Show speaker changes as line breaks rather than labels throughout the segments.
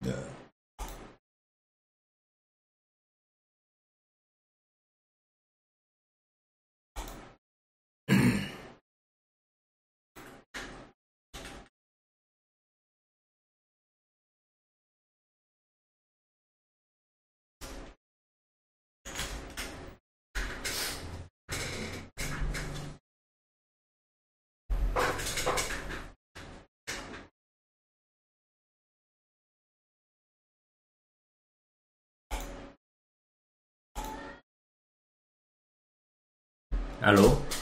Alo.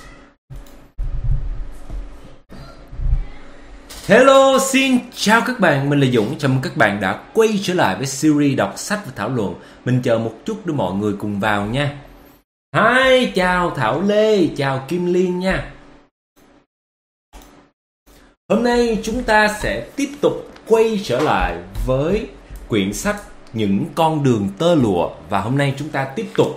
Hello, xin chào các bạn, mình là Dũng. Chào mừng các bạn đã quay trở lại với series đọc sách và thảo luận. Mình chờ một chút để mọi người cùng vào nha. Hi, chào Thảo Lê, chào Kim Liên nha. Hôm nay chúng ta sẽ tiếp tục quay trở lại với quyển sách Những con đường tơ lụa. Và hôm nay chúng ta tiếp tục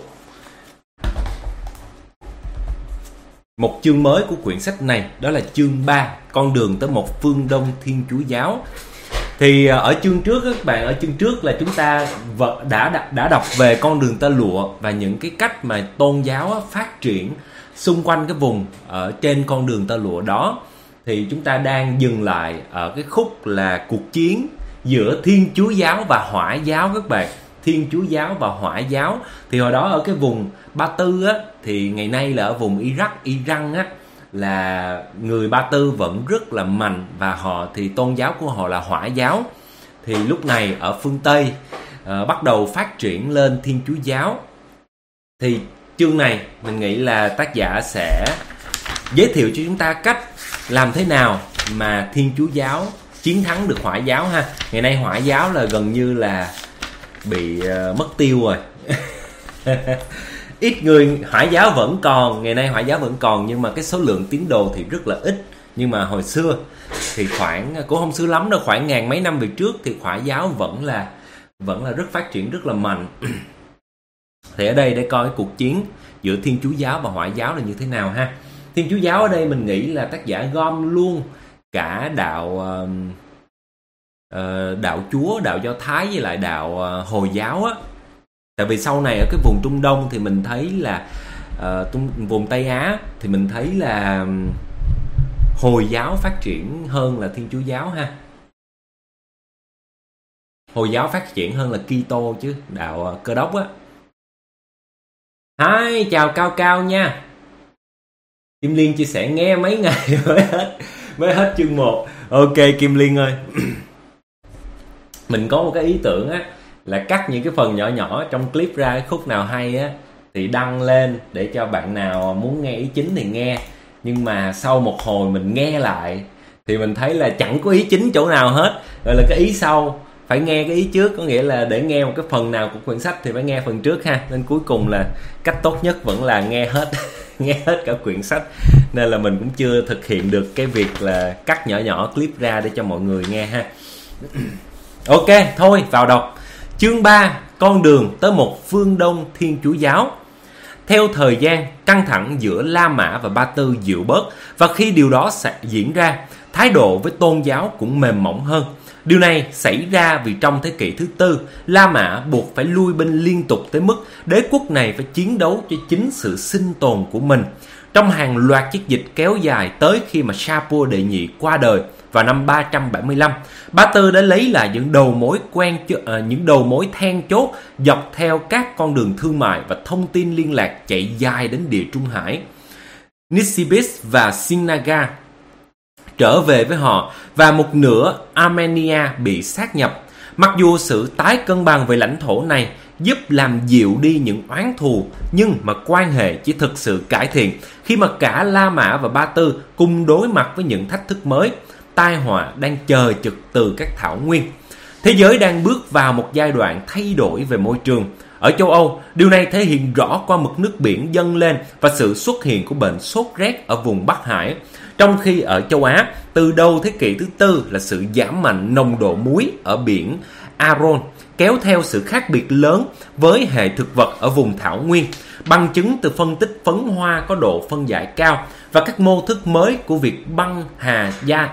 một chương mới của quyển sách này, đó là chương 3, Con đường tới một phương Đông Thiên Chúa giáo. Thì ở chương trước các bạn, ở chương trước là chúng ta đã đọc về con đường tơ lụa và những cái cách mà tôn giáo phát triển xung quanh cái vùng ở trên con đường tơ lụa đó. Thì chúng ta đang dừng lại ở cái khúc là cuộc chiến giữa Thiên Chúa giáo và Hỏa giáo các bạn. Thiên Chúa giáo và Hỏa giáo. Thì hồi đó ở cái vùng Ba Tư á, thì ngày nay là ở vùng Iraq, Iran á, là người Ba Tư vẫn rất là mạnh và họ thì tôn giáo của họ là Hỏa giáo. Thì lúc này ở phương Tây bắt đầu phát triển lên Thiên Chúa giáo. Thì chương này mình nghĩ là tác giả sẽ giới thiệu cho chúng ta cách làm thế nào mà Thiên Chúa giáo chiến thắng được Hỏa giáo ha. Ngày nay Hỏa giáo là gần như là bị mất tiêu rồi. Ít người, Hỏa giáo vẫn còn, ngày nay Hỏa giáo vẫn còn, nhưng mà cái số lượng tín đồ thì rất là ít. Nhưng mà hồi xưa thì khoảng, cũng không xưa lắm đâu, khoảng ngàn mấy năm về trước thì Hỏa giáo vẫn là rất phát triển, rất là mạnh. Thì ở đây để coi cái cuộc chiến giữa Thiên Chúa giáo và Hỏa giáo là như thế nào ha. Thiên Chúa giáo ở đây mình nghĩ là tác giả gom luôn cả đạo Chúa, đạo Do Thái với lại đạo Hồi giáo á. Tại vì sau này ở cái vùng Trung Đông thì mình thấy là vùng Tây Á thì mình thấy là Hồi giáo phát triển hơn là Thiên Chúa giáo ha. Hồi giáo phát triển hơn là Kitô chứ, đạo Cơ Đốc á. Hi, chào Cao Cao nha. Kim Liên chia sẻ nghe mấy ngày mới hết chương 1. Ok Kim Liên ơi. Mình có một cái ý tưởng á, là cắt những cái phần nhỏ nhỏ trong clip ra, cái khúc nào hay á thì đăng lên để cho bạn nào muốn nghe ý chính thì nghe. Nhưng mà sau một hồi mình nghe lại thì mình thấy là chẳng có ý chính chỗ nào hết. Rồi là cái ý sau phải nghe cái ý trước, có nghĩa là để nghe một cái phần nào của quyển sách thì phải nghe phần trước ha. Nên cuối cùng là cách tốt nhất vẫn là nghe hết nghe hết cả quyển sách. Nên là mình cũng chưa thực hiện được cái việc là cắt nhỏ nhỏ clip ra để cho mọi người nghe ha. Ok, thôi vào đọc. Chương 3, Con đường tới một phương Đông Thiên Chúa giáo. Theo thời gian, căng thẳng giữa La Mã và Ba Tư dịu bớt, và khi điều đó sẽ diễn ra, thái độ với tôn giáo cũng mềm mỏng hơn. Điều này xảy ra vì trong thế kỷ thứ tư, La Mã buộc phải lui binh liên tục tới mức đế quốc này phải chiến đấu cho chính sự sinh tồn của mình. Trong hàng loạt chiến dịch kéo dài tới khi mà Sapor đệ nhị qua đời vào năm 375, Ba Tư đã lấy lại những đầu mối then chốt dọc theo các con đường thương mại và thông tin liên lạc chạy dài đến Địa Trung Hải. Nisibis và Sinaga trở về với họ, và một nửa Armenia bị sát nhập. Mặc dù sự tái cân bằng về lãnh thổ này giúp làm dịu đi những oán thù, nhưng mà quan hệ chỉ thực sự cải thiện khi mà cả La Mã và Ba Tư cùng đối mặt với những thách thức mới. Tai họa đang chờ chực từ các thảo nguyên. Thế giới đang bước vào một giai đoạn thay đổi về môi trường. Ở châu Âu, điều này thể hiện rõ qua mực nước biển dâng lên và sự xuất hiện của bệnh sốt rét ở vùng Bắc Hải. Trong khi ở châu Á, từ đầu thế kỷ thứ tư là sự giảm mạnh nồng độ muối ở biển Aral, kéo theo sự khác biệt lớn với hệ thực vật ở vùng thảo nguyên, bằng chứng từ phân tích phấn hoa có độ phân giải cao và các mô thức mới của việc băng hà da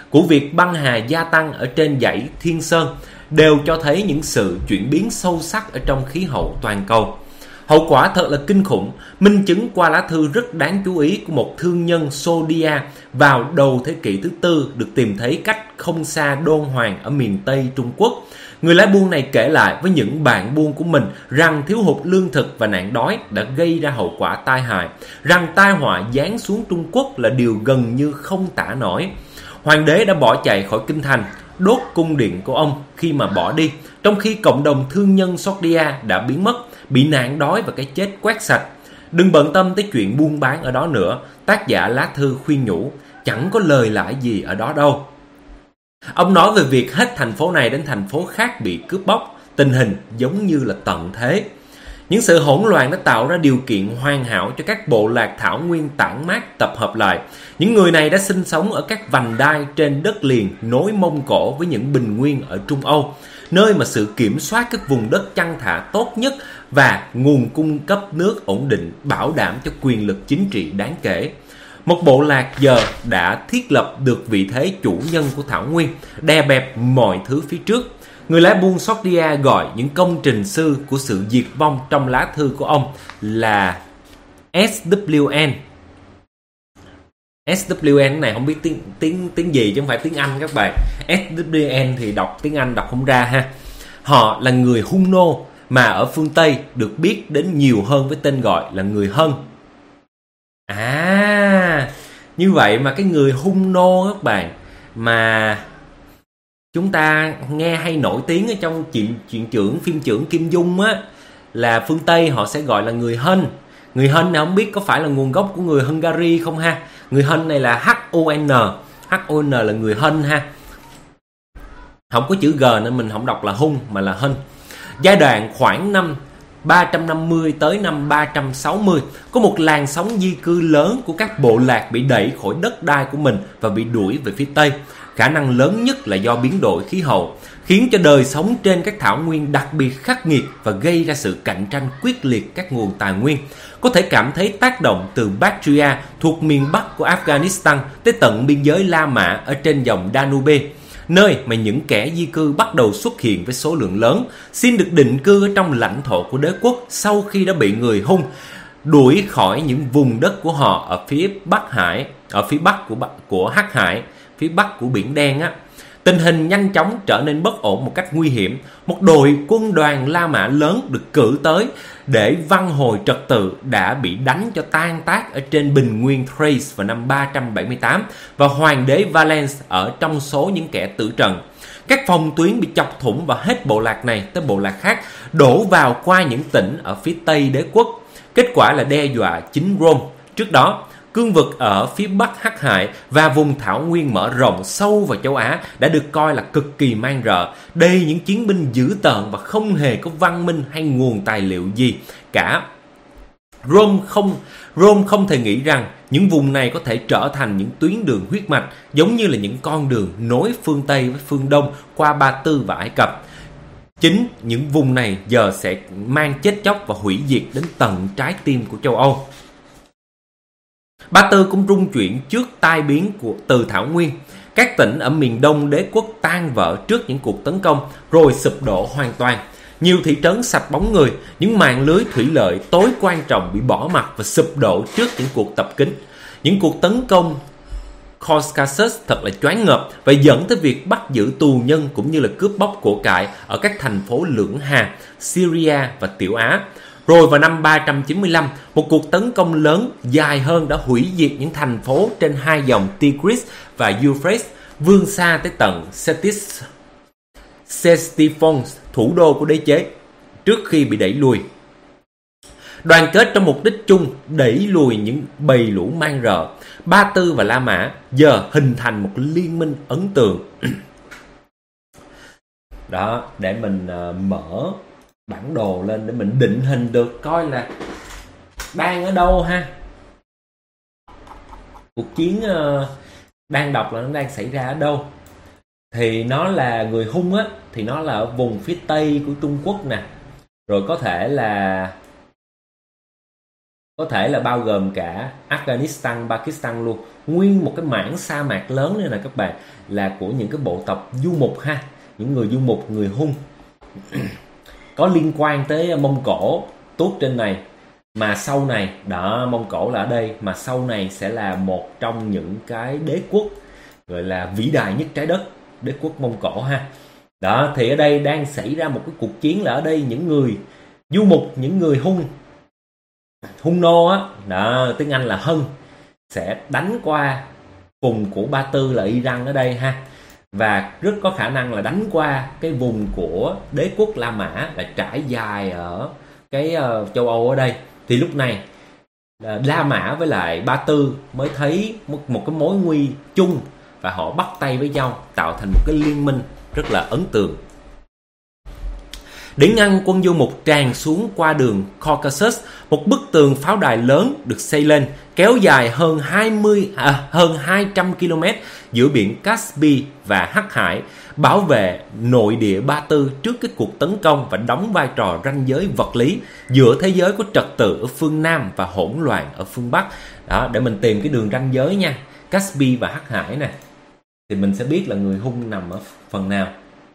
của việc băng hà gia tăng ở trên dãy Thiên Sơn đều cho thấy những sự chuyển biến sâu sắc ở trong khí hậu toàn cầu. Hậu quả thật là kinh khủng, minh chứng qua lá thư rất đáng chú ý của một thương nhân Sodia vào đầu thế kỷ thứ tư được tìm thấy cách không xa Đôn Hoàng ở miền Tây Trung Quốc. Người lái buôn này kể lại với những bạn buôn của mình rằng thiếu hụt lương thực và nạn đói đã gây ra hậu quả tai hại, rằng tai họa giáng xuống Trung Quốc là điều gần như không tả nổi. Hoàng đế đã bỏ chạy khỏi kinh thành, đốt cung điện của ông khi mà bỏ đi, trong khi cộng đồng thương nhân Sodia đã biến mất, bị nạn đói và cái chết quét sạch. Đừng bận tâm tới chuyện buôn bán ở đó nữa, tác giả lá thư khuyên nhủ, chẳng có lời lãi gì ở đó đâu. Ông nói về việc hết thành phố này đến thành phố khác bị cướp bóc, tình hình giống như là tận thế. Những sự hỗn loạn đã tạo ra điều kiện hoàn hảo cho các bộ lạc thảo nguyên tản mát tập hợp lại. Những người này đã sinh sống ở các vành đai trên đất liền nối Mông Cổ với những bình nguyên ở Trung Âu, nơi mà sự kiểm soát các vùng đất chăn thả tốt nhất và nguồn cung cấp nước ổn định bảo đảm cho quyền lực chính trị đáng kể. Một bộ lạc giờ đã thiết lập được vị thế chủ nhân của thảo nguyên, đè bẹp mọi thứ phía trước. Người lái buôn Sodia gọi những công trình sư của sự diệt vong trong lá thư của ông là SWN. SWN này không biết tiếng gì chứ không phải tiếng Anh các bạn. SWN thì đọc tiếng Anh đọc không ra ha. Họ là người Hun Nô mà ở phương Tây được biết đến nhiều hơn với tên gọi là người Hân. Như vậy mà cái người Hun Nô các bạn mà chúng ta nghe hay nổi tiếng ở trong phim trưởng Kim Dung á, là phương Tây họ sẽ gọi là người Hân. Người Hân này không biết có phải là nguồn gốc của người Hungary không ha. Người Hân này là HON. HON là người Hân ha. Không có chữ G nên mình không đọc là Hun mà là Hân. Giai đoạn khoảng năm 350 tới năm 360, có một làn sóng di cư lớn của các bộ lạc bị đẩy khỏi đất đai của mình và bị đuổi về phía Tây. Khả năng lớn nhất là do biến đổi khí hậu, khiến cho đời sống trên các thảo nguyên đặc biệt khắc nghiệt và gây ra sự cạnh tranh quyết liệt các nguồn tài nguyên. Có thể cảm thấy tác động từ Bactria thuộc miền Bắc của Afghanistan tới tận biên giới La Mã ở trên dòng Danube, nơi mà những kẻ di cư bắt đầu xuất hiện với số lượng lớn, xin được định cư ở trong lãnh thổ của đế quốc sau khi đã bị người Hun đuổi khỏi những vùng đất của họ ở phía Bắc Hải, ở phía Bắc của Hắc Hải, phía Bắc của Biển Đen á. Tình hình nhanh chóng trở nên bất ổn một cách nguy hiểm. Một đội quân đoàn La Mã lớn được cử tới để văn hồi trật tự đã bị đánh cho tan tác ở trên bình nguyên Thrace vào năm 378 và hoàng đế Valens ở trong số những kẻ tử trận. Các phòng tuyến bị chọc thủng và hết bộ lạc này tới bộ lạc khác đổ vào qua những tỉnh ở phía Tây đế quốc. Kết quả là đe dọa chính Rome. Trước đó, cương vực ở phía Bắc Hắc Hải và vùng thảo nguyên mở rộng sâu vào châu Á đã được coi là cực kỳ man rợ, đầy những chiến binh dữ tợn và không hề có văn minh hay nguồn tài liệu gì cả. Rome không thể nghĩ rằng những vùng này có thể trở thành những tuyến đường huyết mạch, giống như là những con đường nối phương Tây với phương Đông qua Ba Tư và Ai Cập. Chính những vùng này giờ sẽ mang chết chóc và hủy diệt đến tận trái tim của châu Âu. Ba Tư cũng rung chuyển trước tai biến từ thảo nguyên. Các tỉnh ở miền đông đế quốc tan vỡ trước những cuộc tấn công rồi sụp đổ hoàn toàn. Nhiều thị trấn sạch bóng người, những mạng lưới thủy lợi tối quan trọng bị bỏ mặc và sụp đổ trước những cuộc tập kích. Những cuộc tấn công Caucasus thật là choáng ngợp và dẫn tới việc bắt giữ tù nhân cũng như là cướp bóc của cải ở các thành phố Lưỡng Hà, Syria và Tiểu Á. Rồi vào năm 395, một cuộc tấn công lớn dài hơn đã hủy diệt những thành phố trên hai dòng Tigris và Euphrates, vươn xa tới tận Ctesiphon, thủ đô của đế chế, trước khi bị đẩy lùi. Đoàn kết trong mục đích chung đẩy lùi những bầy lũ man rợ, Ba Tư và La Mã giờ hình thành một liên minh ấn tượng. Đó, để mình mở bản đồ lên để mình định hình được coi là đang ở đâu ha. Cuộc chiến đang đọc là nó đang xảy ra ở đâu. Thì nó là người Hun á, thì nó là ở vùng phía tây của Trung Quốc nè. Rồi có thể là có thể là bao gồm cả Afghanistan, Pakistan luôn. Nguyên một cái mảng sa mạc lớn này nè các bạn, là của những cái bộ tộc du mục ha, những người du mục, người Hun có liên quan tới Mông Cổ tuốt trên này. Mà sau này đó, Mông Cổ là ở đây, mà sau này sẽ là một trong những cái đế quốc gọi là vĩ đại nhất trái đất, đế quốc Mông Cổ ha. Đó, thì ở đây đang xảy ra một cái cuộc chiến, là ở đây những người du mục, những người Hun nô á, đó, tiếng Anh là Hân, sẽ đánh qua vùng của Ba Tư là Iran ở đây ha, và rất có khả năng là đánh qua cái vùng của đế quốc La Mã là trải dài ở cái châu Âu ở đây. Thì lúc này La Mã với lại Ba Tư mới thấy một cái mối nguy chung, và họ bắt tay với nhau tạo thành một cái liên minh rất là ấn tượng. Để ngăn quân du mục tràn xuống qua đường Caucasus, một bức tường pháo đài lớn được xây lên kéo dài hơn 200 km giữa biển Caspi và Hắc Hải, bảo vệ nội địa Ba Tư trước cái cuộc tấn công và đóng vai trò ranh giới vật lý giữa thế giới có trật tự ở phương Nam và hỗn loạn ở phương Bắc. Đó, để mình tìm cái đường ranh giới nha, Caspi và Hắc Hải nè, thì mình sẽ biết là người Hun nằm ở phần nào.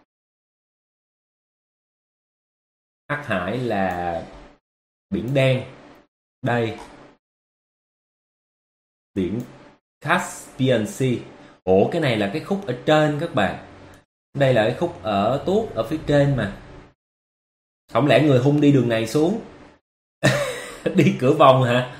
Hắc Hải là biển đen, đây biển Caspian Sea. Ủa, cái này là cái khúc ở trên các bạn, đây là cái khúc ở tuốt ở phía trên mà. Không lẽ người Hun đi đường này xuống đi cửa vòng hả?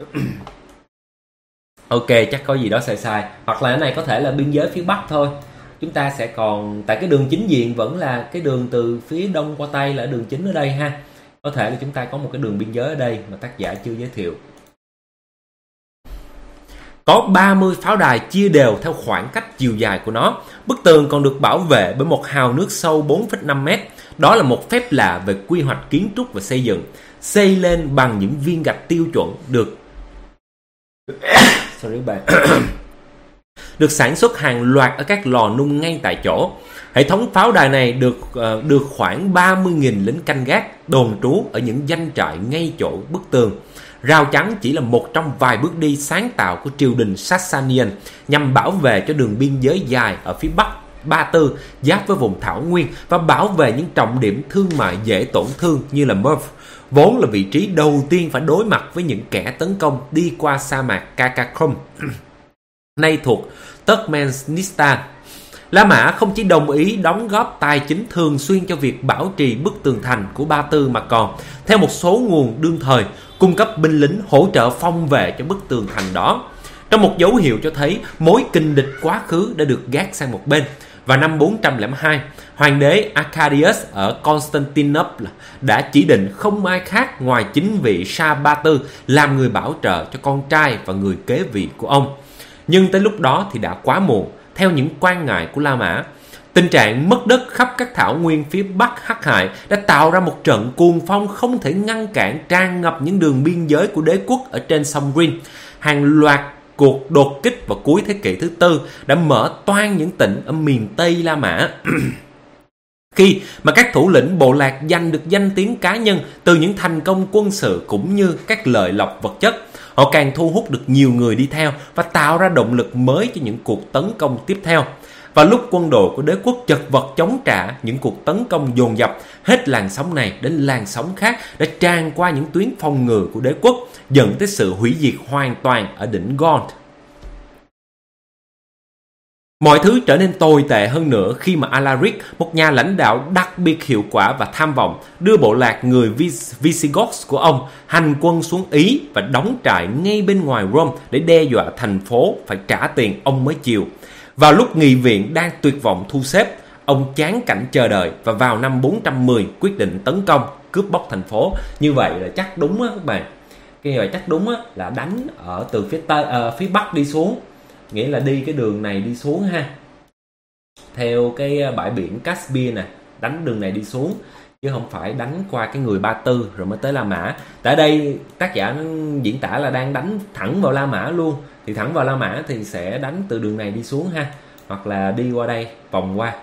Ok, chắc có gì đó sai, hoặc là cái này có thể là biên giới phía Bắc thôi. Chúng ta sẽ còn, tại cái đường chính diện vẫn là cái đường từ phía đông qua tây là đường chính ở đây ha. Có thể là chúng ta có một cái đường biên giới ở đây mà tác giả chưa giới thiệu. Có 30 pháo đài chia đều theo khoảng cách chiều dài của nó. Bức tường còn được bảo vệ bởi một hào nước sâu 4,5 mét. Đó là một phép lạ về quy hoạch kiến trúc và xây dựng, xây lên bằng những viên gạch tiêu chuẩn được được sản xuất hàng loạt ở các lò nung ngay tại chỗ. Hệ thống pháo đài này được khoảng 30.000 lính canh gác đồn trú ở những doanh trại ngay chỗ bức tường. Rào chắn chỉ là một trong vài bước đi sáng tạo của triều đình Sasanian nhằm bảo vệ cho đường biên giới dài ở phía bắc Ba Tư giáp với vùng thảo nguyên, và bảo vệ những trọng điểm thương mại dễ tổn thương như là Merv, vốn là vị trí đầu tiên phải đối mặt với những kẻ tấn công đi qua sa mạc Karakum nay thuộc Turkmenistan. La Mã không chỉ đồng ý đóng góp tài chính thường xuyên cho việc bảo trì bức tường thành của Ba Tư, mà còn, theo một số nguồn đương thời, cung cấp binh lính hỗ trợ phòng vệ cho bức tường thành đó. Trong một dấu hiệu cho thấy mối kình địch quá khứ đã được gác sang một bên, vào năm 402, hoàng đế Arcadius ở Constantinople đã chỉ định không ai khác ngoài chính vị Shah Ba Tư làm người bảo trợ cho con trai và người kế vị của ông. Nhưng tới lúc đó thì đã quá muộn. Theo những quan ngại của La Mã, tình trạng mất đất khắp các thảo nguyên phía bắc Hắc Hải đã tạo ra một trận cuồng phong không thể ngăn cản, tràn ngập những đường biên giới của đế quốc ở trên sông Rin. Hàng loạt cuộc đột kích vào cuối thế kỷ thứ tư đã mở toang những tỉnh ở miền Tây La Mã. Khi mà các thủ lĩnh bộ lạc giành được danh tiếng cá nhân từ những thành công quân sự cũng như các lợi lộc vật chất, họ càng thu hút được nhiều người đi theo và tạo ra động lực mới cho những cuộc tấn công tiếp theo. Và lúc quân đội của đế quốc chật vật chống trả những cuộc tấn công dồn dập, hết làn sóng này đến làn sóng khác đã tràn qua những tuyến phòng ngự của đế quốc, dẫn tới sự hủy diệt hoàn toàn ở đỉnh Gond. Mọi thứ trở nên tồi tệ hơn nữa khi mà Alaric, một nhà lãnh đạo đặc biệt hiệu quả và tham vọng, đưa bộ lạc người Visigoths của ông hành quân xuống Ý và đóng trại ngay bên ngoài Rome để đe dọa thành phố phải trả tiền ông mới chịu. Vào lúc nghị viện đang tuyệt vọng thu xếp, ông chán cảnh chờ đợi và vào năm 410 quyết định tấn công, cướp bóc thành phố. Như vậy là chắc đúng á các bạn. Cái này chắc đúng á, là đánh ở từ phía bắc đi xuống, nghĩa là đi cái đường này đi xuống ha, theo cái bãi biển Caspian nè, đánh đường này đi xuống, chứ không phải đánh qua cái người Ba Tư rồi mới tới La Mã. Tại đây tác giả diễn tả là đang đánh thẳng vào La Mã luôn, thì thẳng vào La Mã thì sẽ đánh từ đường này đi xuống ha, hoặc là đi qua đây vòng qua.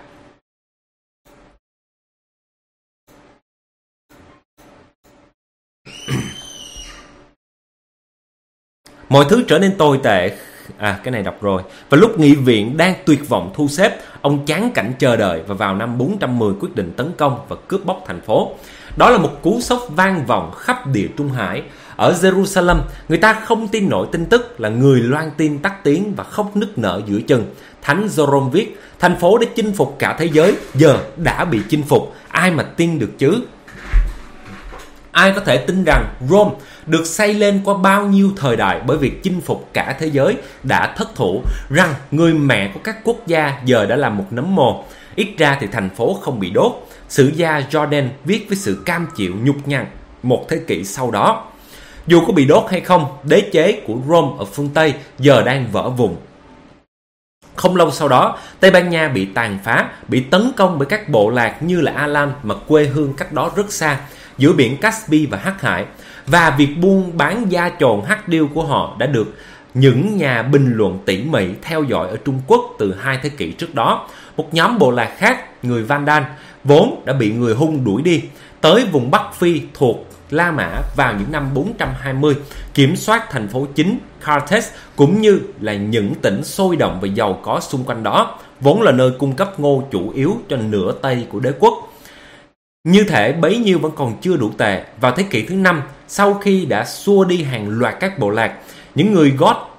Mọi thứ trở nên tồi tệ. Cái này đọc rồi. Và lúc nghị viện đang tuyệt vọng thu xếp, ông chán cảnh chờ đợi và vào năm 410 quyết định tấn công và cướp bóc thành phố. Đó là một cú sốc vang vọng khắp địa Trung Hải. Ở Jerusalem, người ta không tin nổi tin tức là người loan tin tắt tiếng và khóc nức nở giữa chừng. Thánh Jerome viết, thành phố đã chinh phục cả thế giới, giờ đã bị chinh phục, ai mà tin được chứ? Ai có thể tin rằng Rome được xây lên qua bao nhiêu thời đại bởi việc chinh phục cả thế giới đã thất thủ, rằng người mẹ của các quốc gia giờ đã là một nấm mồ. Ít ra thì thành phố không bị đốt. Sử gia Jordan viết với sự cam chịu nhục nhằn một thế kỷ sau đó. Dù có bị đốt hay không, đế chế của Rome ở phương Tây giờ đang vỡ vụn. Không lâu sau đó, Tây Ban Nha bị tàn phá, bị tấn công bởi các bộ lạc như là Alan mà quê hương cách đó rất xa, giữa biển Caspi và Hắc Hải. Và việc buôn bán da trồn hắc điêu của họ đã được những nhà bình luận tỉ mỉ theo dõi ở Trung Quốc từ 2 thế kỷ trước đó. Một nhóm bộ lạc khác, người Vandal, vốn đã bị người Hun đuổi đi, tới vùng Bắc Phi thuộc La Mã vào những năm 420, kiểm soát thành phố chính Carthage cũng như là những tỉnh sôi động và giàu có xung quanh đó, vốn là nơi cung cấp ngô chủ yếu cho nửa Tây của đế quốc. Như thể bấy nhiêu vẫn còn chưa đủ tệ. Vào thế kỷ thứ 5, sau khi đã xua đi hàng loạt các bộ lạc, những người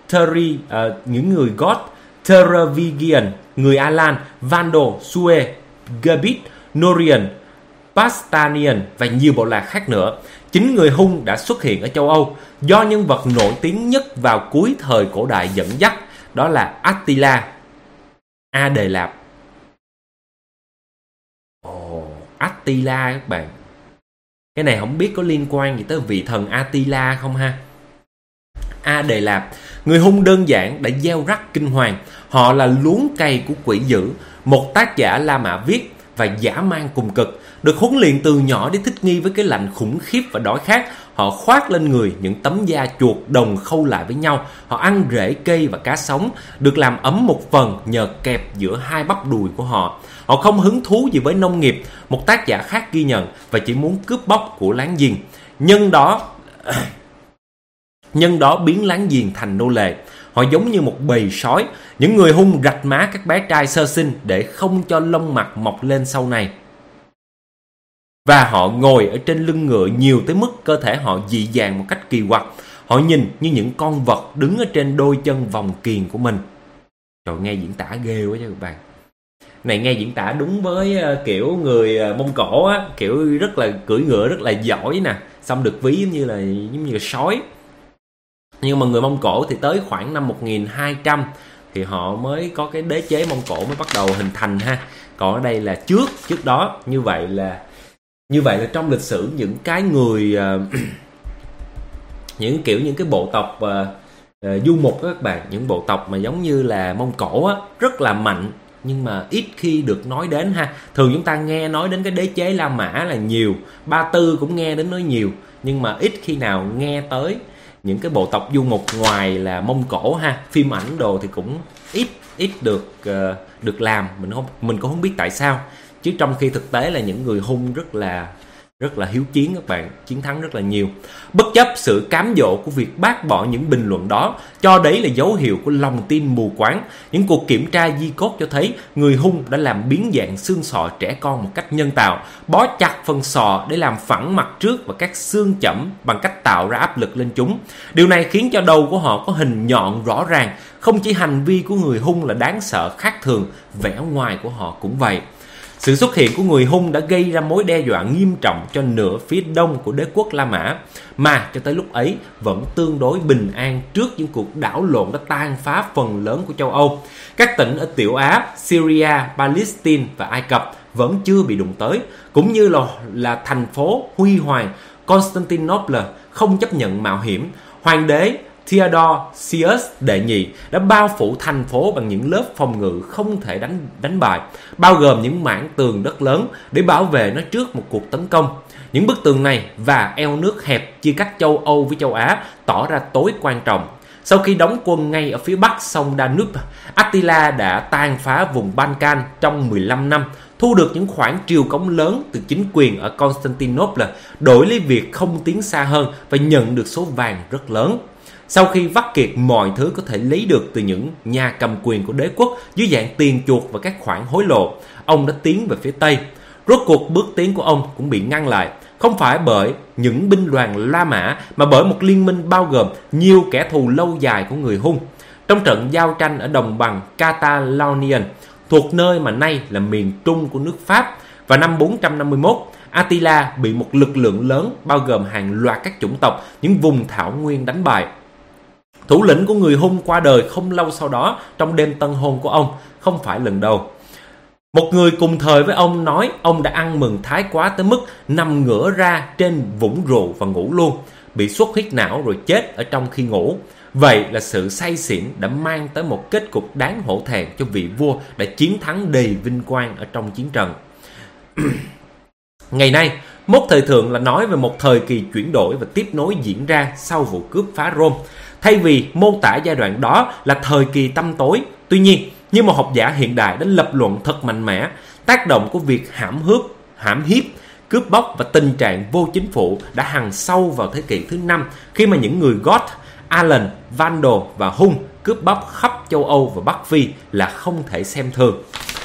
Goth, Teravigian, người Alan, Vandal, Sue, Gebit, Norian, Pastanian và nhiều bộ lạc khác nữa. Chính người Hun đã xuất hiện ở châu Âu do nhân vật nổi tiếng nhất vào cuối thời cổ đại dẫn dắt, đó là Attila, A Đề Lạp. Attila các bạn. Cái này không biết có liên quan gì tới vị thần Attila không ha? A Đề Lạp, người Hun đơn giản đã gieo rắc kinh hoàng. Họ là luống cây của quỷ dữ, một tác giả La Mã viết, và dã man cùng cực. Được huấn luyện từ nhỏ để thích nghi với cái lạnh khủng khiếp và đói khát, họ khoác lên người những tấm da chuột đồng khâu lại với nhau. Họ ăn rễ cây và cá sống, được làm ấm một phần nhờ kẹp giữa hai bắp đùi của họ. Họ không hứng thú gì với nông nghiệp, một tác giả khác ghi nhận, và chỉ muốn cướp bóc của láng giềng. Nhân đó biến láng giềng thành nô lệ. Họ giống như một bầy sói. Những người Hun rạch má các bé trai sơ sinh để không cho lông mặt mọc lên sau này. Và họ ngồi ở trên lưng ngựa nhiều tới mức cơ thể họ dị dạng một cách kỳ quặc. Họ nhìn như những con vật đứng ở trên đôi chân vòng kiềng của mình. Trời, nghe diễn tả ghê quá chứ các bạn. Này nghe diễn tả đúng với kiểu người Mông Cổ á, kiểu rất là cưỡi ngựa rất là giỏi nè, xong được ví giống như là sói. Nhưng mà người Mông Cổ thì tới khoảng năm 1200 thì họ mới có cái đế chế Mông Cổ mới bắt đầu hình thành ha. Còn ở đây là trước đó. Như vậy là trong lịch sử những cái người những cái bộ tộc du mục các bạn, những bộ tộc mà giống như là Mông Cổ á, rất là mạnh nhưng mà ít khi được nói đến ha. Thường chúng ta nghe nói đến cái đế chế La Mã là nhiều, Ba Tư cũng nghe đến nó nhiều, nhưng mà ít khi nào nghe tới những cái bộ tộc du mục ngoài là Mông Cổ ha. Phim ảnh đồ thì cũng ít được làm, mình cũng không biết tại sao, chứ trong khi thực tế là những người Hun rất là hiếu chiến các bạn, chiến thắng rất là nhiều. Bất chấp sự cám dỗ của việc bác bỏ những bình luận đó, cho đấy là dấu hiệu của lòng tin mù quáng. Những cuộc kiểm tra di cốt cho thấy người Hun đã làm biến dạng xương sọ trẻ con một cách nhân tạo, bó chặt phần sọ để làm phẳng mặt trước và các xương chẩm bằng cách tạo ra áp lực lên chúng. Điều này khiến cho đầu của họ có hình nhọn rõ ràng. Không chỉ hành vi của người Hun là đáng sợ khác thường, vẻ ngoài của họ cũng vậy. Sự xuất hiện của người Hun đã gây ra mối đe dọa nghiêm trọng cho nửa phía đông của đế quốc La Mã, mà cho tới lúc ấy vẫn tương đối bình an trước những cuộc đảo lộn đã tàn phá phần lớn của châu Âu. Các tỉnh ở Tiểu Á, Syria, Palestine và Ai Cập vẫn chưa bị đụng tới, cũng như là thành phố huy hoàng Constantinople không chấp nhận mạo hiểm. Hoàng đế Theodosius đệ nhị đã bao phủ thành phố bằng những lớp phòng ngự không thể đánh bại, bao gồm những mảng tường đất lớn để bảo vệ nó trước một cuộc tấn công. Những bức tường này và eo nước hẹp chia cắt châu Âu với châu Á tỏ ra tối quan trọng. Sau khi đóng quân ngay ở phía bắc sông Danube, Attila đã tàn phá vùng Balkan trong 15 năm, thu được những khoản triều cống lớn từ chính quyền ở Constantinople, đổi lấy việc không tiến xa hơn và nhận được số vàng rất lớn. Sau khi vắt kiệt mọi thứ có thể lấy được từ những nhà cầm quyền của đế quốc dưới dạng tiền chuộc và các khoản hối lộ, ông đã tiến về phía Tây. Rốt cuộc bước tiến của ông cũng bị ngăn lại, không phải bởi những binh đoàn La Mã mà bởi một liên minh bao gồm nhiều kẻ thù lâu dài của người Hun. Trong trận giao tranh ở đồng bằng Catalonia, thuộc nơi mà nay là miền trung của nước Pháp, vào năm 451, Attila bị một lực lượng lớn bao gồm hàng loạt các chủng tộc những vùng thảo nguyên đánh bại. Thủ lĩnh của người Hun qua đời không lâu sau đó trong đêm tân hôn của ông, không phải lần đầu. Một người cùng thời với ông nói ông đã ăn mừng thái quá tới mức nằm ngửa ra trên vũng rượu và ngủ luôn, bị xuất huyết não rồi chết ở trong khi ngủ. Vậy là sự say xỉn đã mang tới một kết cục đáng hổ thẹn cho vị vua đã chiến thắng đầy vinh quang ở trong chiến trận. Ngày nay, mốt thời thượng là nói về một thời kỳ chuyển đổi và tiếp nối diễn ra sau vụ cướp phá Rome, thay vì mô tả giai đoạn đó là thời kỳ tăm tối. Tuy nhiên, như một học giả hiện đại đã lập luận thật mạnh mẽ, tác động của việc hãm hiếp, cướp bóc và tình trạng vô chính phủ đã hằn sâu vào thế kỷ thứ 5, khi mà những người Goth, Alan, Vandal và Hun cướp bóc khắp châu Âu và Bắc Phi là không thể xem thường.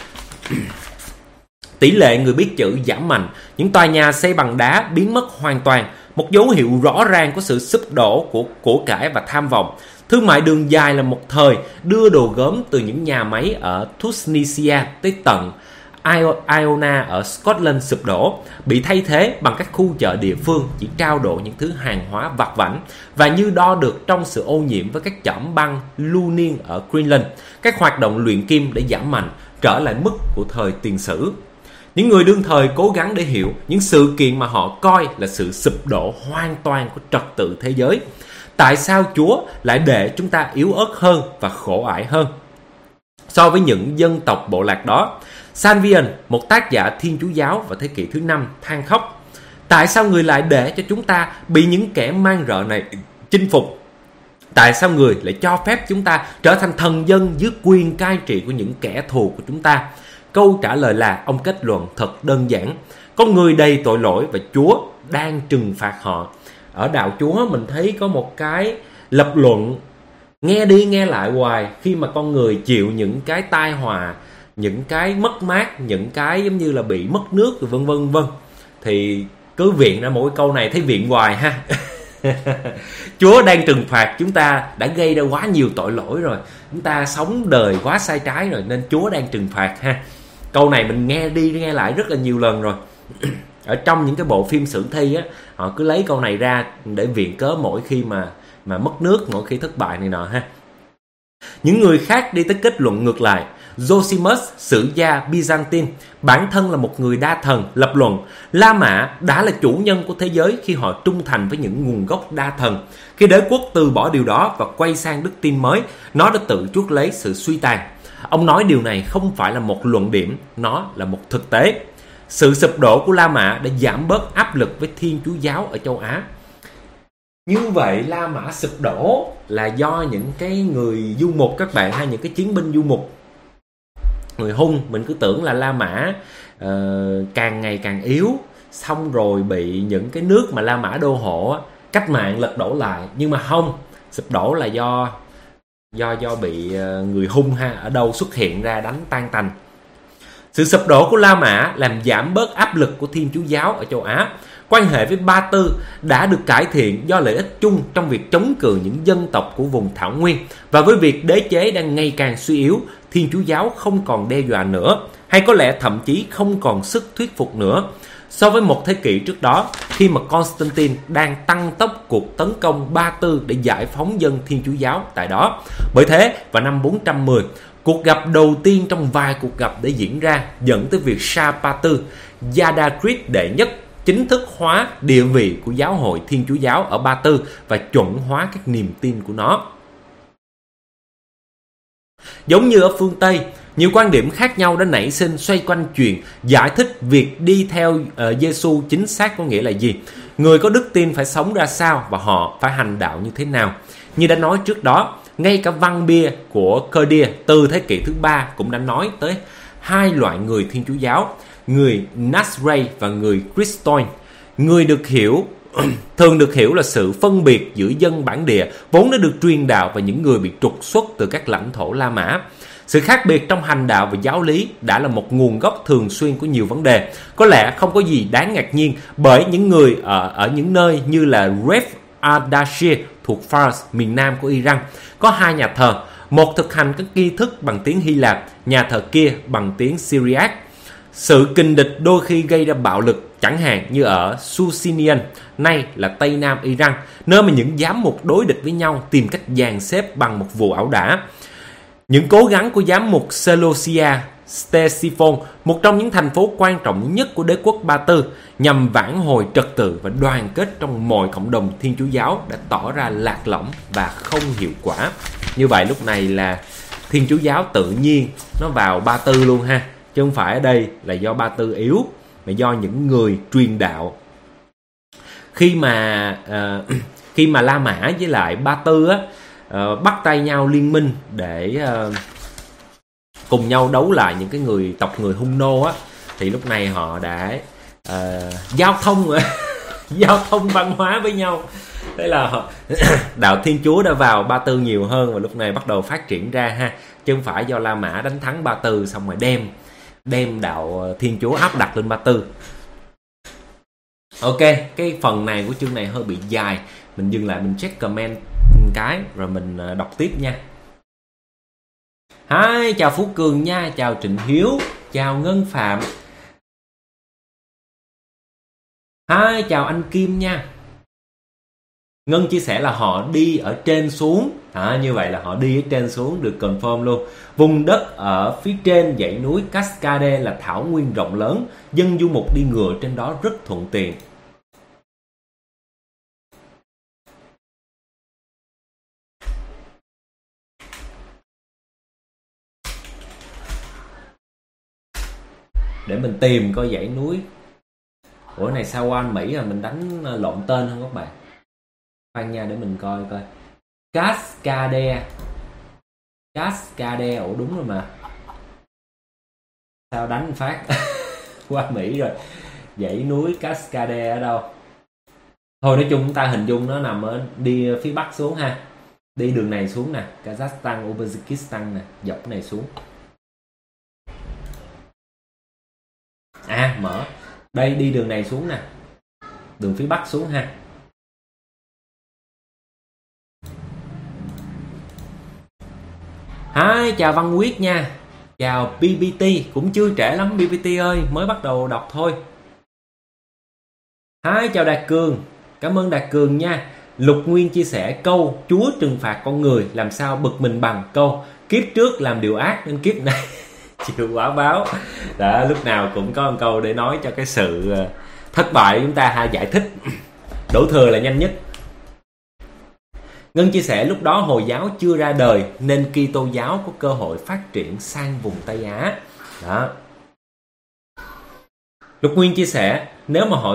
Tỷ lệ người biết chữ giảm mạnh, những tòa nhà xây bằng đá biến mất hoàn toàn, một dấu hiệu rõ ràng của sự sụp đổ của cải và tham vọng. Thương mại đường dài là một thời đưa đồ gốm từ những nhà máy ở Tunisia tới tận Iona ở Scotland sụp đổ, bị thay thế bằng các khu chợ địa phương chỉ trao đổi những thứ hàng hóa vặt vãnh và như đo được trong sự ô nhiễm với các chỏm băng lưu niên ở Greenland. Các hoạt động luyện kim đã giảm mạnh, trở lại mức của thời tiền sử. Những người đương thời cố gắng để hiểu những sự kiện mà họ coi là sự sụp đổ hoàn toàn của trật tự thế giới. Tại sao Chúa lại để chúng ta yếu ớt hơn và khổ ải hơn so với những dân tộc bộ lạc đó? Salvian, một tác giả Thiên Chúa giáo vào thế kỷ thứ 5, than khóc: tại sao người lại để cho chúng ta bị những kẻ man rợ này chinh phục? Tại sao người lại cho phép chúng ta trở thành thần dân dưới quyền cai trị của những kẻ thù của chúng ta? Câu trả lời là ông kết luận thật đơn giản: con người đầy tội lỗi và Chúa đang trừng phạt họ. Ở đạo Chúa mình thấy có một cái lập luận nghe đi nghe lại hoài, khi mà con người chịu những cái tai họa, những cái mất mát, những cái giống như là bị mất nước vân vân vân, thì cứ viện ra mỗi câu này thấy viện hoài ha. Chúa đang trừng phạt chúng ta đã gây ra quá nhiều tội lỗi rồi, chúng ta sống đời quá sai trái rồi nên Chúa đang trừng phạt ha. Câu này mình nghe đi nghe lại rất là nhiều lần rồi. Ở trong những cái bộ phim sử thi á, họ cứ lấy câu này ra để viện cớ mỗi khi mà mất nước, mỗi khi thất bại này nọ ha. Những người khác đi tới kết luận ngược lại. Zosimus, sử gia Byzantine, bản thân là một người đa thần, lập luận La Mã đã là chủ nhân của thế giới khi họ trung thành với những nguồn gốc đa thần. Khi đế quốc từ bỏ điều đó và quay sang đức tin mới, nó đã tự chuốc lấy sự suy tàn. Ông nói điều này không phải là một luận điểm, nó là một thực tế. Sự sụp đổ của La Mã đã giảm bớt áp lực với Thiên Chúa giáo ở châu Á. Như vậy La Mã sụp đổ là do những cái người du mục các bạn, hay những cái chiến binh du mục. Người Hun mình cứ tưởng là La Mã càng ngày càng yếu, xong rồi bị những cái nước mà La Mã đô hộ cách mạng lật đổ lại. Nhưng mà không, sụp đổ là do bị người Hun ở đâu xuất hiện ra đánh tan tành. Sự sụp đổ của La Mã làm giảm bớt áp lực của Thiên Chúa giáo ở châu Á. Quan hệ với Ba Tư đã được cải thiện do lợi ích chung trong việc chống cự những dân tộc của vùng Thảo Nguyên. Và với việc đế chế đang ngày càng suy yếu, Thiên Chúa giáo không còn đe dọa nữa, hay có lẽ thậm chí không còn sức thuyết phục nữa. So với một thế kỷ trước đó, khi mà Constantine đang tăng tốc cuộc tấn công Ba Tư để giải phóng dân Thiên Chúa giáo tại đó. Bởi thế, vào năm 410, cuộc gặp đầu tiên trong vài cuộc gặp để diễn ra dẫn tới việc Shah Ba Tư, Yadagrid đệ nhất, chính thức hóa địa vị của giáo hội Thiên Chúa giáo ở Ba Tư và chuẩn hóa các niềm tin của nó. Giống như ở phương Tây, nhiều quan điểm khác nhau đã nảy sinh xoay quanh chuyện giải thích việc đi theo Giêsu chính xác có nghĩa là gì, người có đức tin phải sống ra sao và họ phải hành đạo như thế nào. Như đã nói trước đó, ngay cả văn bia của Curdia từ thế kỷ thứ 3 cũng đã nói tới hai loại người Thiên Chúa giáo, người Nazarene và người Christoin. Người được hiểu thường được hiểu là sự phân biệt giữa dân bản địa vốn đã được truyền đạo và những người bị trục xuất từ các lãnh thổ La Mã. Sự khác biệt trong hành đạo và giáo lý đã là một nguồn gốc thường xuyên của nhiều vấn đề. Có lẽ không có gì đáng ngạc nhiên bởi những người ở những nơi như là Ref al-Dashir thuộc Fars, miền nam của Iran, có hai nhà thờ, một thực hành các nghi thức bằng tiếng Hy Lạp, nhà thờ kia bằng tiếng Syriac. Sự kình địch đôi khi gây ra bạo lực, chẳng hạn như ở Susinian, nay là Tây Nam Iran, nơi mà những giám mục đối địch với nhau tìm cách dàn xếp bằng một vụ ẩu đả. Những cố gắng của giám mục Seleucia Ctesiphon, một trong những thành phố quan trọng nhất của đế quốc Ba Tư, nhằm vãn hồi trật tự và đoàn kết trong mọi cộng đồng Thiên Chúa giáo đã tỏ ra lạc lõng và không hiệu quả. Như vậy lúc này là Thiên Chúa giáo tự nhiên nó vào Ba Tư luôn ha, chứ không phải ở đây là do Ba Tư yếu, mà do những người truyền đạo. Khi mà La Mã với lại Ba Tư á, bắt tay nhau liên minh để cùng nhau đấu lại những cái tộc người Hung Nô á, thì lúc này họ đã giao thông văn hóa với nhau. Thế là đạo Thiên Chúa đã vào Ba Tư nhiều hơn và lúc này bắt đầu phát triển ra ha, chứ không phải do La Mã đánh thắng Ba Tư xong rồi đem đạo Thiên Chúa áp đặt lên Ba Tư. Ok, cái phần này của chương này hơi bị dài, mình dừng lại mình check comment cái rồi mình đọc tiếp nha. Hi, chào Phú Cường nha, chào Trịnh Hiếu, chào Ngân Phạm. Hi, chào anh Kim nha. Ngân chia sẻ là họ đi ở trên xuống, như vậy là họ đi ở trên xuống, được confirm luôn. Vùng đất ở phía trên dãy núi Cascade là thảo nguyên rộng lớn, dân du mục đi ngựa trên đó rất thuận tiện. Để mình tìm coi dãy núi. Ủa này Sawan Mỹ là mình đánh lộn tên không các bạn? Khoan nha, để mình coi. Cascade. Ủa đúng rồi mà. Sao đánh phát qua Mỹ rồi. Dãy núi Cascade ở đâu? Thôi nói chung chúng ta hình dung nó nằm ở đi phía bắc xuống ha. Đi đường này xuống nè, Kazakhstan, Uzbekistan nè, dọc này xuống. Mở. Đây đi đường này xuống nè. Đường phía bắc xuống ha. Hi, chào Văn Quyết nha. Chào PPT, cũng chưa trễ lắm PPT ơi, mới bắt đầu đọc thôi. Hi, chào Đạt Cường. Cảm ơn Đạt Cường nha. Lục Nguyên chia sẻ câu Chúa trừng phạt con người làm sao bực mình bằng câu kiếp trước làm điều ác nên kiếp này chịu quả báo. Đó, lúc nào cũng có một câu để nói cho cái sự thất bại chúng ta hay giải thích. Đổ thừa là nhanh nhất. Ngân chia sẻ lúc đó Hồi giáo chưa ra đời nên Kitô giáo có cơ hội phát triển sang vùng Tây Á. Đó. Lục Nguyên chia sẻ nếu mà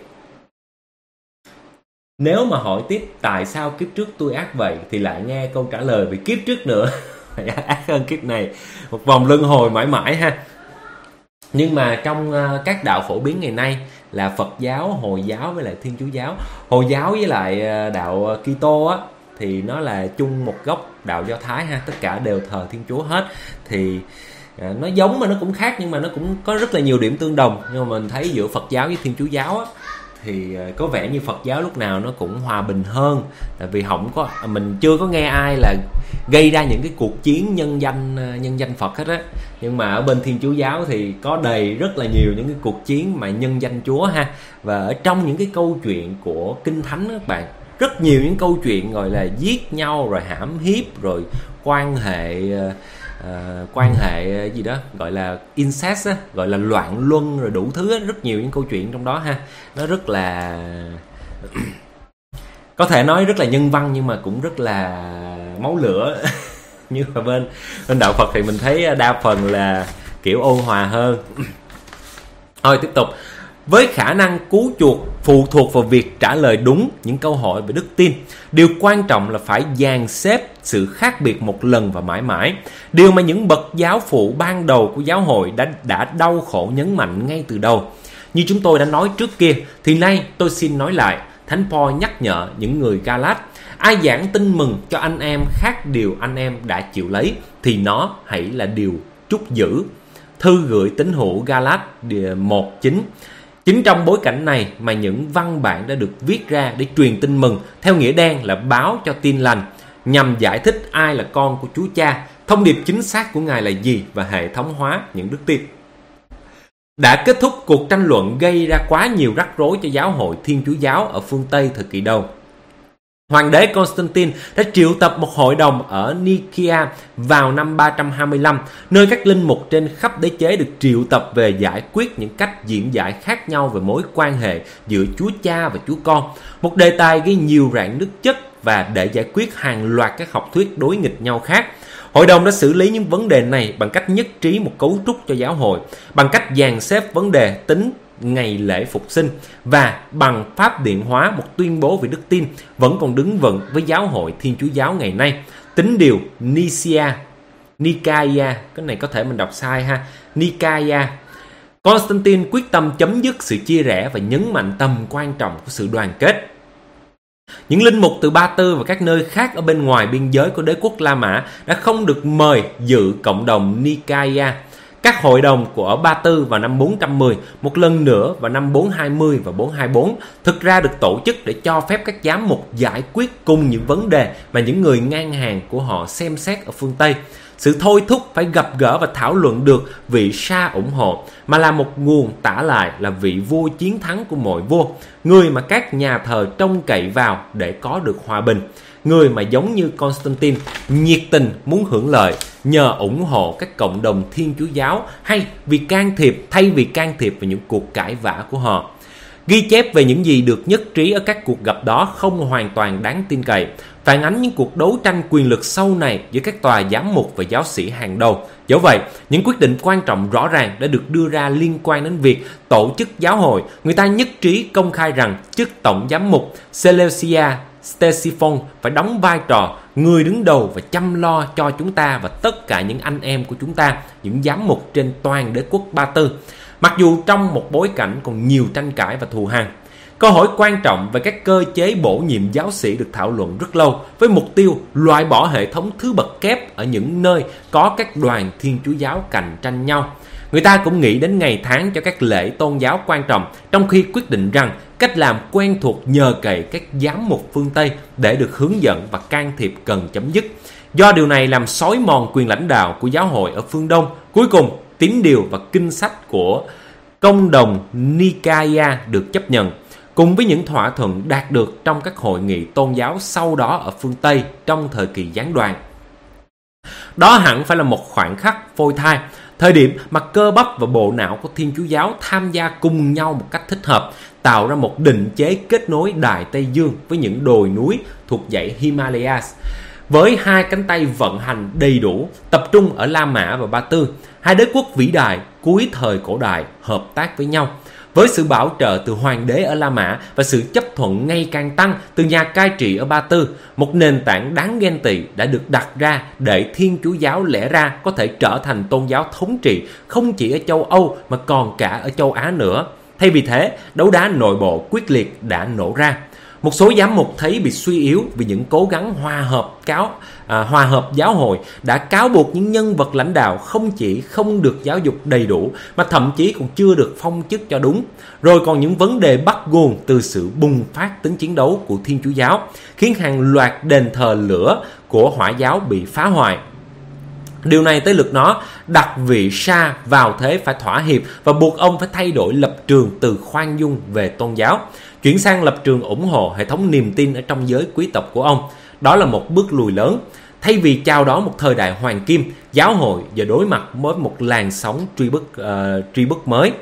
hỏi tiếp tại sao kiếp trước tôi ác vậy thì lại nghe câu trả lời về kiếp trước nữa. Ác hơn kiếp này, một vòng luân hồi mãi mãi ha. Nhưng mà trong các đạo phổ biến ngày nay là Phật giáo, Hồi giáo với lại Thiên Chúa giáo, Hồi giáo với lại đạo Kitô á thì nó là chung một gốc đạo Do Thái ha, tất cả đều thờ Thiên Chúa hết. Thì nó giống mà nó cũng khác, nhưng mà nó cũng có rất là nhiều điểm tương đồng. Nhưng mà mình thấy giữa Phật giáo với Thiên Chúa giáo á thì có vẻ như Phật giáo lúc nào nó cũng hòa bình hơn, tại vì mình chưa có nghe ai là gây ra những cái cuộc chiến nhân danh Phật hết á. Nhưng mà ở bên Thiên Chúa giáo thì có đầy rất là nhiều những cái cuộc chiến mà nhân danh Chúa ha. Và ở trong những cái câu chuyện của Kinh Thánh đó các bạn, rất nhiều những câu chuyện gọi là giết nhau rồi hãm hiếp rồi quan hệ gì đó gọi là incest á, gọi là loạn luân rồi đủ thứ á, rất nhiều những câu chuyện trong đó ha. Nó rất là có thể nói rất là nhân văn nhưng mà cũng rất là máu lửa. Như là bên đạo Phật thì mình thấy đa phần là kiểu ôn hòa hơn. Thôi tiếp tục. Với khả năng cứu chuộc phụ thuộc vào việc trả lời đúng những câu hỏi về đức tin, điều quan trọng là phải dàn xếp sự khác biệt một lần và mãi mãi. Điều mà những bậc giáo phụ ban đầu của giáo hội đã đau khổ nhấn mạnh ngay từ đầu. Như chúng tôi đã nói trước kia, thì nay tôi xin nói lại, Thánh Paul nhắc nhở những người Galat: ai giảng tin mừng cho anh em khác điều anh em đã chịu lấy, thì nó hãy là điều trút giữ. Thư gửi tín hữu Galat 1:9. Chính trong bối cảnh này mà những văn bản đã được viết ra để truyền tin mừng, theo nghĩa đen là báo cho tin lành, nhằm giải thích ai là con của Chúa Cha, thông điệp chính xác của Ngài là gì và hệ thống hóa những đức tin. Đã kết thúc cuộc tranh luận gây ra quá nhiều rắc rối cho giáo hội Thiên Chúa giáo ở phương Tây thời kỳ đầu. Hoàng đế Constantine đã triệu tập một hội đồng ở Nicaea vào năm 325, nơi các linh mục trên khắp đế chế được triệu tập về giải quyết những cách diễn giải khác nhau về mối quan hệ giữa Chúa Cha và Chúa Con, một đề tài gây nhiều rạn nứt chất, và để giải quyết hàng loạt các học thuyết đối nghịch nhau khác. Hội đồng đã xử lý những vấn đề này bằng cách nhất trí một cấu trúc cho giáo hội, bằng cách dàn xếp vấn đề tính ngày lễ phục sinh, và bằng pháp điển hóa một tuyên bố về đức tin vẫn còn đứng vững với giáo hội Thiên Chúa giáo ngày nay. Tín điều Nicaea, cái này có thể mình đọc sai ha, Nicaea. Constantine quyết tâm chấm dứt sự chia rẽ và nhấn mạnh tầm quan trọng của sự đoàn kết. Những linh mục từ Ba Tư và các nơi khác ở bên ngoài biên giới của đế quốc La Mã đã không được mời dự cộng đồng Nicaea. Các hội đồng của Ba Tư vào năm 410, một lần nữa vào năm 420 và 424, thực ra được tổ chức để cho phép các giám mục giải quyết cùng những vấn đề mà những người ngang hàng của họ xem xét ở phương Tây. Sự thôi thúc phải gặp gỡ và thảo luận được vị Sa ủng hộ, mà là một nguồn tả lại là vị vua chiến thắng của mọi vua, người mà các nhà thờ trông cậy vào để có được hòa bình, người mà giống như Constantine nhiệt tình muốn hưởng lợi nhờ ủng hộ các cộng đồng Thiên Chúa giáo thay vì can thiệp vào những cuộc cãi vã của họ. Ghi chép về những gì được nhất trí ở các cuộc gặp đó không hoàn toàn đáng tin cậy, phản ánh những cuộc đấu tranh quyền lực sâu này giữa các tòa giám mục và giáo sĩ hàng đầu. Dẫu vậy, những quyết định quan trọng rõ ràng đã được đưa ra liên quan đến việc tổ chức giáo hội. Người ta nhất trí công khai rằng chức tổng giám mục Seleucia Ctesiphon phải đóng vai trò người đứng đầu và chăm lo cho chúng ta và tất cả những anh em của chúng ta, những giám mục trên toàn đế quốc Ba Tư. Mặc dù trong một bối cảnh còn nhiều tranh cãi và thù hằn, câu hỏi quan trọng về các cơ chế bổ nhiệm giáo sĩ được thảo luận rất lâu, với mục tiêu loại bỏ hệ thống thứ bậc kép ở những nơi có các đoàn Thiên Chúa giáo cạnh tranh nhau. Người ta cũng nghĩ đến ngày tháng cho các lễ tôn giáo quan trọng, trong khi quyết định rằng cách làm quen thuộc nhờ cậy các giám mục phương Tây để được hướng dẫn và can thiệp cần chấm dứt. Do điều này làm xói mòn quyền lãnh đạo của giáo hội ở phương Đông, cuối cùng tín điều và kinh sách của công đồng Nicaea được chấp nhận, cùng với những thỏa thuận đạt được trong các hội nghị tôn giáo sau đó ở phương Tây trong thời kỳ gián đoạn. Đó hẳn phải là một khoảnh khắc phôi thai, thời điểm mà cơ bắp và bộ não của Thiên Chúa giáo tham gia cùng nhau một cách thích hợp, tạo ra một định chế kết nối Đại Tây Dương với những đồi núi thuộc dãy Himalayas. Với hai cánh tay vận hành đầy đủ, tập trung ở La Mã và Ba Tư, hai đế quốc vĩ đại cuối thời cổ đại hợp tác với nhau. Với sự bảo trợ từ hoàng đế ở La Mã và sự chấp thuận ngày càng tăng từ nhà cai trị ở Ba Tư, một nền tảng đáng ghen tị đã được đặt ra để Thiên Chúa giáo lẽ ra có thể trở thành tôn giáo thống trị không chỉ ở châu Âu mà còn cả ở châu Á nữa. Thay vì thế, đấu đá nội bộ quyết liệt đã nổ ra. Một số giám mục thấy bị suy yếu vì những cố gắng hòa hợp giáo hội đã cáo buộc những nhân vật lãnh đạo không chỉ không được giáo dục đầy đủ mà thậm chí còn chưa được phong chức cho đúng. Rồi còn những vấn đề bắt nguồn từ sự bùng phát tính chiến đấu của Thiên Chúa giáo, khiến hàng loạt đền thờ lửa của Hỏa giáo bị phá hoại. Điều này tới lượt nó đặt vị Sa vào thế phải thỏa hiệp và buộc ông phải thay đổi lập trường từ khoan dung về tôn giáo, chuyển sang lập trường ủng hộ hệ thống niềm tin ở trong giới quý tộc của ông. Đó là một bước lùi lớn. Thay vì chào đón một thời đại hoàng kim, giáo hội giờ đối mặt với một làn sóng truy bức mới.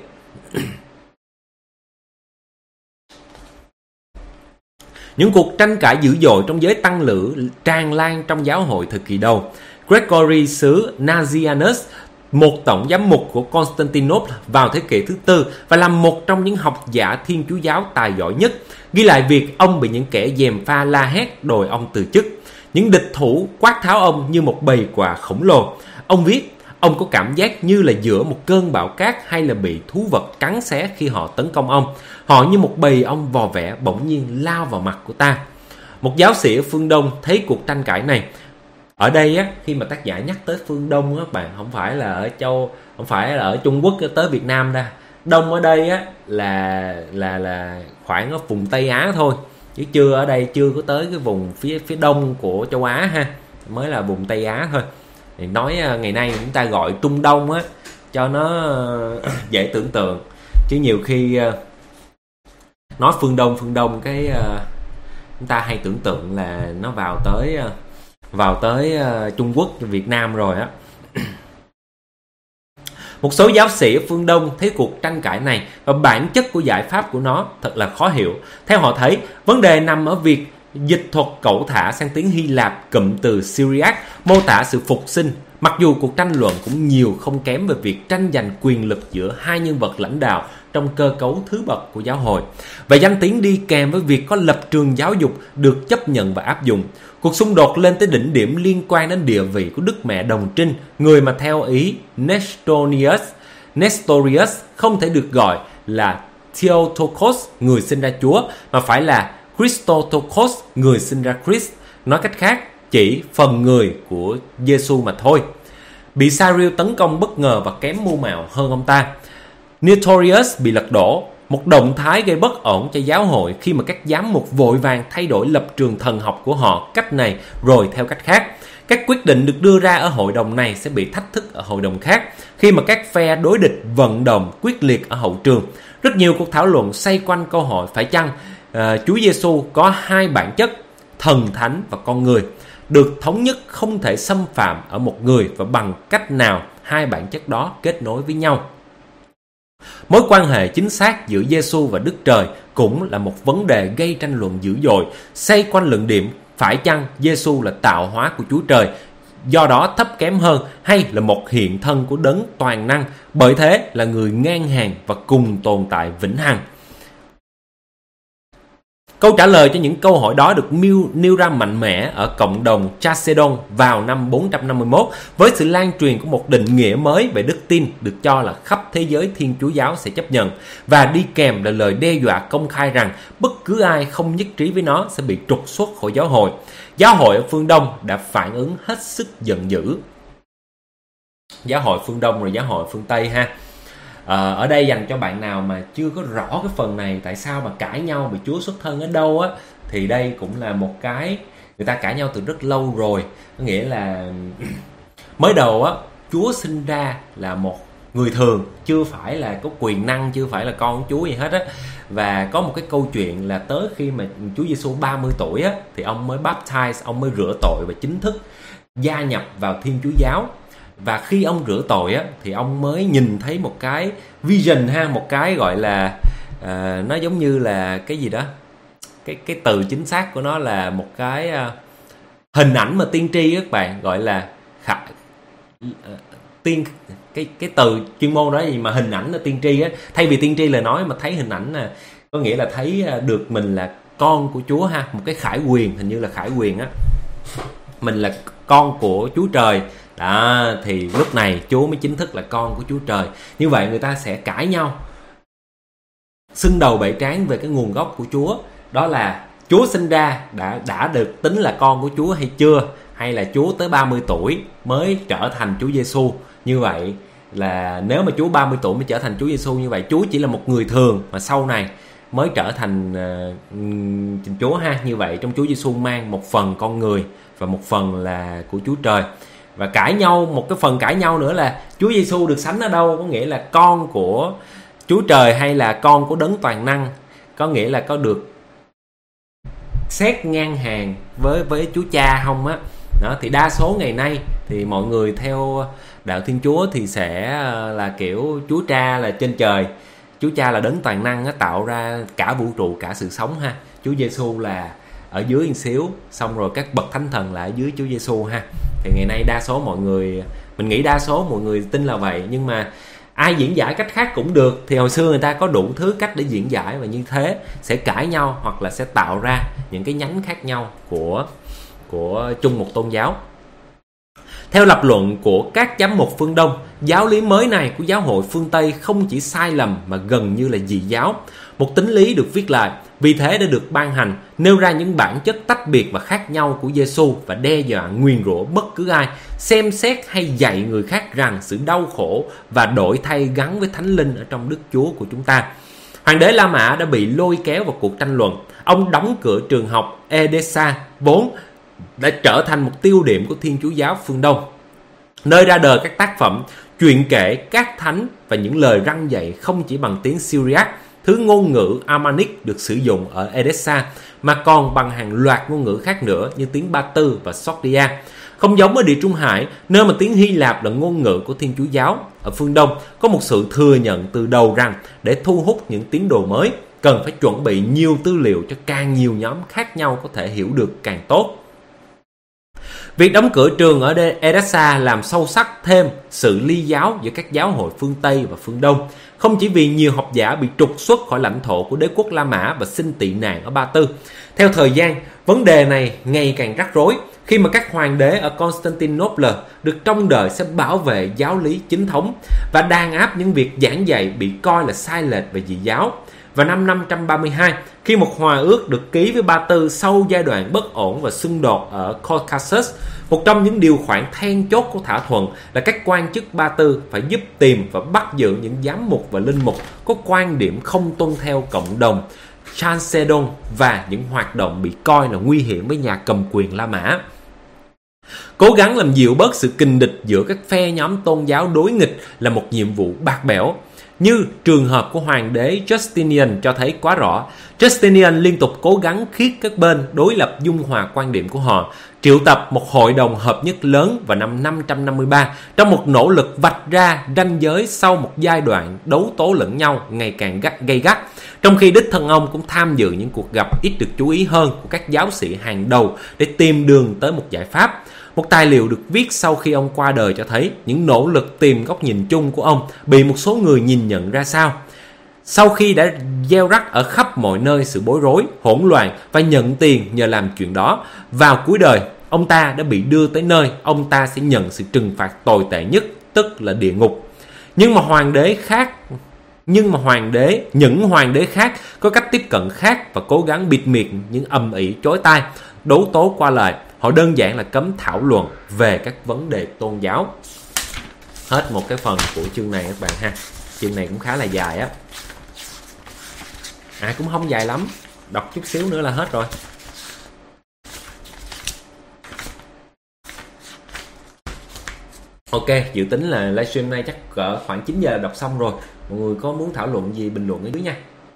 Những cuộc tranh cãi dữ dội trong giới tăng lữ tràn lan trong giáo hội thời kỳ đầu. Gregory xứ Nazianzus, một tổng giám mục của Constantinople vào thế kỷ thứ tư và là một trong những học giả Thiên Chúa giáo tài giỏi nhất, ghi lại việc ông bị những kẻ gièm pha la hét đòi ông từ chức. Những địch thủ quát tháo ông như một bầy quạ khổng lồ. Ông viết, Ông có cảm giác như là giữa một cơn bão cát hay là bị thú vật cắn xé khi họ tấn công ông. Họ như một bầy ong vò vẽ bỗng nhiên lao vào mặt của ta. Một giáo sĩ ở phương Đông thấy cuộc tranh cãi này. Ở đây á, khi mà tác giả nhắc tới phương Đông á bạn, không phải là ở Trung Quốc tới Việt Nam đâu. Đông ở đây á là khoảng ở vùng Tây Á thôi, chứ ở đây chưa có tới cái vùng phía đông của châu Á ha, mới là vùng Tây Á thôi. Thì nói ngày nay chúng ta gọi Trung Đông á cho nó dễ tưởng tượng, chứ nhiều khi nói phương Đông cái chúng ta hay tưởng tượng là nó vào tới Trung Quốc, Việt Nam rồi á. Một số giáo sĩ ở phương Đông thấy cuộc tranh cãi này và bản chất của giải pháp của nó thật là khó hiểu. Theo họ thấy, vấn đề nằm ở việc dịch thuật cẩu thả sang tiếng Hy Lạp cụm từ Syriac mô tả sự phục sinh, mặc dù cuộc tranh luận cũng nhiều không kém về việc tranh giành quyền lực giữa hai nhân vật lãnh đạo trong cơ cấu thứ bậc của giáo hội, và danh tiếng đi kèm với việc có lập trường giáo dục được chấp nhận và áp dụng. Cuộc xung đột lên tới đỉnh điểm liên quan đến địa vị của Đức Mẹ Đồng Trinh, người mà theo ý Nestorius không thể được gọi là Theotokos, người sinh ra Chúa, mà phải là Christotokos, người sinh ra Christ. Nói cách khác, chỉ phần người của Giêsu mà thôi. Bị Cyril tấn công bất ngờ và kém mưu mẹo hơn ông ta. Nestorius bị lật đổ, một động thái gây bất ổn cho giáo hội khi mà các giám mục vội vàng thay đổi lập trường thần học của họ cách này rồi theo cách khác. Các quyết định được đưa ra ở hội đồng này sẽ bị thách thức ở hội đồng khác khi mà các phe đối địch vận động quyết liệt ở hậu trường. Rất nhiều cuộc thảo luận xoay quanh câu hỏi phải chăng Chúa Giêsu có hai bản chất, thần thánh và con người, được thống nhất không thể xâm phạm ở một người, và bằng cách nào hai bản chất đó kết nối với nhau. Mối quan hệ chính xác giữa Giêsu và Đức Trời cũng là một vấn đề gây tranh luận dữ dội, xoay quanh luận điểm phải chăng Giêsu là tạo hóa của Chúa Trời, do đó thấp kém hơn, hay là một hiện thân của đấng toàn năng, bởi thế là người ngang hàng và cùng tồn tại vĩnh hằng. Câu trả lời cho những câu hỏi đó được nêu ra mạnh mẽ ở cộng đồng Chalcedon vào năm 451 với sự lan truyền của một định nghĩa mới về đức tin được cho là khắp thế giới Thiên Chúa giáo sẽ chấp nhận, và đi kèm là lời đe dọa công khai rằng bất cứ ai không nhất trí với nó sẽ bị trục xuất khỏi giáo hội. Giáo hội ở phương Đông đã phản ứng hết sức giận dữ. Giáo hội phương Đông rồi giáo hội phương Tây ha. Ở đây dành cho bạn nào mà chưa có rõ cái phần này, tại sao mà cãi nhau về Chúa xuất thân ở đâu á, thì đây cũng là một cái người ta cãi nhau từ rất lâu rồi. Có nghĩa là mới đầu á, Chúa sinh ra là một người thường, chưa phải là có quyền năng, chưa phải là con Chúa gì hết á. Và có một cái câu chuyện là tới khi mà Chúa Giêsu 30 tuổi á, thì ông mới baptize, ông mới rửa tội và chính thức gia nhập vào Thiên Chúa giáo. Và khi ông rửa tội á, thì ông mới nhìn thấy một cái vision ha, một cái gọi là nó giống như là cái gì đó, cái từ chính xác của nó là một cái hình ảnh mà tiên tri á các bạn, gọi là cái từ chuyên môn đó gì mà hình ảnh là tiên tri á, thay vì tiên tri là nói mà thấy hình ảnh là có nghĩa là thấy được mình là con của Chúa ha, một cái khải quyền, hình như là khải quyền á, mình là con của Chúa Trời. Đó, thì lúc này Chúa mới chính thức là con của Chúa Trời. Như vậy người ta sẽ cãi nhau, xưng đầu bậy trán về cái nguồn gốc của Chúa. Đó là Chúa sinh ra đã được tính là con của Chúa hay chưa, hay là Chúa tới 30 tuổi mới trở thành Chúa Giêsu. Như vậy là nếu mà Chúa 30 tuổi mới trở thành Chúa Giêsu, như vậy Chúa chỉ là một người thường mà sau này mới trở thành Chúa ha. Như vậy trong Chúa Giêsu mang một phần con người và một phần là của Chúa Trời. Và cãi nhau, một cái phần cãi nhau nữa là Chúa Giêsu được sánh ở đâu, có nghĩa là con của Chúa Trời hay là con của đấng toàn năng, có nghĩa là có được xét ngang hàng với Chúa Cha không á. Đó, thì đa số ngày nay thì mọi người theo đạo Thiên Chúa thì sẽ là kiểu Chúa Cha là trên trời, Chúa Cha là đấng toàn năng á, tạo ra cả vũ trụ, cả sự sống ha. Chúa Giêsu là ở dưới một xíu, xong rồi các bậc thánh thần là ở dưới Chúa Giêsu ha. Thì ngày nay đa số mọi người, mình nghĩ đa số mọi người tin là vậy, nhưng mà ai diễn giải cách khác cũng được. Thì hồi xưa người ta có đủ thứ cách để diễn giải, và như thế sẽ cãi nhau hoặc là sẽ tạo ra những cái nhánh khác nhau của chung một tôn giáo. Theo lập luận của các giám mục phương Đông, giáo lý mới này của giáo hội phương Tây không chỉ sai lầm mà gần như là dị giáo. Một tín lý được viết lại, vì thế đã được ban hành, nêu ra những bản chất tách biệt và khác nhau của Giêsu và đe dọa nguyền rủa bất cứ ai xem xét hay dạy người khác rằng sự đau khổ và đổi thay gắn với Thánh Linh ở trong Đức Chúa của chúng ta. Hoàng đế La Mã đã bị lôi kéo vào cuộc tranh luận. Ông đóng cửa trường học Edessa vốn đã trở thành một tiêu điểm của Thiên Chúa giáo phương Đông, nơi ra đời các tác phẩm chuyện kể, các thánh và những lời răn dạy không chỉ bằng tiếng Syriac, thứ ngôn ngữ Aramaic được sử dụng ở Edessa, mà còn bằng hàng loạt ngôn ngữ khác nữa như tiếng Ba Tư và Sordia. Không giống ở Địa Trung Hải, nơi mà tiếng Hy Lạp là ngôn ngữ của Thiên Chúa giáo, ở phương Đông có một sự thừa nhận từ đầu rằng để thu hút những tín đồ mới, cần phải chuẩn bị nhiều tư liệu cho càng nhiều nhóm khác nhau có thể hiểu được càng tốt. Việc đóng cửa trường ở Edessa làm sâu sắc thêm sự ly giáo giữa các giáo hội phương Tây và phương Đông, không chỉ vì nhiều học giả bị trục xuất khỏi lãnh thổ của đế quốc La Mã và xin tị nạn ở Ba Tư. Theo thời gian, vấn đề này ngày càng rắc rối khi mà các hoàng đế ở Constantinople được trông đợi sẽ bảo vệ giáo lý chính thống và đàn áp những việc giảng dạy bị coi là sai lệch về dị giáo. Vào năm 532, khi một hòa ước được ký với Ba Tư sau giai đoạn bất ổn và xung đột ở Caucasus, một trong những điều khoản then chốt của thỏa thuận là các quan chức Ba Tư phải giúp tìm và bắt giữ những giám mục và linh mục có quan điểm không tuân theo cộng đồng Chalcedon và những hoạt động bị coi là nguy hiểm với nhà cầm quyền La Mã. Cố gắng làm dịu bớt sự kình địch giữa các phe nhóm tôn giáo đối nghịch là một nhiệm vụ bạc bẽo, như trường hợp của hoàng đế Justinian cho thấy quá rõ. Justinian liên tục cố gắng khiết các bên đối lập dung hòa quan điểm của họ, triệu tập một hội đồng hợp nhất lớn vào năm 553 trong một nỗ lực vạch ra ranh giới sau một giai đoạn đấu tố lẫn nhau ngày càng gay gắt, trong khi đích thân ông cũng tham dự những cuộc gặp ít được chú ý hơn của các giáo sĩ hàng đầu để tìm đường tới một giải pháp. Một tài liệu được viết sau khi ông qua đời cho thấy những nỗ lực tìm góc nhìn chung của ông bị một số người nhìn nhận ra sao. Sau khi đã gieo rắc ở khắp mọi nơi sự bối rối, hỗn loạn và nhận tiền nhờ làm chuyện đó, vào cuối đời, ông ta đã bị đưa tới nơi ông ta sẽ nhận sự trừng phạt tồi tệ nhất, tức là địa ngục. Nhưng mà những hoàng đế khác có cách tiếp cận khác và cố gắng bịt miệng những ầm ĩ chối tai, đấu tố qua lời. Họ đơn giản là cấm thảo luận về các vấn đề tôn giáo. Hết một cái phần của chương này các bạn ha. Chương này cũng khá là dài á. Cũng không dài lắm. Đọc chút xíu nữa là hết rồi. Ok, dự tính là livestream này chắc cỡ khoảng 9 giờ đọc xong rồi. Mọi người có muốn thảo luận gì bình luận ở dưới nha.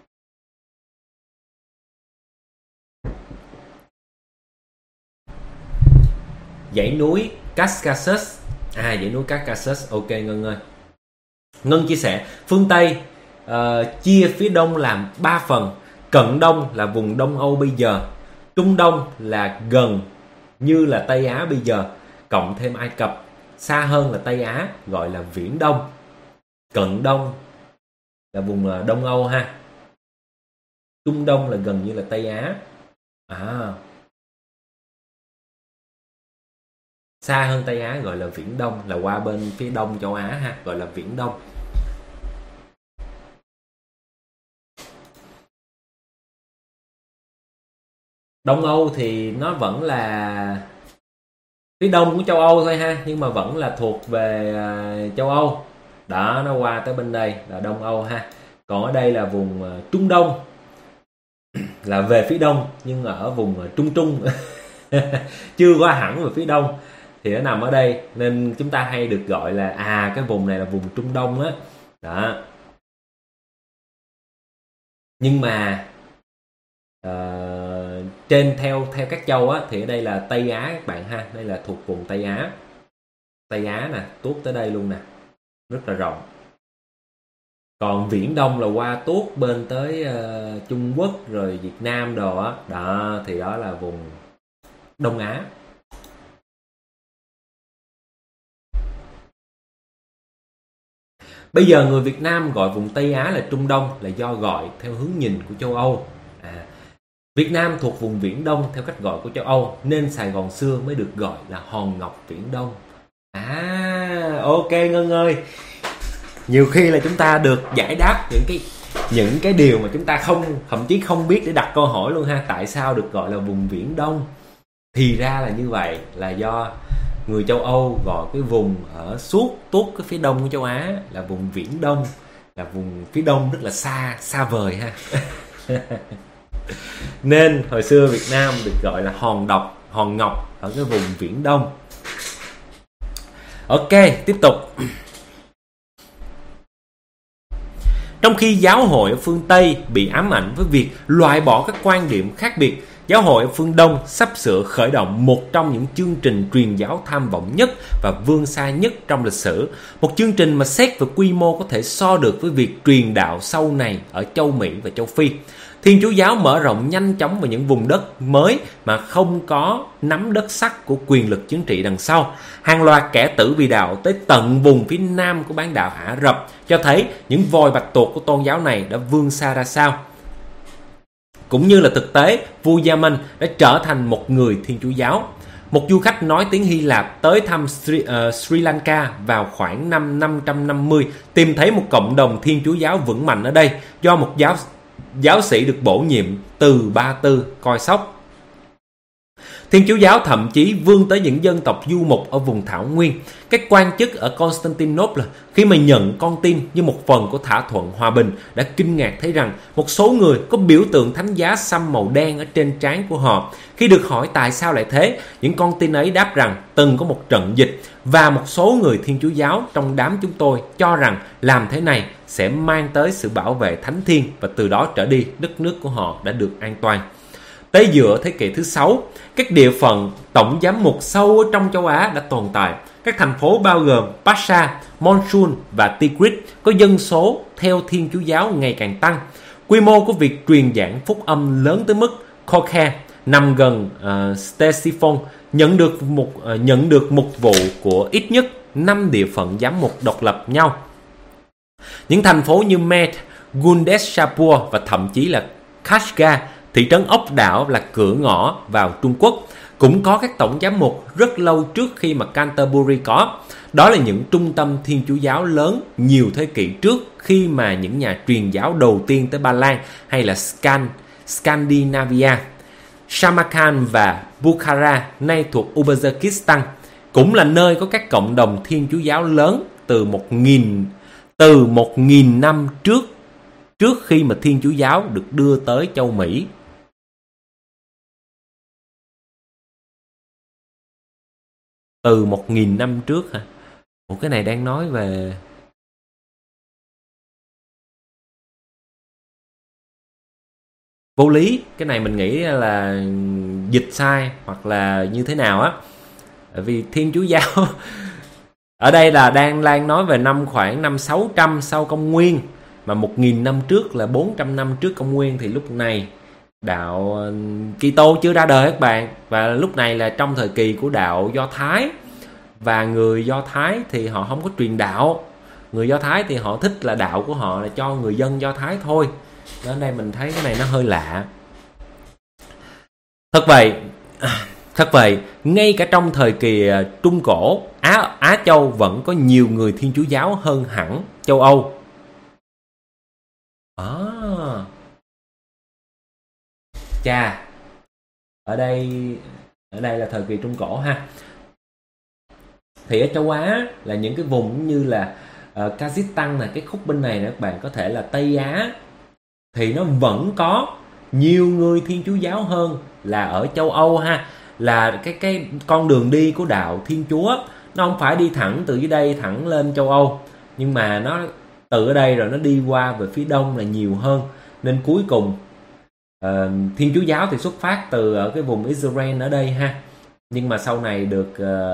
Dãy núi Caucasus. Dãy núi Caucasus. Ok Ngân ơi. Ngân chia sẻ phương Tây chia phía đông làm 3 phần. Cận đông là vùng Đông Âu bây giờ, Trung Đông là gần như là Tây Á bây giờ, cộng thêm Ai Cập. Xa hơn là Tây Á, gọi là Viễn Đông. Cận đông là vùng Đông Âu ha. Trung Đông là gần như là Tây Á. Xa hơn Tây Á gọi là Viễn Đông, là qua bên phía đông châu Á ha, gọi là Viễn Đông. Đông Âu thì nó vẫn là phía đông của châu Âu thôi ha, nhưng mà vẫn là thuộc về châu Âu. Đó, nó qua tới bên đây là Đông Âu ha. Còn ở đây là vùng Trung Đông, là về phía đông nhưng ở vùng trung chưa qua hẳn về phía đông, thì nó nằm ở đây nên chúng ta hay được gọi là cái vùng này là vùng Trung Đông á. Đó. Nhưng mà trên theo các châu á thì ở đây là Tây Á các bạn ha, đây là thuộc vùng Tây Á. Tây Á nè, tuốt tới đây luôn nè, rất là rộng. Còn Viễn Đông là qua tuốt bên tới Trung Quốc rồi Việt Nam đồ á. Đó thì đó là vùng Đông Á. Bây giờ người Việt Nam gọi vùng Tây Á là Trung Đông là do gọi theo hướng nhìn của châu Âu. Việt Nam thuộc vùng Viễn Đông theo cách gọi của châu Âu, nên Sài Gòn xưa mới được gọi là Hòn Ngọc Viễn Đông. Ok Ngân ơi, nhiều khi là chúng ta được giải đáp những cái điều mà chúng ta thậm chí không biết để đặt câu hỏi luôn ha. Tại sao được gọi là vùng Viễn Đông? Thì ra là như vậy, là do người châu Âu gọi cái vùng ở suốt tuốt cái phía đông của châu Á là vùng Viễn Đông, là vùng phía đông rất là xa xa vời ha. Nên hồi xưa Việt Nam được gọi là hòn ngọc ở cái vùng Viễn Đông. Ok, tiếp tục. Trong khi giáo hội ở phương Tây bị ám ảnh với việc loại bỏ các quan điểm khác biệt, giáo hội ở phương Đông sắp sửa khởi động một trong những chương trình truyền giáo tham vọng nhất và vươn xa nhất trong lịch sử. Một chương trình mà xét về quy mô có thể so được với việc truyền đạo sau này ở châu Mỹ và châu Phi. Thiên Chúa giáo mở rộng nhanh chóng vào những vùng đất mới mà không có nắm đất sắt của quyền lực chính trị đằng sau. Hàng loạt kẻ tử vì đạo tới tận vùng phía nam của bán đảo Ả Rập cho thấy những voi bạch tuộc của tôn giáo này đã vươn xa ra sao. Cũng như là thực tế, vua Yaman đã trở thành một người Thiên Chúa giáo. Một du khách nói tiếng Hy Lạp tới thăm Sri Lanka vào khoảng năm 550 tìm thấy một cộng đồng Thiên Chúa giáo vững mạnh ở đây do một giáo sĩ được bổ nhiệm từ Ba Tư coi sóc. Thiên Chúa giáo thậm chí vươn tới những dân tộc du mục ở vùng thảo nguyên. Các quan chức ở Constantinople khi mà nhận con tin như một phần của thỏa thuận hòa bình đã kinh ngạc thấy rằng một số người có biểu tượng thánh giá xăm màu đen ở trên trán của họ. Khi được hỏi tại sao lại thế, những con tin ấy đáp rằng từng có một trận dịch và một số người Thiên Chúa giáo trong đám chúng tôi cho rằng làm thế này sẽ mang tới sự bảo vệ thánh thiên và từ đó trở đi đất nước của họ đã được an toàn. Tới giữa thế kỷ thứ 6, các địa phận tổng giám mục sâu ở trong châu Á đã tồn tại. Các thành phố bao gồm Pasha, Mosul và Tikrit có dân số theo Thiên Chúa giáo ngày càng tăng. Quy mô của việc truyền giảng phúc âm lớn tới mức Kokhe nằm gần Ctesiphon nhận được mục vụ của ít nhất 5 địa phận giám mục độc lập nhau. Những thành phố như Med, Gundeshapur và thậm chí là Kashgar, thị trấn ốc đảo là cửa ngõ vào Trung Quốc, cũng có các tổng giám mục rất lâu trước khi mà Canterbury có. Đó là những trung tâm Thiên Chúa giáo lớn nhiều thế kỷ trước khi mà những nhà truyền giáo đầu tiên tới Ba Lan hay là Scandinavia. Samarkand và Bukhara nay thuộc Uzbekistan cũng là nơi có các cộng đồng Thiên Chúa giáo lớn từ 1.000 năm trước khi mà Thiên Chúa giáo được đưa tới châu Mỹ. Từ 1.000 năm trước hả? Ủa, cái này đang nói về vô lý. Cái này mình nghĩ là dịch sai hoặc là như thế nào á. Bởi vì Thiên Chúa giáo ở đây là đang nói về khoảng năm 600 sau công nguyên, mà 1.000 năm trước là 400 năm trước công nguyên, thì lúc này đạo Kitô chưa ra đời các bạn. Và lúc này là trong thời kỳ của đạo Do Thái. Và người Do Thái thì họ không có truyền đạo. Người Do Thái thì họ thích là đạo của họ là cho người dân Do Thái thôi. Đến đây mình thấy cái này nó hơi lạ. Thật vậy, ngay cả trong thời kỳ Trung Cổ, Á Châu vẫn có nhiều người Thiên Chúa giáo hơn hẳn châu Âu. Chà, ở đây là thời kỳ Trung Cổ ha. Thì ở châu Á là những cái vùng như là Kazakhstan là cái khúc bên này nè các bạn, có thể là Tây Á, thì nó vẫn có nhiều người Thiên Chúa giáo hơn là ở châu Âu ha. Là cái con đường đi của đạo Thiên Chúa nó không phải đi thẳng từ dưới đây thẳng lên châu Âu, nhưng mà nó từ ở đây rồi nó đi qua về phía đông là nhiều hơn. Nên cuối cùng Thiên Chúa giáo thì xuất phát từ ở cái vùng Israel ở đây ha, nhưng mà sau này được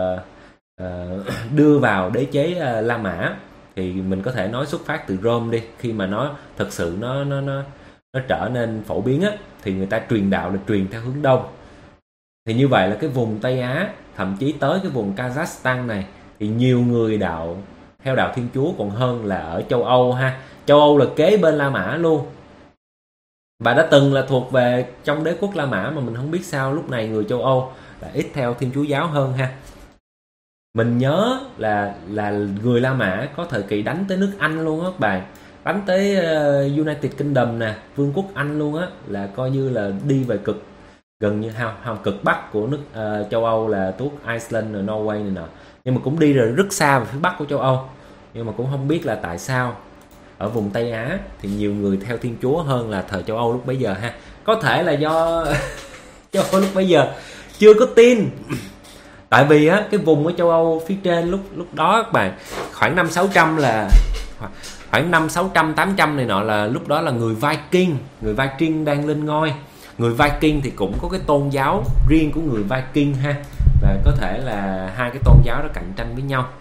đưa vào đế chế La Mã, thì mình có thể nói xuất phát từ Rome đi. Khi mà nó thật sự nó trở nên phổ biến á, thì người ta truyền đạo là truyền theo hướng đông. Thì như vậy là cái vùng Tây Á, thậm chí tới cái vùng Kazakhstan này, thì nhiều người theo đạo Thiên Chúa còn hơn là ở châu Âu ha. Châu Âu là kế bên La Mã luôn, và đã từng là thuộc về trong đế quốc La Mã, mà mình không biết sao lúc này người châu Âu là ít theo Thiên Chúa giáo hơn ha. Mình nhớ là người La Mã có thời kỳ đánh tới nước Anh luôn á các bạn, đánh tới United Kingdom nè, Vương quốc Anh luôn á, là coi như là đi về cực gần như cực bắc của nước châu Âu là tuốt Iceland rồi Norway này nọ, nhưng mà cũng đi rồi rất xa về phía bắc của châu Âu. Nhưng mà cũng không biết là tại sao ở vùng Tây Á thì nhiều người theo Thiên Chúa hơn là thời châu Âu lúc bấy giờ ha. Có thể là do châu Âu lúc bấy giờ chưa có tin. Tại vì á cái vùng ở châu Âu phía trên lúc đó các bạn, khoảng 500-600 là khoảng 500-600-800 này nọ, là lúc đó là người Viking đang lên ngôi. Người Viking thì cũng có cái tôn giáo riêng của người Viking ha, và có thể là hai cái tôn giáo đó cạnh tranh với nhau.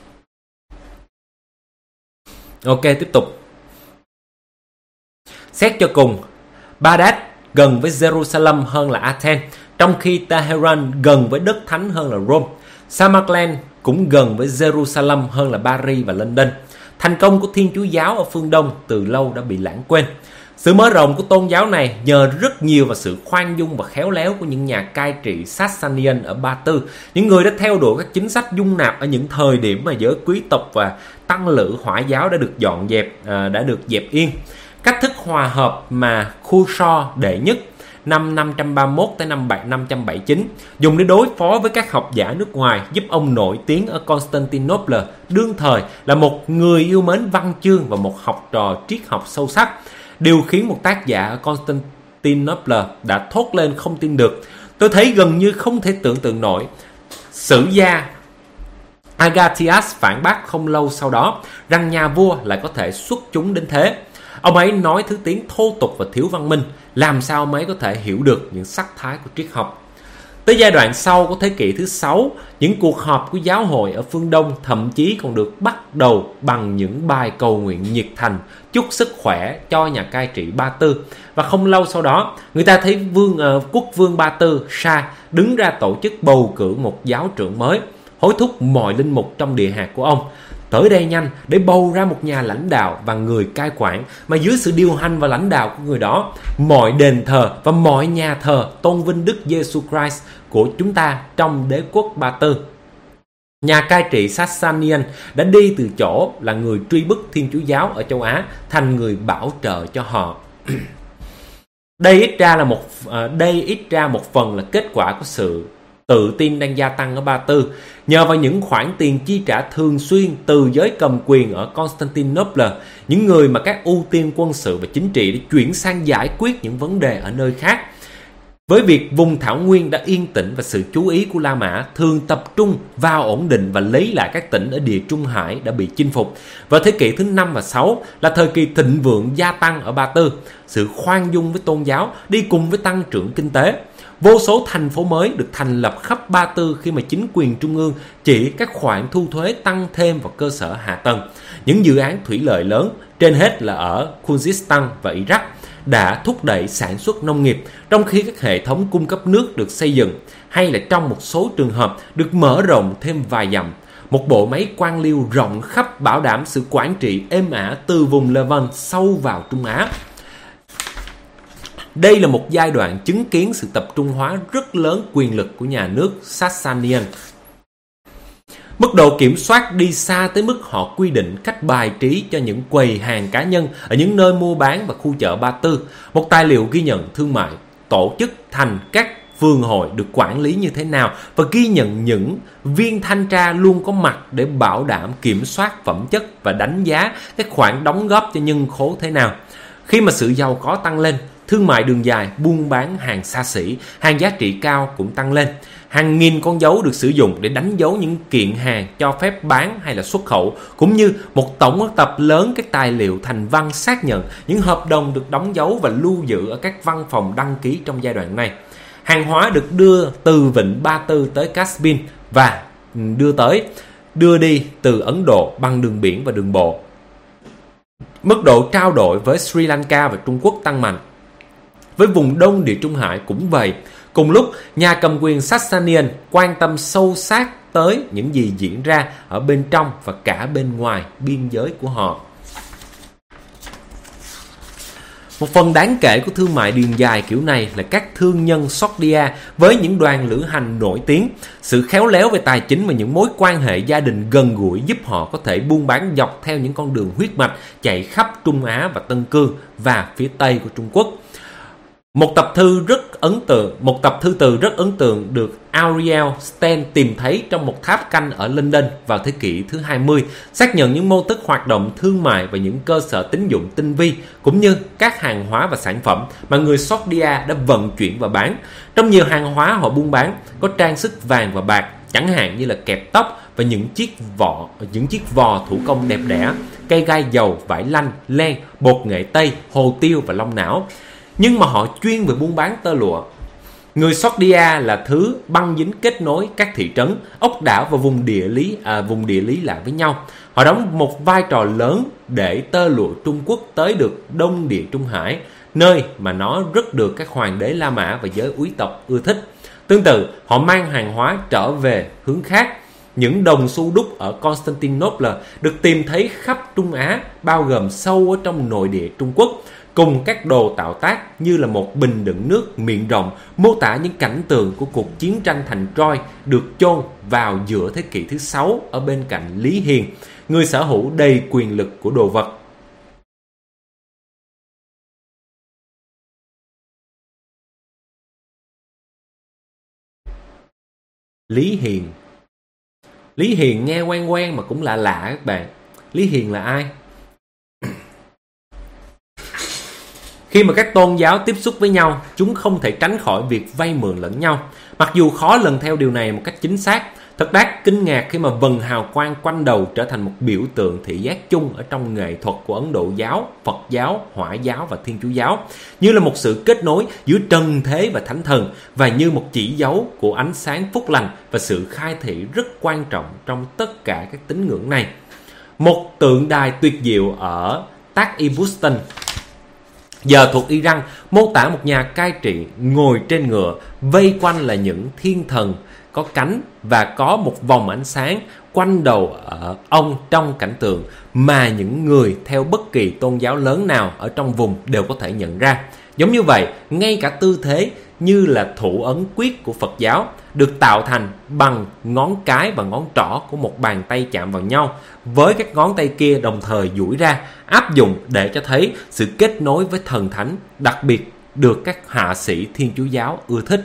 Ok, tiếp tục. Xét cho cùng, Baghdad gần với Jerusalem hơn là Athens, trong khi Tehran gần với đất thánh hơn là Rome. Samarkand cũng gần với Jerusalem hơn là Paris và London. Thành công của Thiên Chúa giáo ở phương Đông từ lâu đã bị lãng quên. Sự mở rộng của tôn giáo này nhờ rất nhiều vào sự khoan dung và khéo léo của những nhà cai trị Sasanian ở Ba Tư, những người đã theo đuổi các chính sách dung nạp ở những thời điểm mà giới quý tộc và tăng lữ Hỏa giáo đã được dẹp yên. Cách thức hòa hợp mà Khusro đệ nhất năm 531 tới năm 579 dùng để đối phó với các học giả nước ngoài giúp ông nổi tiếng ở Constantinople đương thời là một người yêu mến văn chương và một học trò triết học sâu sắc. Điều khiến một tác giả ở Constantinople đã thốt lên không tin được: tôi thấy gần như không thể tưởng tượng nổi. Sử gia Agathias phản bác không lâu sau đó rằng nhà vua lại có thể xuất chúng đến thế. Ông ấy nói thứ tiếng thô tục và thiếu văn minh, làm sao ông ấy có thể hiểu được những sắc thái của triết học. Tới giai đoạn sau của thế kỷ thứ 6, những cuộc họp của giáo hội ở phương Đông thậm chí còn được bắt đầu bằng những bài cầu nguyện nhiệt thành, chúc sức khỏe cho nhà cai trị Ba Tư. Và không lâu sau đó, người ta thấy quốc vương Ba Tư, Shah, đứng ra tổ chức bầu cử một giáo trưởng mới, hối thúc mọi linh mục trong địa hạt của ông tới đây nhanh để bầu ra một nhà lãnh đạo và người cai quản, mà dưới sự điều hành và lãnh đạo của người đó, mọi đền thờ và mọi nhà thờ tôn vinh Đức Giêsu Christ của chúng ta trong đế quốc Ba Tư. Nhà cai trị Sasanian đã đi từ chỗ là người truy bức Thiên Chúa giáo ở châu Á thành người bảo trợ cho họ. Đây ít ra một phần là kết quả của sự tự tin đang gia tăng ở Ba Tư, nhờ vào những khoản tiền chi trả thường xuyên từ giới cầm quyền ở Constantinople, những người mà các ưu tiên quân sự và chính trị để chuyển sang giải quyết những vấn đề ở nơi khác. Với việc vùng Thảo Nguyên đã yên tĩnh và sự chú ý của La Mã thường tập trung vào ổn định và lấy lại các tỉnh ở Địa Trung Hải đã bị chinh phục. Vào thế kỷ thứ 5 và 6 là thời kỳ thịnh vượng gia tăng ở Ba Tư, sự khoan dung với tôn giáo đi cùng với tăng trưởng kinh tế. Vô số thành phố mới được thành lập khắp Ba Tư khi mà chính quyền trung ương chỉ các khoản thu thuế tăng thêm vào cơ sở hạ tầng. Những dự án thủy lợi lớn, trên hết là ở Khuzestan và Iraq, đã thúc đẩy sản xuất nông nghiệp, trong khi các hệ thống cung cấp nước được xây dựng, hay là trong một số trường hợp được mở rộng thêm vài dặm. Một bộ máy quan liêu rộng khắp bảo đảm sự quản trị êm ả từ vùng Levant sâu vào Trung Á. Đây là một giai đoạn chứng kiến sự tập trung hóa rất lớn quyền lực của nhà nước Sasanian. Mức độ kiểm soát đi xa tới mức họ quy định cách bài trí cho những quầy hàng cá nhân ở những nơi mua bán và khu chợ Ba Tư. Một tài liệu ghi nhận thương mại tổ chức thành các phường hội được quản lý như thế nào, và ghi nhận những viên thanh tra luôn có mặt để bảo đảm kiểm soát phẩm chất và đánh giá các khoản đóng góp cho nhân khố thế nào. Khi mà sự giàu có tăng lên, thương mại đường dài, buôn bán hàng xa xỉ, hàng giá trị cao cũng tăng lên. Hàng nghìn con dấu được sử dụng để đánh dấu những kiện hàng cho phép bán hay là xuất khẩu, cũng như một tổng tập lớn các tài liệu thành văn xác nhận những hợp đồng được đóng dấu và lưu giữ ở các văn phòng đăng ký trong giai đoạn này. Hàng hóa được đưa từ vịnh Ba Tư tới Caspian và đưa đi từ Ấn Độ bằng đường biển và đường bộ. Mức độ trao đổi với Sri Lanka và Trung Quốc tăng mạnh. Với vùng Đông Địa Trung Hải cũng vậy. Cùng lúc, nhà cầm quyền Sasanian quan tâm sâu sát tới những gì diễn ra ở bên trong và cả bên ngoài biên giới của họ. Một phần đáng kể của thương mại đường dài kiểu này là các thương nhân Sogdia với những đoàn lữ hành nổi tiếng, sự khéo léo về tài chính và những mối quan hệ gia đình gần gũi giúp họ có thể buôn bán dọc theo những con đường huyết mạch chạy khắp Trung Á và Tân Cương và phía Tây của Trung Quốc. Một tập thư từ rất ấn tượng được Ariel Steen tìm thấy trong một tháp canh ở London vào thế kỷ thứ 20, xác nhận những mô thức hoạt động thương mại và những cơ sở tín dụng tinh vi, cũng như các hàng hóa và sản phẩm mà người Sogdia đã vận chuyển và bán. Trong nhiều hàng hóa họ buôn bán có trang sức vàng và bạc, chẳng hạn như là kẹp tóc và những chiếc vò thủ công đẹp đẽ, cây gai dầu, vải lanh, len, bột nghệ tây, hồ tiêu và long não. Nhưng mà họ chuyên về buôn bán tơ lụa. Người Sogdia là thứ băng dính kết nối các thị trấn, ốc đảo và vùng địa lý lại với nhau. Họ đóng một vai trò lớn để tơ lụa Trung Quốc tới được Đông Địa Trung Hải, nơi mà nó rất được các hoàng đế La Mã và giới quý tộc ưa thích. Tương tự, họ mang hàng hóa trở về hướng khác. Những đồng xu đúc ở Constantinople được tìm thấy khắp Trung Á, bao gồm sâu ở trong nội địa Trung Quốc, cùng các đồ tạo tác như là một bình đựng nước miệng rộng mô tả những cảnh tượng của cuộc chiến tranh thành Troy được chôn vào giữa thế kỷ thứ 6 ở bên cạnh Lý Hiền, người sở hữu đầy quyền lực của đồ vật. Lý Hiền nghe quen quen mà cũng lạ lạ các bạn. Lý Hiền là ai? Khi mà các tôn giáo tiếp xúc với nhau, chúng không thể tránh khỏi việc vay mượn lẫn nhau. Mặc dù khó lần theo điều này một cách chính xác, thật đáng kinh ngạc khi mà vầng hào quang quanh đầu trở thành một biểu tượng thị giác chung ở trong nghệ thuật của Ấn Độ giáo, Phật giáo, Hỏa giáo và Thiên Chúa giáo, như là một sự kết nối giữa trần thế và thánh thần, và như một chỉ dấu của ánh sáng phúc lành và sự khai thị rất quan trọng trong tất cả các tín ngưỡng này. Một tượng đài tuyệt diệu ở Taq-i-Bustani, giờ thuộc Iran, mô tả một nhà cai trị ngồi trên ngựa, vây quanh là những thiên thần có cánh và có một vòng ánh sáng quanh đầu ông trong cảnh tượng mà những người theo bất kỳ tôn giáo lớn nào ở trong vùng đều có thể nhận ra. Giống như vậy, ngay cả tư thế như là thủ ấn quyết của Phật giáo được tạo thành bằng ngón cái và ngón trỏ của một bàn tay chạm vào nhau, với các ngón tay kia đồng thời duỗi ra, áp dụng để cho thấy sự kết nối với thần thánh, đặc biệt được các hạ sĩ Thiên Chúa giáo ưa thích.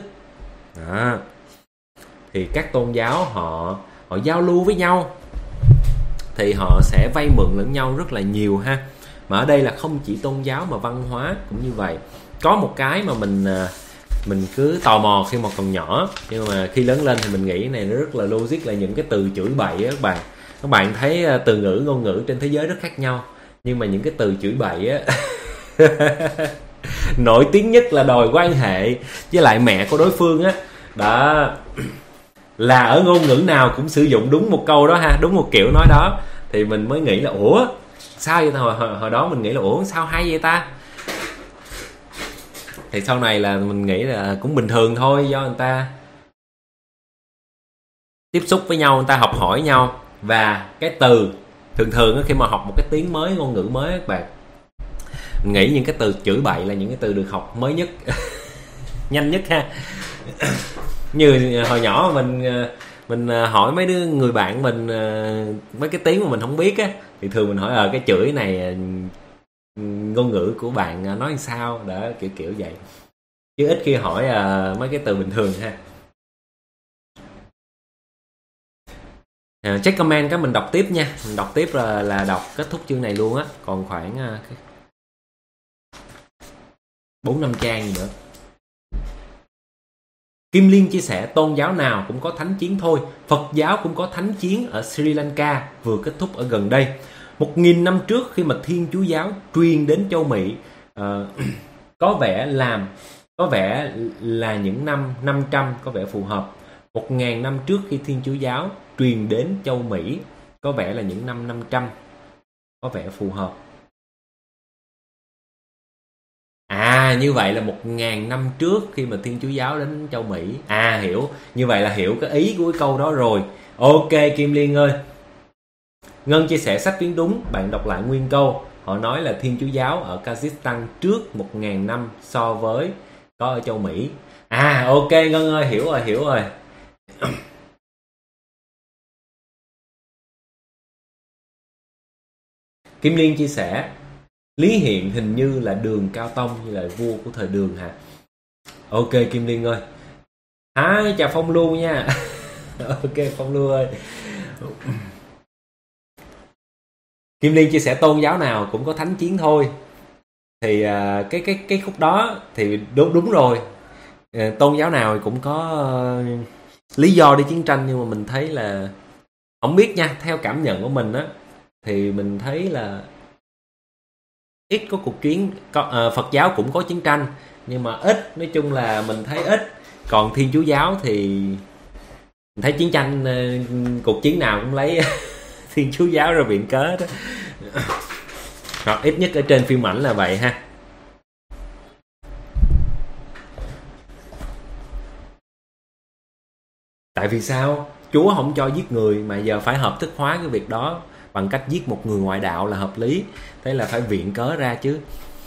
Thì các tôn giáo họ giao lưu với nhau thì họ sẽ vay mượn lẫn nhau rất là nhiều ha. Mà ở đây là không chỉ tôn giáo mà văn hóa cũng như vậy. Có một cái mà mình cứ tò mò khi mà còn nhỏ, nhưng mà khi lớn lên thì mình nghĩ này nó rất là logic, là những cái từ chửi bậy á các bạn. Các bạn thấy từ ngữ, ngôn ngữ trên thế giới rất khác nhau, nhưng mà những cái từ chửi bậy á nổi tiếng nhất là đòi quan hệ với lại mẹ của đối phương á, đó là ở ngôn ngữ nào cũng sử dụng đúng một câu đó ha, đúng một kiểu nói đó, thì mình mới nghĩ là ủa sao vậy. Hồi đó mình nghĩ là ủa sao hay vậy ta, thì sau này là mình nghĩ là cũng bình thường thôi, do người ta tiếp xúc với nhau, người ta học hỏi nhau. Và cái từ thường khi mà học một cái tiếng mới, ngôn ngữ mới các bạn, mình nghĩ những cái từ chửi bậy là những cái từ được học mới nhất nhanh nhất ha. Như hồi nhỏ mình hỏi mấy đứa người bạn mình mấy cái tiếng mà mình không biết á, thì thường mình hỏi cái chửi này ngôn ngữ của bạn nói sao đó, kiểu vậy, chứ ít khi hỏi mấy cái từ bình thường ha. Check comment cái mình đọc tiếp nha, mình đọc tiếp là đọc kết thúc chương này luôn á, còn khoảng 4-5 trang nữa. Kim Liên chia sẻ tôn giáo nào cũng có thánh chiến thôi, Phật giáo cũng có thánh chiến ở Sri Lanka vừa kết thúc ở gần đây. 1000 năm trước khi mà Thiên Chúa giáo truyền đến châu Mỹ, có vẻ là những năm 500 có vẻ phù hợp. 1000 năm trước khi Thiên Chúa giáo truyền đến châu Mỹ, có vẻ là những năm 500 có vẻ phù hợp. Như vậy là 1000 năm trước khi mà Thiên Chúa giáo đến châu Mỹ. Hiểu. Như vậy là hiểu cái ý của cái câu đó rồi. Ok Kim Liên ơi. Ngân chia sẻ sách viết đúng, bạn đọc lại nguyên câu. Họ nói là Thiên Chúa giáo ở Kazakhstan trước 1.000 năm so với có ở châu Mỹ. Ok Ngân ơi, hiểu rồi. Kim Liên chia sẻ Lý Hiện hình như là Đường Cao Tông, như là vua của thời Đường hả? Ok Kim Liên ơi. Chào Phong Lưu nha. Ok Phong Lưu ơi. Kim Liên chia sẻ tôn giáo nào cũng có thánh chiến thôi. Thì cái khúc đó thì đúng rồi. Tôn giáo nào cũng có lý do để chiến tranh, nhưng mà mình thấy là không biết nha, theo cảm nhận của mình á thì mình thấy là ít có cuộc chiến. Phật giáo cũng có chiến tranh nhưng mà ít, nói chung là mình thấy ít. Còn Thiên Chúa giáo thì mình thấy chiến tranh, cuộc chiến nào cũng lấy Thiên Chúa giáo ra viện cớ đó. Hoặc ít nhất ở trên phim ảnh là vậy ha. Tại vì sao? Chúa không cho giết người mà giờ phải hợp thức hóa cái việc đó bằng cách giết một người ngoại đạo là hợp lý. Thế là phải viện cớ ra chứ.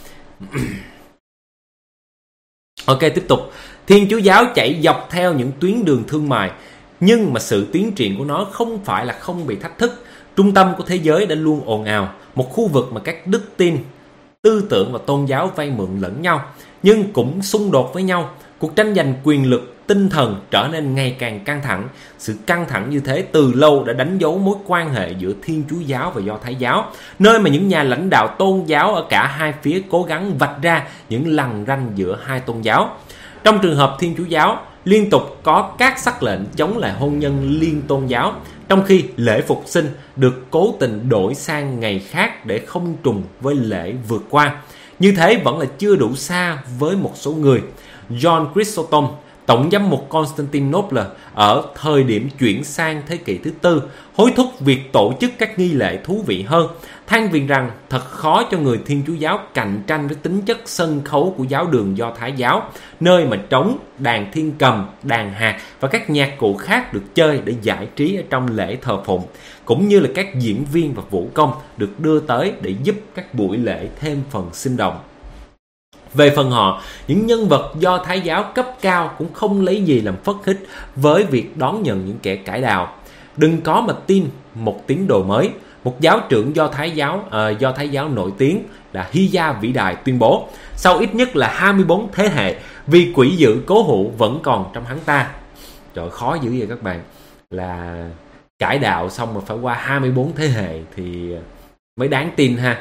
Ok, tiếp tục. Thiên Chúa giáo chạy dọc theo những tuyến đường thương mại, nhưng mà sự tiến triển của nó không phải là không bị thách thức. Trung tâm của thế giới đã luôn ồn ào, một khu vực mà các đức tin, tư tưởng và tôn giáo vay mượn lẫn nhau, nhưng cũng xung đột với nhau. Cuộc tranh giành quyền lực tinh thần trở nên ngày càng căng thẳng. Sự căng thẳng như thế từ lâu đã đánh dấu mối quan hệ giữa Thiên Chúa giáo và Do Thái giáo, nơi mà những nhà lãnh đạo tôn giáo ở cả hai phía cố gắng vạch ra những lằn ranh giữa hai tôn giáo. Trong trường hợp Thiên Chúa giáo, liên tục có các sắc lệnh chống lại hôn nhân liên tôn giáo, trong khi lễ phục sinh được cố tình đổi sang ngày khác để không trùng với lễ vượt qua. Như thế vẫn là chưa đủ xa với một số người. John Chrysostom, tổng giám mục Constantinople ở thời điểm chuyển sang thế kỷ thứ tư, hối thúc việc tổ chức các nghi lễ thú vị hơn, than phiền rằng thật khó cho người Thiên Chúa giáo cạnh tranh với tính chất sân khấu của giáo đường Do Thái giáo, nơi mà trống, đàn thiên cầm, đàn hạt và các nhạc cụ khác được chơi để giải trí ở trong lễ thờ phụng, cũng như là các diễn viên và vũ công được đưa tới để giúp các buổi lễ thêm phần sinh động. Về phần họ, những nhân vật Do Thái giáo cấp cao cũng không lấy gì làm phất khích với việc đón nhận những kẻ cải đạo. Đừng có mà tin một tín đồ mới. Một giáo trưởng Do Thái giáo nổi tiếng là Hy-gia vĩ đại tuyên bố, sau ít nhất là 24 thế hệ, vì quỷ dữ cố hữu vẫn còn trong hắn ta. Trời, khó dữ vậy các bạn. Là cải đạo xong mà phải qua 24 thế hệ thì mới đáng tin ha.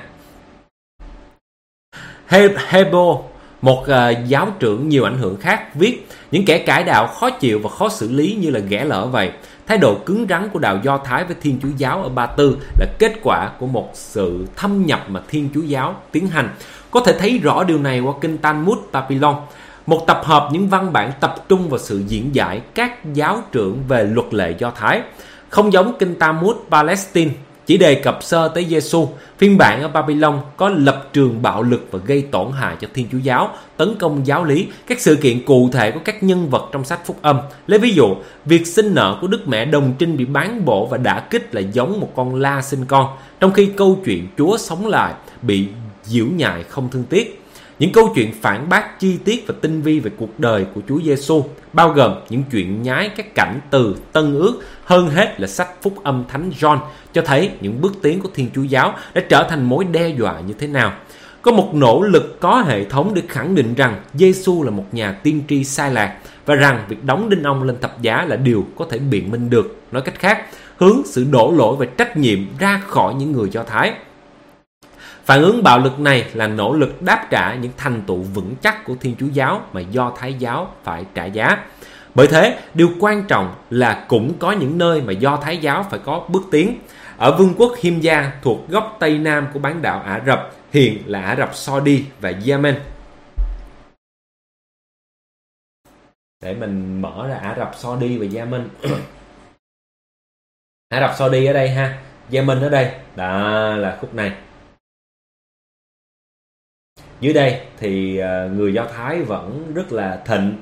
Hebo, một giáo trưởng nhiều ảnh hưởng khác, viết những kẻ cải đạo khó chịu và khó xử lý như là ghẻ lở vậy. Thái độ cứng rắn của đạo Do Thái với Thiên Chúa giáo ở Ba Tư là kết quả của một sự thâm nhập mà Thiên Chúa giáo tiến hành. Có thể thấy rõ điều này qua kinh Talmud Babylon, một tập hợp những văn bản tập trung vào sự diễn giải các giáo trưởng về luật lệ Do Thái. Không giống kinh Talmud Palestine, chỉ đề cập sơ tới Giêsu, phiên bản ở Babylon có lập trường bạo lực và gây tổn hại cho Thiên Chúa giáo, tấn công giáo lý, các sự kiện cụ thể của các nhân vật trong sách Phúc Âm. Lấy ví dụ, việc sinh nở của Đức Mẹ Đồng Trinh bị bán bổ và đả kích là giống một con la sinh con, trong khi câu chuyện Chúa sống lại bị giễu nhại không thương tiếc. Những câu chuyện phản bác chi tiết và tinh vi về cuộc đời của Chúa Giêsu, bao gồm những chuyện nhái các cảnh từ Tân Ước, hơn hết là sách Phúc Âm Thánh John, cho thấy những bước tiến của Thiên Chúa giáo đã trở thành mối đe dọa như thế nào. Có một nỗ lực có hệ thống để khẳng định rằng Giêsu là một nhà tiên tri sai lạc và rằng việc đóng đinh ông lên thập giá là điều có thể biện minh được. Nói cách khác, hướng sự đổ lỗi và trách nhiệm ra khỏi những người Do Thái. Phản ứng bạo lực này là nỗ lực đáp trả những thành tựu vững chắc của Thiên Chúa giáo mà Do Thái giáo phải trả giá. Bởi thế, điều quan trọng là cũng có những nơi mà Do Thái giáo phải có bước tiến. Ở vương quốc Himyar thuộc góc Tây Nam của bán đảo Ả Rập, hiện là Ả Rập Saudi và Yemen. Để mình mở ra Ả Rập Saudi và Yemen. Ả Rập Saudi ở đây ha, Yemen ở đây, đó là khúc này. Dưới đây thì người Do Thái vẫn rất là thịnh.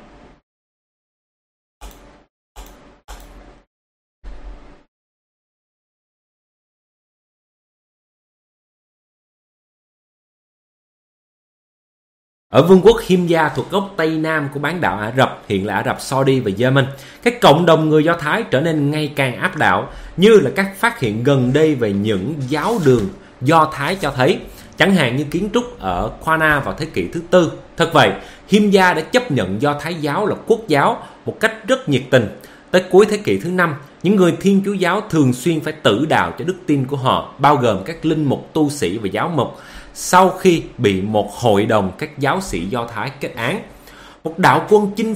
Ở vương quốc Himyar thuộc góc Tây Nam của bán đảo Ả Rập, hiện là Ả Rập Saudi và Yemen, các cộng đồng người Do Thái trở nên ngày càng áp đảo, như là các phát hiện gần đây về những giáo đường Do Thái cho thấy, chẳng hạn như kiến trúc ở Qana vào thế kỷ thứ tư. Thật vậy, Himyar đã chấp nhận Do Thái giáo là quốc giáo một cách rất nhiệt tình. Tới cuối thế kỷ thứ 5, những người Thiên Chúa giáo thường xuyên phải tử đạo cho đức tin của họ, bao gồm các linh mục, tu sĩ và giáo mục, sau khi bị một hội đồng các giáo sĩ Do Thái kết án. Một đạo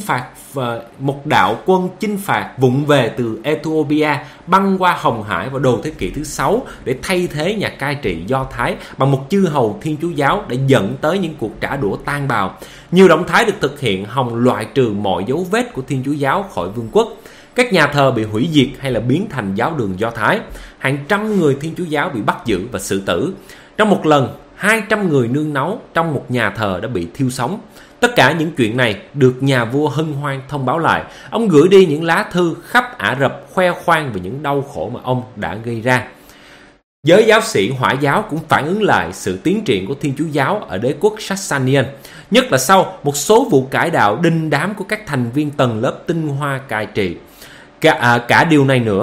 quân chinh phạt vụng về từ Ethiopia băng qua Hồng Hải vào đầu thế kỷ thứ 6 để thay thế nhà cai trị Do Thái bằng một chư hầu Thiên Chúa giáo, đã dẫn tới những cuộc trả đũa tàn bạo. Nhiều động thái được thực hiện hòng loại trừ mọi dấu vết của Thiên Chúa giáo khỏi vương quốc. Các nhà thờ bị hủy diệt hay là biến thành giáo đường Do Thái. Hàng trăm người Thiên Chúa giáo bị bắt giữ và xử tử. Trong một lần, 200 người nương náu trong một nhà thờ đã bị thiêu sống. Tất cả những chuyện này được nhà vua hân hoan thông báo lại. Ông gửi đi những lá thư khắp Ả Rập khoe khoang về những đau khổ mà ông đã gây ra. Giới giáo sĩ Hỏa giáo cũng phản ứng lại sự tiến triển của Thiên Chúa giáo ở đế quốc Sasanian, nhất là sau một số vụ cải đạo đinh đám của các thành viên tầng lớp tinh hoa cai trị. Cả điều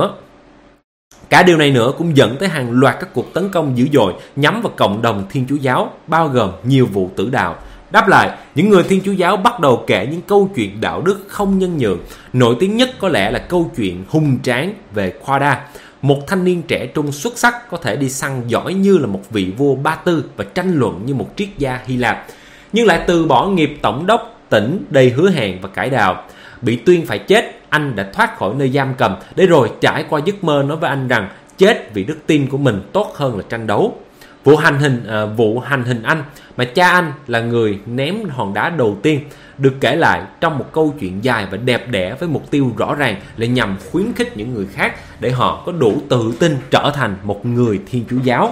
này nữa cũng dẫn tới hàng loạt các cuộc tấn công dữ dội nhắm vào cộng đồng Thiên Chúa giáo, bao gồm nhiều vụ tử đạo. Đáp lại, những người Thiên Chúa giáo bắt đầu kể những câu chuyện đạo đức không nhân nhượng. Nổi tiếng nhất có lẽ là câu chuyện hùng tráng về Khoa, một thanh niên trẻ trung xuất sắc có thể đi săn giỏi như là một vị vua Ba Tư và tranh luận như một triết gia Hy Lạp, nhưng lại từ bỏ nghiệp tổng đốc tỉnh đầy hứa hẹn và cải đạo. Bị tuyên phải chết, anh đã thoát khỏi nơi giam cầm để rồi trải qua giấc mơ nói với anh rằng chết vì đức tin của mình tốt hơn là tranh đấu. Vụ hành hình anh mà cha anh là người ném hòn đá đầu tiên được kể lại trong một câu chuyện dài và đẹp đẽ, với mục tiêu rõ ràng là nhằm khuyến khích những người khác để họ có đủ tự tin trở thành một người Thiên Chúa giáo.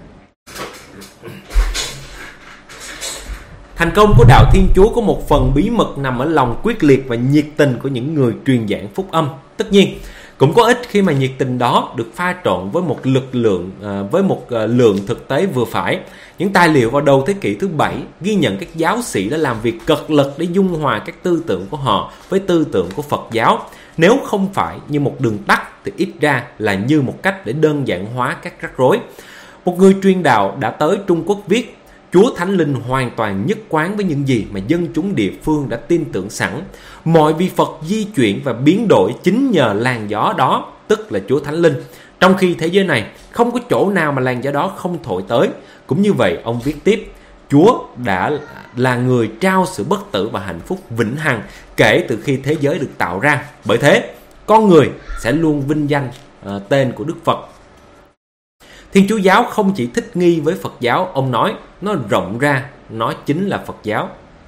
Thành công của đạo Thiên Chúa có một phần bí mật nằm ở lòng quyết liệt và nhiệt tình của những người truyền giảng phúc âm. Tất nhiên, cũng có ích khi mà nhiệt tình đó được pha trộn với một lượng thực tế vừa phải. Những tài liệu vào đầu thế kỷ thứ 7 ghi nhận các giáo sĩ đã làm việc cật lực để dung hòa các tư tưởng của họ với tư tưởng của Phật giáo. Nếu không phải như một đường tắt thì ít ra là như một cách để đơn giản hóa các rắc rối. Một người truyền đạo đã tới Trung Quốc viết: Chúa Thánh Linh hoàn toàn nhất quán với những gì mà dân chúng địa phương đã tin tưởng sẵn. Mọi vị Phật di chuyển và biến đổi chính nhờ làn gió đó, tức là Chúa Thánh Linh. Trong khi thế giới này không có chỗ nào mà làn gió đó không thổi tới. Cũng như vậy, ông viết tiếp, Chúa đã là người trao sự bất tử và hạnh phúc vĩnh hằng kể từ khi thế giới được tạo ra. Bởi thế, con người sẽ luôn vinh danh tên của Đức Phật. Thiên Chúa giáo không chỉ thích nghi với Phật giáo, ông nói, nó rộng ra, nó chính là Phật giáo.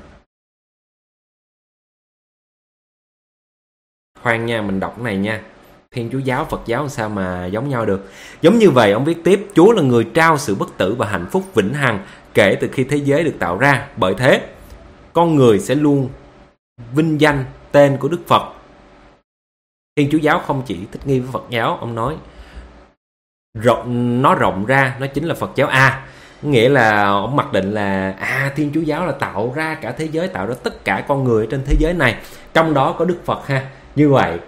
Khoan nha, mình đọc cái này nha. Thiên Chúa giáo, Phật giáo sao mà giống nhau được. Giống như vậy, ông viết tiếp, Chúa là người trao sự bất tử và hạnh phúc vĩnh hằng kể từ khi thế giới được tạo ra. Bởi thế, con người sẽ luôn vinh danh tên của Đức Phật. Thiên Chúa giáo không chỉ thích nghi với Phật giáo, ông nói, nó rộng ra, nó chính là Phật giáo. Nghĩa là ông mặc định là Thiên Chúa giáo là tạo ra cả thế giới, tạo ra tất cả con người trên thế giới này, trong đó có Đức Phật ha. Như vậy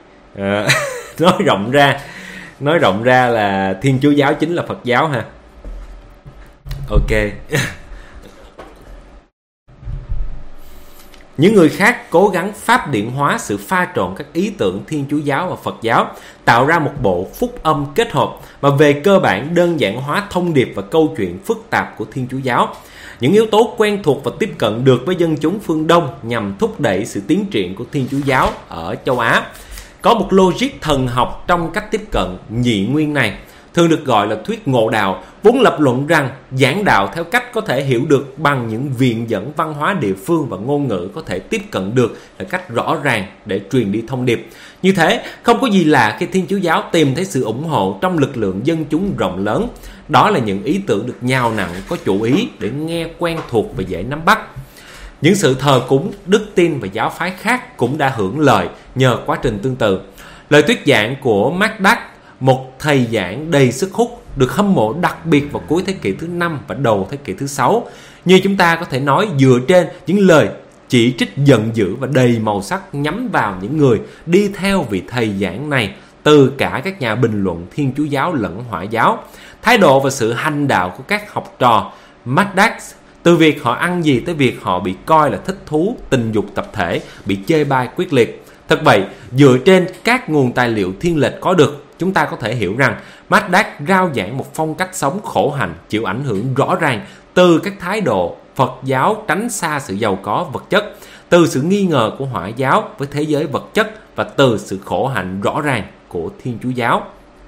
nói rộng ra là Thiên Chúa giáo chính là Phật giáo ha. Ok. Những người khác cố gắng pháp điển hóa sự pha trộn các ý tưởng Thiên Chúa giáo và Phật giáo, tạo ra một bộ phúc âm kết hợp và về cơ bản đơn giản hóa thông điệp và câu chuyện phức tạp của Thiên Chúa giáo. Những yếu tố quen thuộc và tiếp cận được với dân chúng phương Đông nhằm thúc đẩy sự tiến triển của Thiên Chúa giáo ở châu Á. Có một logic thần học trong cách tiếp cận nhị nguyên này, thường được gọi là thuyết ngộ đạo, vốn lập luận rằng giảng đạo theo cách có thể hiểu được bằng những viện dẫn văn hóa địa phương và ngôn ngữ có thể tiếp cận được là cách rõ ràng để truyền đi thông điệp. Như thế, không có gì lạ khi Thiên Chúa giáo tìm thấy sự ủng hộ trong lực lượng dân chúng rộng lớn. Đó là những ý tưởng được nhào nặn, có chủ ý để nghe quen thuộc và dễ nắm bắt. Những sự thờ cúng, đức tin và giáo phái khác cũng đã hưởng lợi nhờ quá trình tương tự. Lời thuyết giảng của Macduff, một thầy giảng đầy sức hút, được hâm mộ đặc biệt vào cuối thế kỷ thứ 5 và đầu thế kỷ thứ 6. Như chúng ta có thể nói dựa trên những lời chỉ trích giận dữ và đầy màu sắc nhắm vào những người đi theo vị thầy giảng này, từ cả các nhà bình luận Thiên Chúa giáo lẫn Hỏa giáo. Thái độ và sự hành đạo của các học trò Maddax, từ việc họ ăn gì tới việc họ bị coi là thích thú tình dục tập thể, bị chê bai quyết liệt. Thật vậy, dựa trên các nguồn tài liệu thiên lệch có được, chúng ta có thể hiểu rằng Maddax rao giảng một phong cách sống khổ hạnh chịu ảnh hưởng rõ ràng từ các thái độ Phật giáo tránh xa sự giàu có vật chất, từ sự nghi ngờ của Hỏa giáo với thế giới vật chất và từ sự khổ hạnh rõ ràng của Thiên Chúa giáo.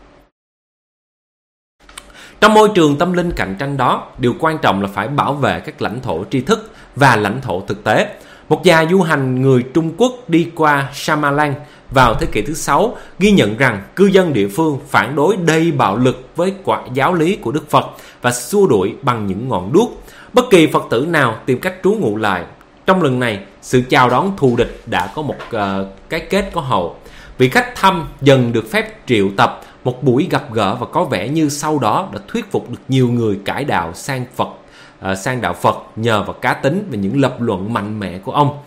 Trong môi trường tâm linh cạnh tranh đó, điều quan trọng là phải bảo vệ các lãnh thổ tri thức và lãnh thổ thực tế. Một nhà du hành người Trung Quốc đi qua Samalang vào thế kỷ thứ 6 ghi nhận rằng cư dân địa phương phản đối đầy bạo lực với quả giáo lý của Đức Phật và xua đuổi bằng những ngọn đuốc bất kỳ Phật tử nào tìm cách trú ngụ lại. Trong lần này, sự chào đón thù địch đã có một cái kết có hậu. Vị khách thăm dần được phép triệu tập một buổi gặp gỡ và có vẻ như sau đó đã thuyết phục được nhiều người cải đạo sang đạo Phật nhờ vào cá tính và những lập luận mạnh mẽ của ông.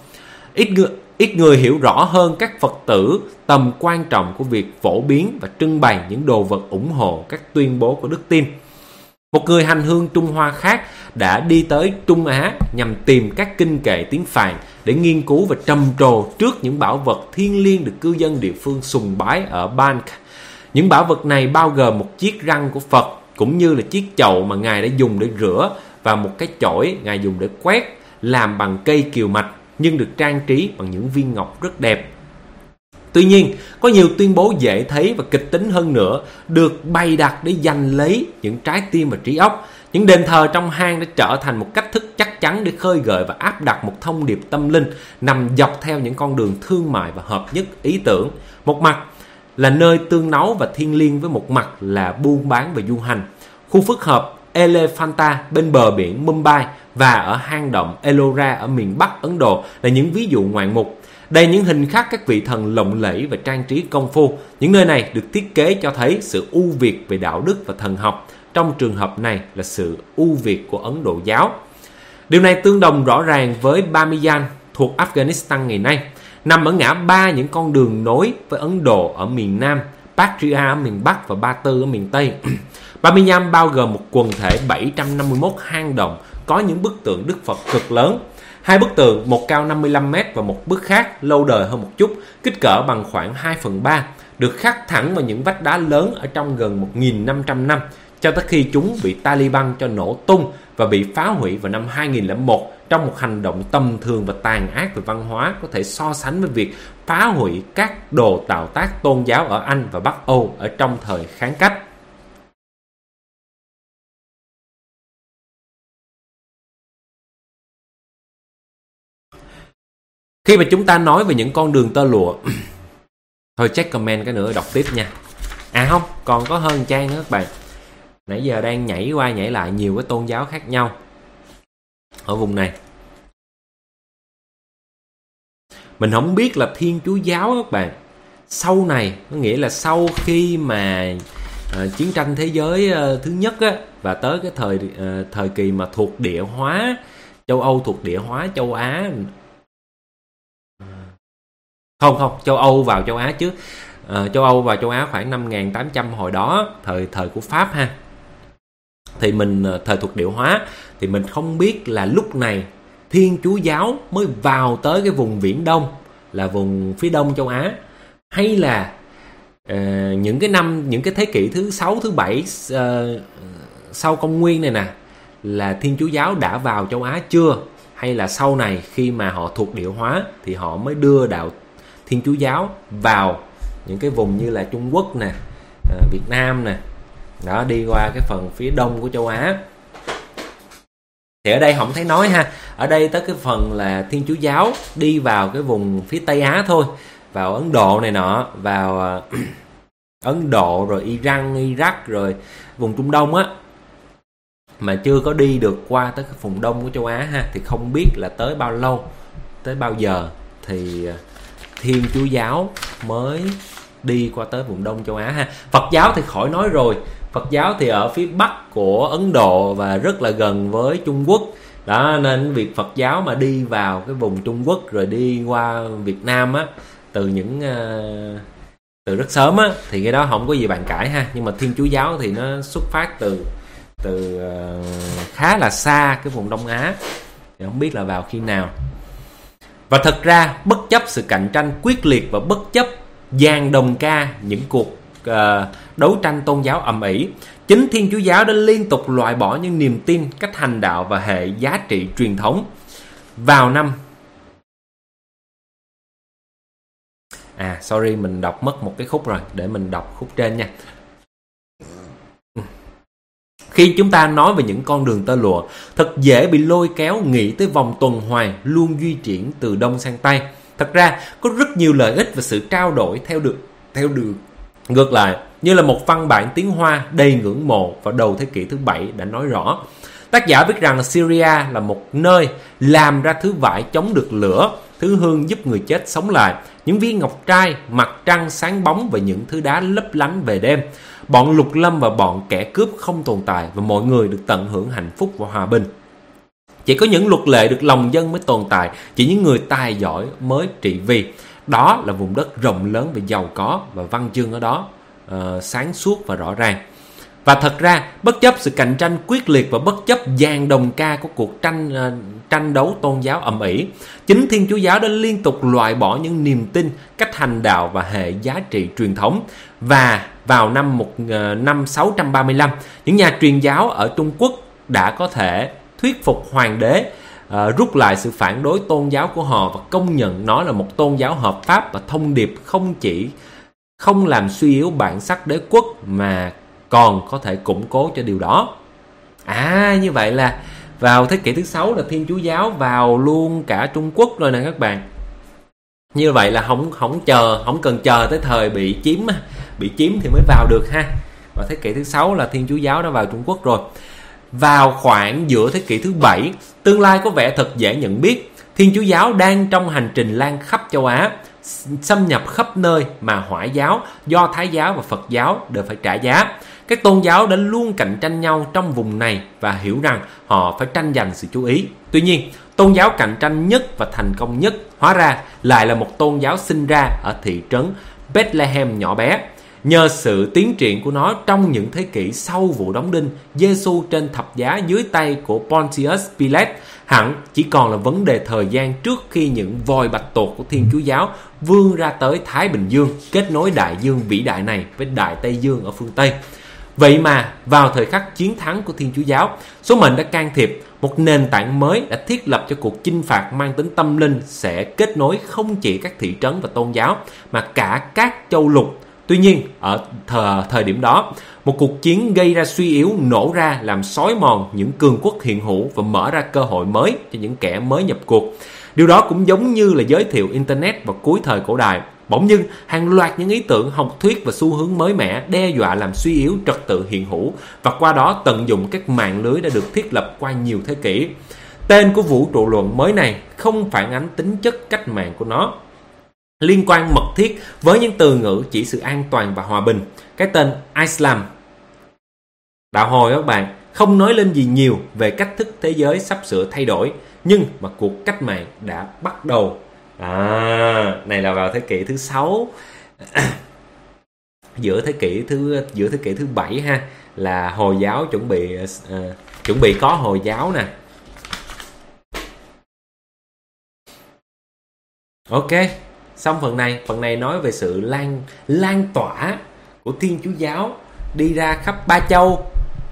Ít người hiểu rõ hơn các Phật tử tầm quan trọng của việc phổ biến và trưng bày những đồ vật ủng hộ các tuyên bố của đức tin. Một người hành hương Trung Hoa khác đã đi tới Trung Á nhằm tìm các kinh kệ tiếng Phạn để nghiên cứu và trầm trồ trước những bảo vật thiêng liêng được cư dân địa phương sùng bái ở Bank. Những bảo vật này bao gồm một chiếc răng của Phật, cũng như là chiếc chậu mà Ngài đã dùng để rửa, và một cái chổi Ngài dùng để quét, làm bằng cây kiều mạch nhưng được trang trí bằng những viên ngọc rất đẹp. Tuy nhiên, có nhiều tuyên bố dễ thấy và kịch tính hơn nữa được bày đặt để giành lấy những trái tim và trí óc. Những đền thờ trong hang đã trở thành một cách thức chắc chắn để khơi gợi và áp đặt một thông điệp tâm linh nằm dọc theo những con đường thương mại và hợp nhất ý tưởng. Một mặt là nơi tương nấu và thiêng liêng, với một mặt là buôn bán và du hành. Khu phức hợp Elephanta bên bờ biển Mumbai và ở hang động Ellora ở miền Bắc Ấn Độ là những ví dụ ngoạn mục. Đây những hình khắc các vị thần lộng lẫy và trang trí công phu. Những nơi này được thiết kế cho thấy sự ưu việt về đạo đức và thần học. Trong trường hợp này là sự ưu việt của Ấn Độ giáo. Điều này tương đồng rõ ràng với Bamiyan thuộc Afghanistan ngày nay, nằm ở ngã ba những con đường nối với Ấn Độ ở miền Nam, Patria ở miền Bắc và Ba Tư ở miền Tây. Bamiyan bao gồm một quần thể 751 hang động có những bức tượng Đức Phật cực lớn. Hai bức tượng, một cao 55 m và một bức khác lâu đời hơn một chút, kích cỡ bằng khoảng 2/3, được khắc thẳng vào những vách đá lớn ở trong gần 1.500 năm, cho tới khi chúng bị Taliban cho nổ tung và bị phá hủy vào năm 2001 trong một hành động tầm thường và tàn ác về văn hóa có thể so sánh với việc phá hủy các đồ tạo tác tôn giáo ở Anh và Bắc Âu ở trong thời kháng cách. Khi mà chúng ta nói về những con đường tơ lụa thôi check comment cái nữa đọc tiếp nha. À không, còn có hơn trang nữa các bạn. Nãy giờ đang nhảy qua nhảy lại nhiều cái tôn giáo khác nhau ở vùng này. Mình không biết là Thiên Chúa giáo các bạn, sau này, có nghĩa là sau khi mà chiến tranh thế giới thứ nhất á, và tới cái thời kỳ mà thuộc địa hóa châu Âu, thuộc địa hóa châu Á. Không, châu Âu vào châu Á chứ. Châu Âu vào châu Á khoảng 5.800 hồi đó, thời của Pháp ha. Thì mình thời thuộc địa hóa thì mình không biết là lúc này Thiên Chúa giáo mới vào tới cái vùng Viễn Đông, là vùng phía đông châu Á, hay là những cái thế kỷ thứ 6, thứ 7 sau công nguyên này nè, là Thiên Chúa giáo đã vào châu Á chưa, hay là sau này khi mà họ thuộc địa hóa thì họ mới đưa đạo Thiên Chúa giáo vào những cái vùng như là Trung Quốc nè, Việt Nam nè, đó, đi qua cái phần phía đông của châu Á. Thì ở đây không thấy nói ha, ở đây tới cái phần là Thiên Chúa giáo đi vào cái vùng phía Tây Á thôi, vào Ấn Độ này nọ, vào Ấn Độ rồi Iran, Iraq rồi vùng Trung Đông á, mà chưa có đi được qua tới cái vùng đông của châu Á ha. Thì không biết là tới bao lâu, tới bao giờ thì Thiên Chúa giáo mới đi qua tới vùng đông châu Á ha. Phật giáo thì khỏi nói rồi, Phật giáo thì ở phía bắc của Ấn Độ và rất là gần với Trung Quốc. Đó, nên việc Phật giáo mà đi vào cái vùng Trung Quốc rồi đi qua Việt Nam á, từ rất sớm á, thì cái đó không có gì bàn cãi ha. Nhưng mà Thiên Chúa giáo thì nó xuất phát từ khá là xa cái vùng Đông Á, thì không biết là vào khi nào. Và thật ra bất chấp sự cạnh tranh quyết liệt và bất chấp dàn đồng ca những cuộc đấu tranh tôn giáo ầm ĩ, chính Thiên Chúa giáo đã liên tục loại bỏ những niềm tin, cách hành đạo và hệ giá trị truyền thống. Vào năm sorry, mình đọc mất một cái khúc rồi, để mình đọc khúc trên nha. Khi chúng ta nói về những con đường tơ lụa, thật dễ bị lôi kéo nghĩ tới vòng tuần hoàn luôn di chuyển từ đông sang tây. Thật ra có rất nhiều lợi ích và sự trao đổi theo đường ngược lại, như là một văn bản tiếng Hoa đầy ngưỡng mộ vào đầu thế kỷ thứ 7 đã nói rõ. Tác giả viết rằng Syria là một nơi làm ra thứ vải chống được lửa, thứ hương giúp người chết sống lại, những viên ngọc trai, mặt trăng sáng bóng và những thứ đá lấp lánh về đêm. Bọn lục lâm và bọn kẻ cướp không tồn tại và mọi người được tận hưởng hạnh phúc và hòa bình. Chỉ có những luật lệ được lòng dân mới tồn tại, chỉ những người tài giỏi mới trị vì. Đó là vùng đất rộng lớn và giàu có, và văn chương ở đó sáng suốt và rõ ràng. Và thật ra, bất chấp sự cạnh tranh quyết liệt và bất chấp dàn đồng ca của cuộc tranh đấu tôn giáo ầm ĩ, chính Thiên Chúa giáo đã liên tục loại bỏ những niềm tin, cách hành đạo và hệ giá trị truyền thống. Và vào năm 635, những nhà truyền giáo ở Trung Quốc đã có thể thuyết phục hoàng đế rút lại sự phản đối tôn giáo của họ và công nhận nó là một tôn giáo hợp pháp, và thông điệp không làm suy yếu bản sắc đế quốc mà còn có thể củng cố cho điều đó. Như vậy là vào thế kỷ thứ 6 là Thiên Chúa giáo vào luôn cả Trung Quốc rồi nè các bạn. Như vậy là không cần chờ tới thời bị chiếm thì mới vào được ha. Vào thế kỷ thứ 6 là Thiên Chúa giáo đã vào Trung Quốc rồi. Vào khoảng giữa thế kỷ thứ 7, tương lai có vẻ thật dễ nhận biết. Thiên Chúa giáo đang trong hành trình lan khắp châu Á, xâm nhập khắp nơi mà Hỏa giáo, Do Thái giáo và Phật giáo đều phải trả giá. Các tôn giáo đã luôn cạnh tranh nhau trong vùng này và hiểu rằng họ phải tranh giành sự chú ý. Tuy nhiên, tôn giáo cạnh tranh nhất và thành công nhất hóa ra lại là một tôn giáo sinh ra ở thị trấn Bethlehem nhỏ bé. Nhờ sự tiến triển của nó trong những thế kỷ sau vụ đóng đinh Giêsu trên thập giá dưới tay của Pontius Pilate, hẳn chỉ còn là vấn đề thời gian trước khi những voi bạch tuộc của Thiên Chúa giáo vươn ra tới Thái Bình Dương, kết nối đại dương vĩ đại này với Đại Tây Dương ở phương Tây. Vậy mà vào thời khắc chiến thắng của Thiên Chúa giáo, số mệnh đã can thiệp, một nền tảng mới đã thiết lập cho cuộc chinh phạt mang tính tâm linh sẽ kết nối không chỉ các thị trấn và tôn giáo mà cả các châu lục. Tuy nhiên, ở thời điểm đó, một cuộc chiến gây ra suy yếu nổ ra làm xói mòn những cường quốc hiện hữu và mở ra cơ hội mới cho những kẻ mới nhập cuộc. Điều đó cũng giống như là giới thiệu Internet vào cuối thời cổ đại. Bỗng dưng, hàng loạt những ý tưởng, học thuyết và xu hướng mới mẻ đe dọa làm suy yếu trật tự hiện hữu và qua đó tận dụng các mạng lưới đã được thiết lập qua nhiều thế kỷ. Tên của vũ trụ luận mới này không phản ánh tính chất cách mạng của nó, liên quan mật thiết với những từ ngữ chỉ sự an toàn và hòa bình. Cái tên Islam, đạo hồi các bạn, không nói lên gì nhiều về cách thức thế giới sắp sửa thay đổi, nhưng mà cuộc cách mạng đã bắt đầu. Này là vào thế kỷ thứ 6 giữa thế kỷ thứ 7 ha, là Hồi giáo chuẩn bị có Hồi giáo nè. Ok, xong phần này nói về sự lan tỏa của Thiên Chúa giáo đi ra khắp ba châu,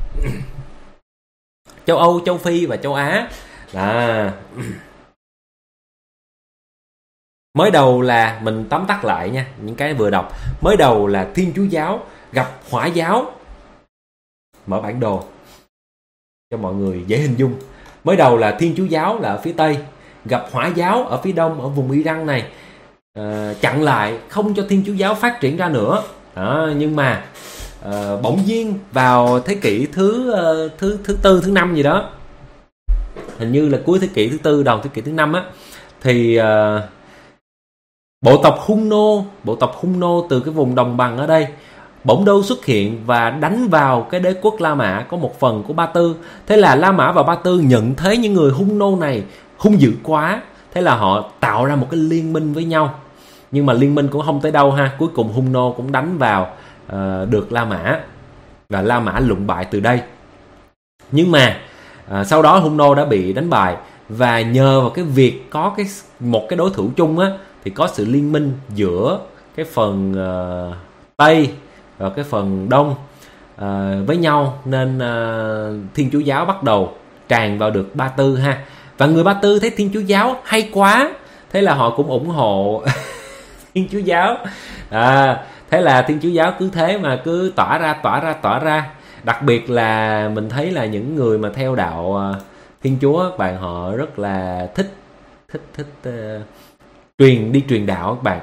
châu Âu, châu Phi và châu Á. Mới đầu là mình tóm tắt lại nha, những cái vừa đọc. Mới đầu là Thiên Chúa giáo gặp Hỏa giáo. Mở bản đồ cho mọi người dễ hình dung. Mới đầu là Thiên Chúa giáo là ở phía Tây, gặp Hỏa giáo ở phía Đông, ở vùng Iran này, chặn lại không cho Thiên Chúa giáo phát triển ra nữa. Nhưng mà bỗng nhiên vào thế kỷ thứ 4, thứ 5 gì đó, hình như là cuối thế kỷ thứ 4 đầu thế kỷ thứ 5 á, thì bộ tộc Hun Nô từ cái vùng đồng bằng ở đây bỗng đâu xuất hiện và đánh vào cái đế quốc La Mã có một phần của Ba Tư. Thế là La Mã và Ba Tư nhận thấy những người hung nô này hung dữ quá, thế là họ tạo ra một cái liên minh với nhau. Nhưng mà liên minh cũng không tới đâu ha, cuối cùng hung nô cũng đánh vào được La Mã, và La Mã lụng bại từ đây. Nhưng mà sau đó hung nô đã bị đánh bại, và nhờ vào cái việc có một cái đối thủ chung á, thì có sự liên minh giữa cái phần Tây và cái phần Đông với nhau, nên Thiên Chúa giáo bắt đầu tràn vào được Ba Tư ha. Và người Ba Tư thấy Thiên Chúa giáo hay quá, thế là họ cũng ủng hộ Thiên Chúa giáo. Thế là Thiên Chúa giáo cứ thế mà cứ tỏa ra. Đặc biệt là mình thấy là những người mà theo đạo Thiên Chúa, các bạn, họ rất là thích truyền đạo các bạn.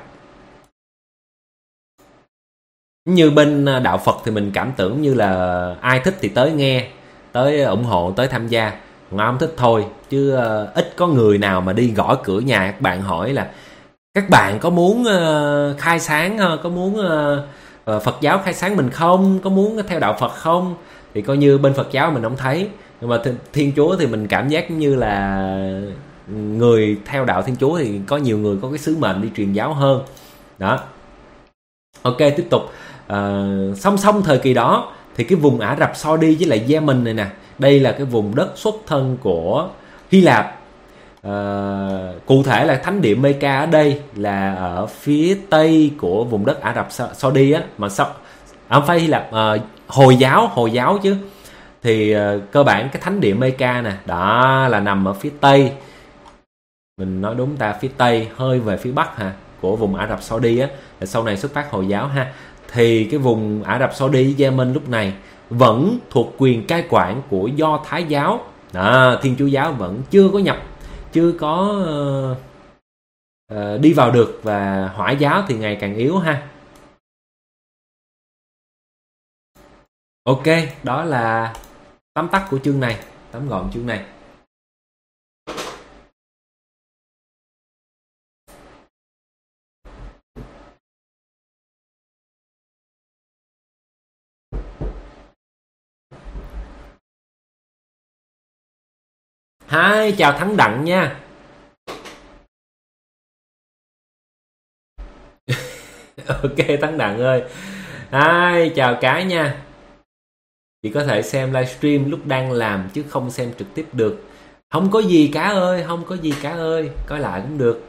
Như bên đạo Phật thì mình cảm tưởng như là ai thích thì tới nghe, tới ủng hộ, tới tham gia, mà không thích thôi. Chứ ít có người nào mà đi gõ cửa nhà các bạn hỏi là các bạn có muốn khai sáng, có muốn Phật giáo khai sáng mình không, có muốn theo đạo Phật không. Thì coi như bên Phật giáo mình không thấy. Nhưng mà Thiên Chúa thì mình cảm giác như là người theo đạo Thiên Chúa thì có nhiều người có cái sứ mệnh đi truyền giáo hơn. Đó. Ok, tiếp tục. Song song thời kỳ đó thì cái vùng Ả Rập Saudi với lại Yemen này nè, đây là cái vùng đất xuất thân của Hy Lạp. Cụ thể là thánh địa Mecca ở đây là ở phía tây của vùng đất Ả Rập Saudi á, mà không phải Hy Lạp, Hồi giáo chứ. Thì cơ bản cái thánh địa Mecca nè, đó là nằm ở phía tây. Mình nói đúng ta, phía tây hơi về phía bắc ha, của vùng Ả Rập Saudi á, sau này xuất phát Hồi giáo ha. Thì cái vùng Ả Rập Saudi, Yemen lúc này vẫn thuộc quyền cai quản của Do Thái giáo. Thiên Chúa giáo vẫn chưa có đi vào được, và Hỏa giáo thì ngày càng yếu ha. Ok, đó là tóm tắt của chương này, tóm gọn chương này. Hi, chào Thắng Đặng nha. Ok Thắng Đặng ơi. Hi, chào cái nha. Chị có thể xem livestream lúc đang làm chứ không xem trực tiếp được. Không có gì cả ơi, coi lại cũng được.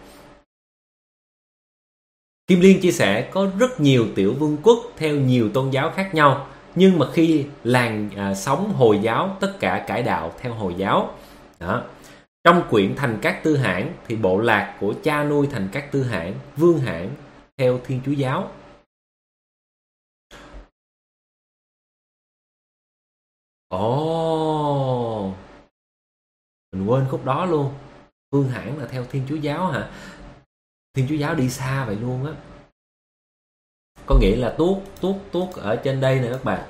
Kim Liên chia sẻ có rất nhiều tiểu vương quốc theo nhiều tôn giáo khác nhau, nhưng mà khi làng sống Hồi giáo tất cả cải đạo theo Hồi giáo. Đó. Trong quyển Thành Các Tư Hãn thì bộ lạc của cha nuôi Thành Các Tư Hãn, Vương Hãn theo Thiên Chúa giáo. Mình quên khúc đó luôn. Vương Hãn là theo Thiên Chúa giáo hả? Thiên Chúa giáo đi xa vậy luôn á. Có nghĩa là tuốt ở trên đây nè các bạn.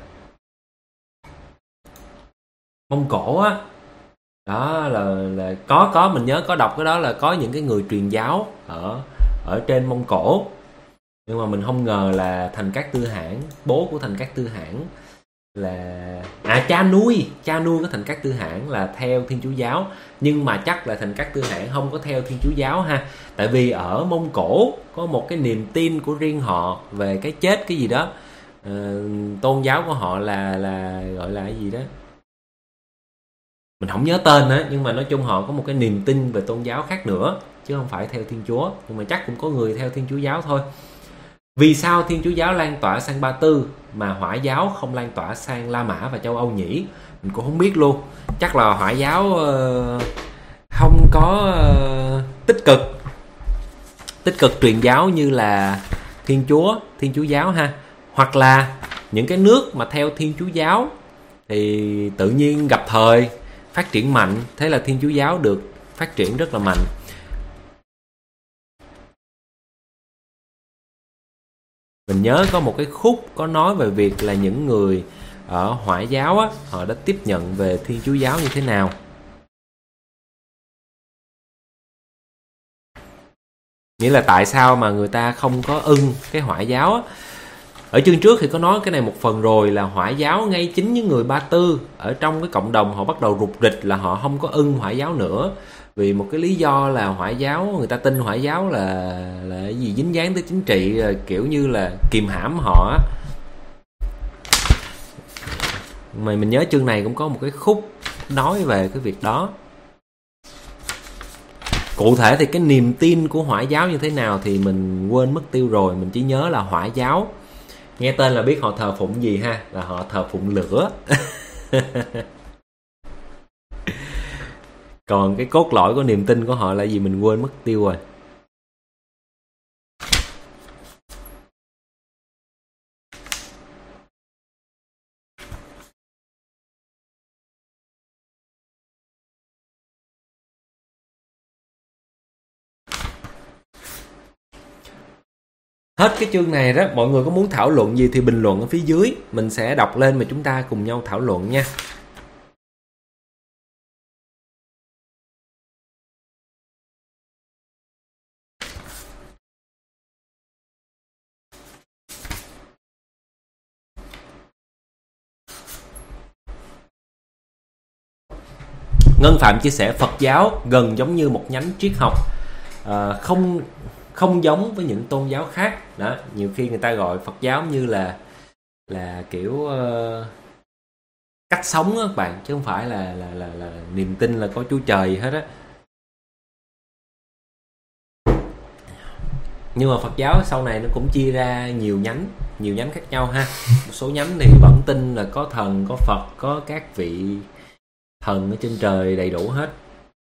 Mông Cổ á. Đó là có mình nhớ có đọc cái đó là có những cái người truyền giáo ở trên Mông Cổ. Nhưng mà mình không ngờ là Thành Các Tư Hãn, bố của Thành Các Tư Hãn là cha nuôi của Thành Các Tư Hãn là theo Thiên Chúa giáo. Nhưng mà chắc là Thành Các Tư Hãn không có theo Thiên Chúa giáo ha. Tại vì ở Mông Cổ có một cái niềm tin của riêng họ về cái chết cái gì đó. Tôn giáo của họ là gọi là cái gì đó, mình không nhớ tên á, nhưng mà nói chung họ có một cái niềm tin về tôn giáo khác nữa, chứ không phải theo Thiên Chúa. Nhưng mà chắc cũng có người theo Thiên Chúa giáo thôi. Vì sao Thiên Chúa giáo lan tỏa sang Ba Tư mà Hỏa giáo không lan tỏa sang La Mã và châu Âu nhỉ? Mình cũng không biết luôn. Chắc là Hỏa giáo không có tích cực truyền giáo như là Thiên Chúa giáo ha. Hoặc là những cái nước mà theo Thiên Chúa giáo thì tự nhiên gặp thời phát triển mạnh, thế là Thiên Chúa giáo được phát triển rất là mạnh. Mình nhớ có một cái khúc có nói về việc là những người ở Hỏa giáo á, họ đã tiếp nhận về Thiên Chúa giáo như thế nào. Nghĩa là tại sao mà người ta không có ưng cái Hỏa giáo á. Ở chương trước thì có nói cái này một phần rồi, là Hỏa giáo ngay chính những người Ba Tư ở trong cái cộng đồng họ bắt đầu rục rịch, là họ không có ưng Hỏa giáo nữa, vì một cái lý do là Hỏa giáo, người ta tin Hỏa giáo là cái gì dính dáng tới chính trị, kiểu như là kìm hãm họ. Mà mình nhớ chương này cũng có một cái khúc nói về cái việc đó. Cụ thể thì cái niềm tin của Hỏa giáo như thế nào thì mình quên mất tiêu rồi. Mình chỉ nhớ là Hỏa giáo, nghe tên là biết họ thờ phụng gì ha, là họ thờ phụng lửa. Còn cái cốt lõi của niềm tin của họ là gì mình quên mất tiêu rồi. Hết cái chương này đó, mọi người có muốn thảo luận gì thì bình luận ở phía dưới, mình sẽ đọc lên mà chúng ta cùng nhau thảo luận nha. Ngân Phạm chia sẻ Phật giáo gần giống như một nhánh triết học, không giống với những tôn giáo khác. Đó, nhiều khi người ta gọi Phật giáo như là kiểu cách sống á các bạn, chứ không phải là niềm tin là có Chúa Trời hết á. Nhưng mà Phật giáo sau này nó cũng chia ra nhiều nhánh khác nhau ha. Một số nhánh thì vẫn tin là có thần, có Phật, có các vị thần ở trên trời đầy đủ hết.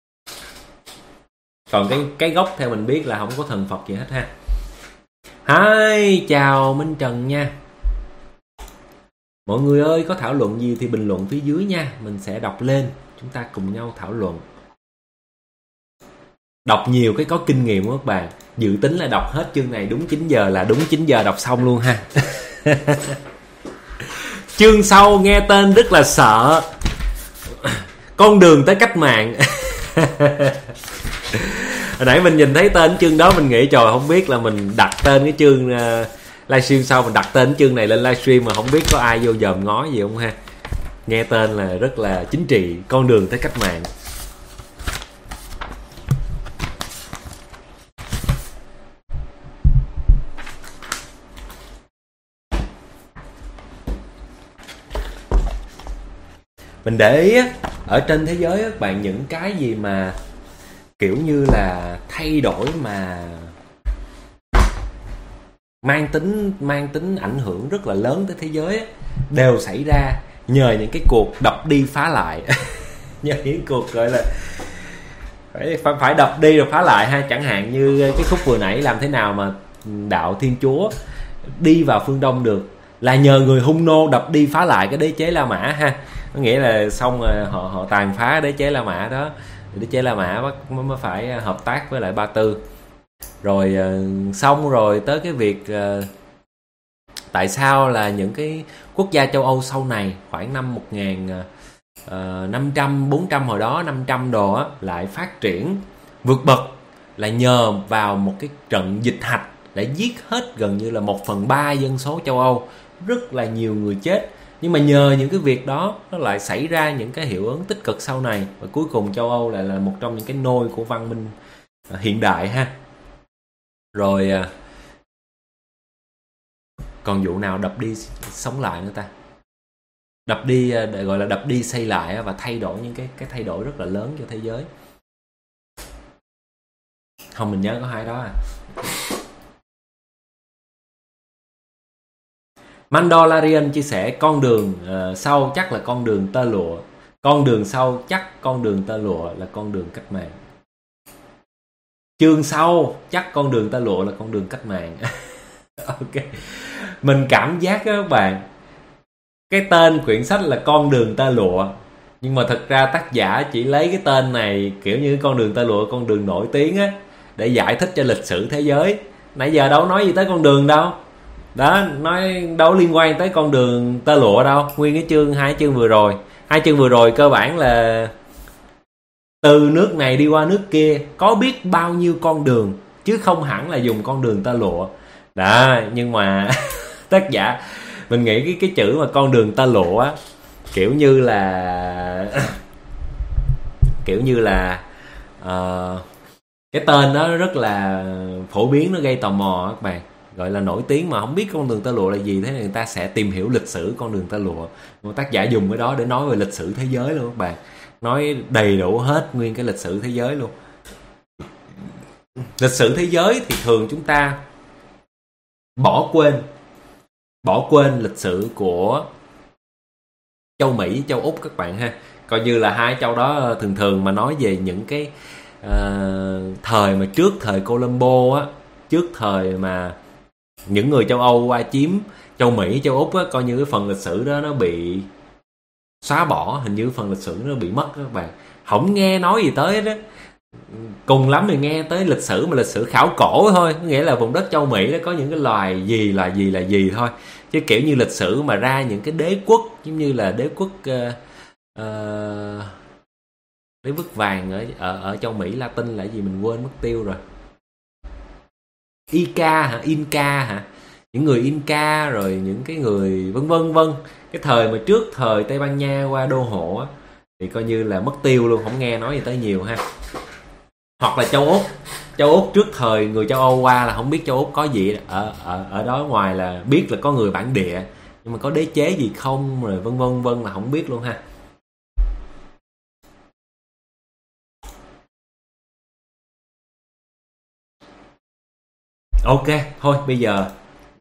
Còn cái gốc theo mình biết là không có thần Phật gì hết ha. Hi, chào Minh Trần nha. Mọi người ơi, có thảo luận gì thì bình luận phía dưới nha, mình sẽ đọc lên, chúng ta cùng nhau thảo luận. Đọc nhiều cái có kinh nghiệm của các bạn. Dự tính là đọc hết chương này đúng 9 giờ là đúng 9 giờ đọc xong luôn ha. Chương sau nghe tên rất là sợ. Con đường tới cách mạng. Hồi nãy mình nhìn thấy tên chương đó mình nghĩ trời, không biết là mình đặt tên cái chương livestream sau mình đặt tên chương này lên livestream mà không biết có ai vô dòm ngó gì không ha. Nghe tên là rất là chính trị, con đường tới cách mạng. Mình để ý ở trên thế giới các bạn, những cái gì mà kiểu như là thay đổi mà mang tính ảnh hưởng rất là lớn tới thế giới đều xảy ra nhờ những cái cuộc đập đi phá lại. Nhờ những cuộc gọi là phải đập đi rồi phá lại ha. Chẳng hạn như cái khúc vừa nãy, làm thế nào mà đạo Thiên Chúa đi vào phương Đông được là nhờ người Hung Nô đập đi phá lại cái đế chế La Mã ha. Có nghĩa là xong rồi họ tàn phá đế chế La Mã đó, đế chế La Mã mới phải hợp tác với lại Ba Tư. Rồi xong rồi tới cái việc tại sao là những cái quốc gia châu Âu sau này khoảng năm 1500, 400 hồi đó, 500 đồ á, lại phát triển vượt bậc là nhờ vào một cái trận dịch hạch đã giết hết gần như là 1/3 dân số châu Âu, rất là nhiều người chết. Nhưng mà nhờ những cái việc đó nó lại xảy ra những cái hiệu ứng tích cực sau này, và cuối cùng châu Âu lại là một trong những cái nôi của văn minh hiện đại ha. Rồi còn vụ nào đập đi sống lại nữa ta? Đập đi gọi là đập đi xây lại và thay đổi những cái thay đổi rất là lớn cho thế giới. Không, mình nhớ có hai đó à. Mandalorian chia sẻ con đường sau chắc là con đường tơ lụa. Con đường sau chắc con đường tơ lụa là con đường cách mạng. Chương sau chắc con đường tơ lụa là con đường cách mạng. Ok. Mình cảm giác đó các bạn, cái tên quyển sách là con đường tơ lụa, nhưng mà thật ra tác giả chỉ lấy cái tên này kiểu như con đường tơ lụa, con đường nổi tiếng á, để giải thích cho lịch sử thế giới. Nãy giờ đâu nói gì tới con đường đâu. Đó, nói đâu liên quan tới con đường tơ lụa đâu. Nguyên cái hai chương vừa rồi cơ bản là từ nước này đi qua nước kia có biết bao nhiêu con đường, chứ không hẳn là dùng con đường tơ lụa. Đó, nhưng mà Tác giả mình nghĩ cái chữ mà con đường tơ lụa á, kiểu như là kiểu như là cái tên đó rất là phổ biến, nó gây tò mò các bạn, gọi là nổi tiếng mà không biết con đường tơ lụa là gì, thế nên người ta sẽ tìm hiểu lịch sử con đường tơ lụa. Một tác giả dùng cái đó để nói về lịch sử thế giới luôn các bạn, nói đầy đủ hết nguyên cái lịch sử thế giới luôn. Lịch sử thế giới thì thường chúng ta bỏ quên lịch sử của châu Mỹ, châu Úc các bạn ha. Coi như là hai châu đó thường thường mà nói về những cái thời mà trước thời Colombo á, trước thời mà những người châu Âu qua chiếm châu Mỹ, châu Úc á, coi như cái phần lịch sử đó nó bị xóa bỏ, hình như phần lịch sử nó bị mất các bạn, không nghe nói gì tới đó. Cùng lắm thì nghe tới lịch sử mà lịch sử khảo cổ thôi, có nghĩa là vùng đất châu Mỹ nó có những cái loài gì là gì thôi, chứ kiểu như lịch sử mà ra những cái đế quốc giống như là đế quốc đế quốc vàng ở châu Mỹ Latin là gì mình quên mất tiêu rồi. Inca hả, những người Inca rồi những cái người vân, cái thời mà trước thời Tây Ban Nha qua đô hộ á, thì coi như là mất tiêu luôn, không nghe nói gì tới nhiều ha. Hoặc là châu Úc trước thời người châu Âu qua là không biết châu Úc có gì ở đó, ngoài là biết là có người bản địa, nhưng mà có đế chế gì không rồi vân là không biết luôn ha. Ok, thôi bây giờ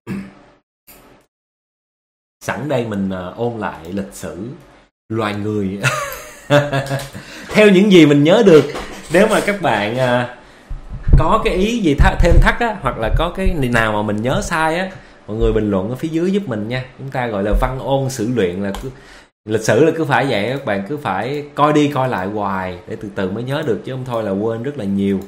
sẵn đây mình ôn lại lịch sử loài người theo những gì mình nhớ được. Nếu mà các bạn có cái ý gì thêm thắc á, hoặc là có cái nào mà mình nhớ sai á, mọi người bình luận ở phía dưới giúp mình nha. Chúng ta gọi là văn ôn sử luyện, là lịch sử là cứ phải vậy, các bạn cứ phải coi đi coi lại hoài để từ từ mới nhớ được, chứ không thôi là quên rất là nhiều.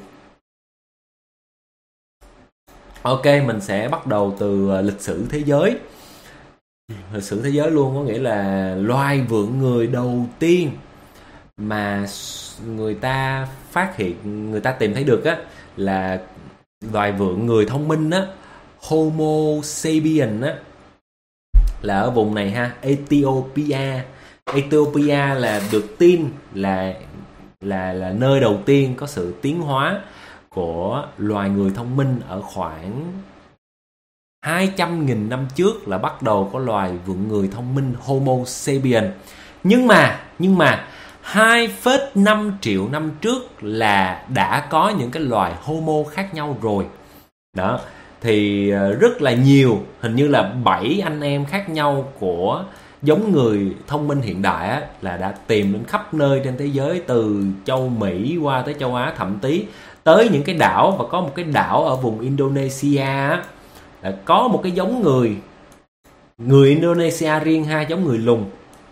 Ok, mình sẽ bắt đầu từ lịch sử thế giới. Lịch sử thế giới luôn, có nghĩa là loài vượn người đầu tiên mà người ta phát hiện, người ta tìm thấy được á, là loài vượn người thông minh á, Homo sapien á, là ở vùng này ha, Ethiopia. Ethiopia là được tin là nơi đầu tiên có sự tiến hóa của loài người thông minh. Ở khoảng 200.000 năm trước là bắt đầu có loài vượn người thông minh Homo sapien. Nhưng mà 2,5 triệu năm trước là đã có những cái loài Homo khác nhau rồi. Đó, thì rất là nhiều, hình như là 7 anh em khác nhau của giống người thông minh hiện đại á, là đã tìm đến khắp nơi trên thế giới, từ châu Mỹ qua tới châu Á, thậm chí tới những cái đảo. Và có một cái đảo ở vùng Indonesia á, là có một cái giống người Indonesia riêng ha, giống người lùn.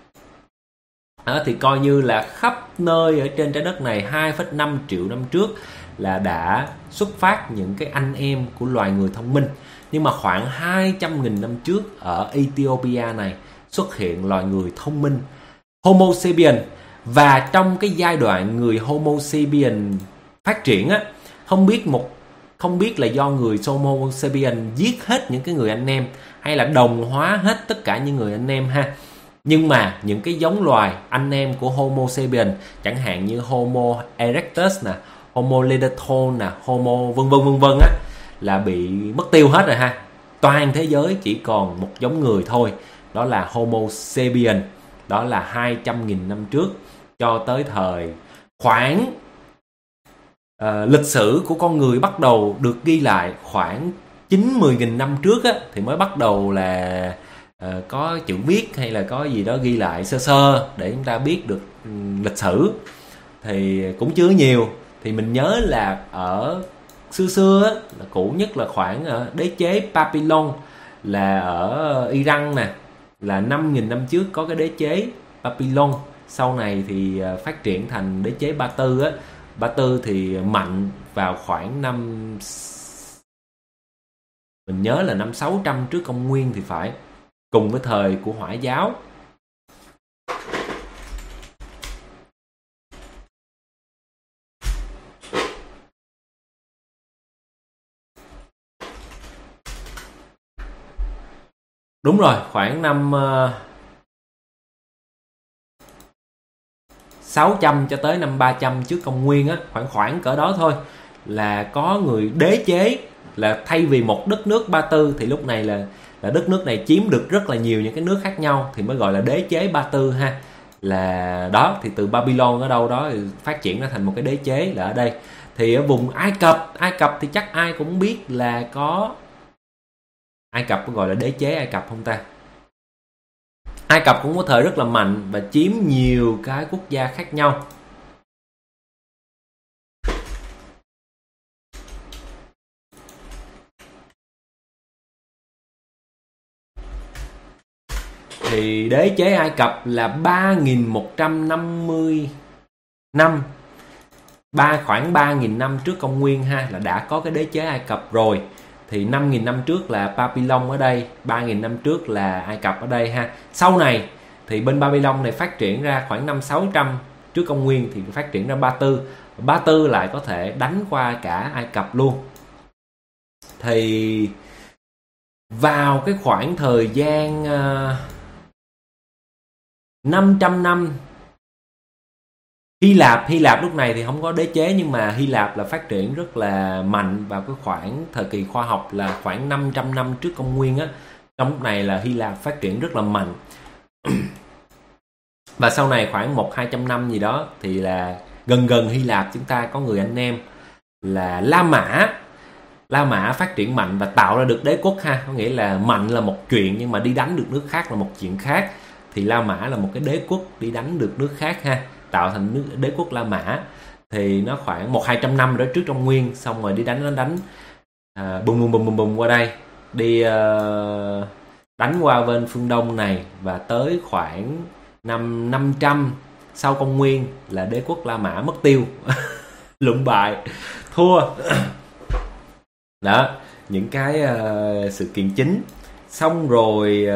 Đó, thì coi như là khắp nơi ở trên trái đất này 2,5 triệu năm trước là đã xuất phát những cái anh em của loài người thông minh. Nhưng mà khoảng 200.000 năm trước ở Ethiopia này xuất hiện loài người thông minh Homo sapien. Và trong cái giai đoạn người Homo sapien phát triển á, không biết là do người Homo sapien giết hết những cái người anh em, hay là đồng hóa hết tất cả những người anh em ha. Nhưng mà những cái giống loài anh em của Homo sapien, chẳng hạn như Homo erectus nè, Homo neanderthal nè, Homo vân vân á, là bị mất tiêu hết rồi ha. Toàn thế giới chỉ còn một giống người thôi, đó là Homo sapien. Đó là 200.000 năm trước, cho tới thời khoảng lịch sử của con người bắt đầu được ghi lại khoảng 9-10.000 năm trước á, thì mới bắt đầu là có chữ viết hay là có gì đó ghi lại sơ sơ để chúng ta biết được lịch sử. Thì cũng chưa nhiều. Thì mình nhớ là ở xưa á, là cũ nhất là khoảng đế chế Babylon là ở Iran nè, là 5.000 năm trước có cái đế chế Babylon. Sau này thì phát triển thành đế chế Ba Tư á. Ba Tư thì mạnh vào khoảng mình nhớ là năm 600 trước công nguyên thì phải, cùng với thời của Hỏa giáo. Đúng rồi, khoảng năm 600 cho tới năm 300 trước công nguyên á, khoảng cỡ đó thôi, là có người đế chế, là thay vì một đất nước Ba Tư thì lúc này là đất nước này chiếm được rất là nhiều những cái nước khác nhau, thì mới gọi là đế chế Ba Tư ha. Là đó, thì từ Babylon ở đâu đó thì phát triển ra thành một cái đế chế là ở đây. Thì ở vùng Ai Cập thì chắc ai cũng biết là có Ai Cập, có gọi là đế chế Ai Cập không ta? Ai Cập cũng có thời rất là mạnh và chiếm nhiều cái quốc gia khác nhau. Thì đế chế Ai Cập là 3150 năm, khoảng 3.000 năm trước công nguyên ha, là đã có cái đế chế Ai Cập rồi. Thì 5.000 năm trước là Babylon ở đây, 3.000 năm trước là Ai Cập ở đây ha. Sau này thì bên Babylon này phát triển ra khoảng năm 600 trước công nguyên thì phát triển ra Ba Tư. Ba Tư lại có thể đánh qua cả Ai Cập luôn. Thì vào cái khoảng thời gian 500 năm Hy Lạp lúc này thì không có đế chế, nhưng mà Hy Lạp là phát triển rất là mạnh vào cái khoảng thời kỳ khoa học là khoảng 500 năm trước công nguyên á. Trong lúc này là Hy Lạp phát triển rất là mạnh. Và sau này khoảng 100-200 năm gì đó thì là gần Hy Lạp chúng ta có người anh em là La Mã phát triển mạnh và tạo ra được đế quốc ha. Có nghĩa là mạnh là một chuyện, nhưng mà đi đánh được nước khác là một chuyện khác. Thì La Mã là một cái đế quốc đi đánh được nước khác ha, tạo thành đế quốc La Mã. Thì nó khoảng 100-200 năm đó trước công nguyên, xong rồi đi đánh bùm qua đây, đi đánh qua bên phương Đông này, và tới khoảng năm 500 sau công nguyên là đế quốc La Mã mất tiêu. Lụm bại, thua. Đó, những cái sự kiện chính. Xong rồi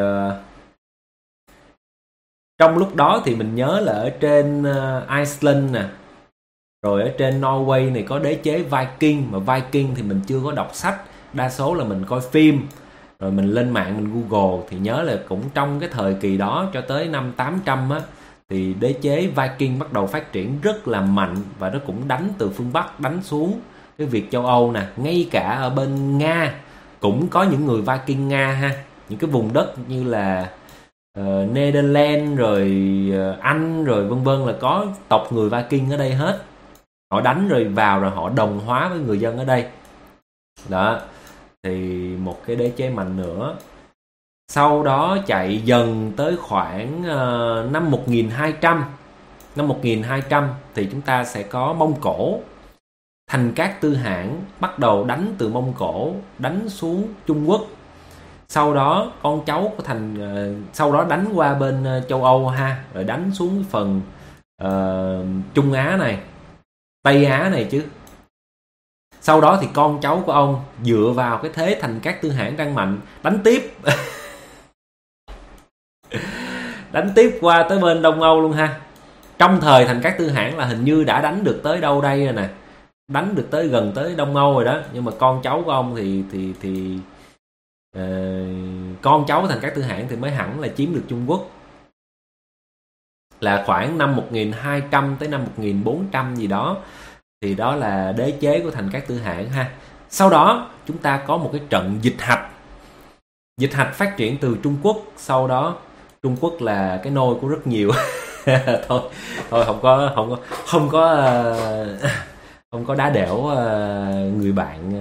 trong lúc đó thì mình nhớ là ở trên Iceland nè, rồi ở trên Norway này có đế chế Viking. Mà Viking thì mình chưa có đọc sách, đa số là mình coi phim, rồi mình lên mạng mình Google. Thì nhớ là cũng trong cái thời kỳ đó cho tới năm 800 á, thì đế chế Viking bắt đầu phát triển rất là mạnh, và nó cũng đánh từ phương Bắc đánh xuống cái Việt châu Âu nè. Ngay cả ở bên Nga cũng có những người Viking Nga ha, những cái vùng đất như là Netherlands rồi Anh rồi vân vân, là có tộc người Viking ở đây hết. Họ đánh rồi vào rồi họ đồng hóa với người dân ở đây. Đó, thì một cái đế chế mạnh nữa. Sau đó chạy dần tới khoảng năm 1200. Năm 1200 thì chúng ta sẽ có Mông Cổ. Thành Cát Tư Hãn bắt đầu đánh từ Mông Cổ đánh xuống Trung Quốc. Sau đó con cháu của sau đó đánh qua bên châu Âu ha, rồi đánh xuống phần Trung Á này, Tây Á này chứ. Sau đó thì con cháu của ông dựa vào cái thế Thành Cát Tư Hãn đang mạnh đánh tiếp. Đánh tiếp qua tới bên Đông Âu luôn ha. Trong thời Thành Cát Tư Hãn là hình như đã đánh được tới đâu đây rồi nè, đánh được tới gần tới Đông Âu rồi đó. Nhưng mà con cháu của ông thì con cháu của Thành Cát Tư Hãn thì mới hẳn là chiếm được Trung Quốc, là khoảng năm 1200 tới năm 1400 gì đó. Thì đó là đế chế của Thành Cát Tư Hãn ha. Sau đó chúng ta có một cái trận Dịch Hạch. Dịch Hạch phát triển từ Trung Quốc. Sau đó Trung Quốc là cái nôi của rất nhiều. thôi không có đá đểu người bạn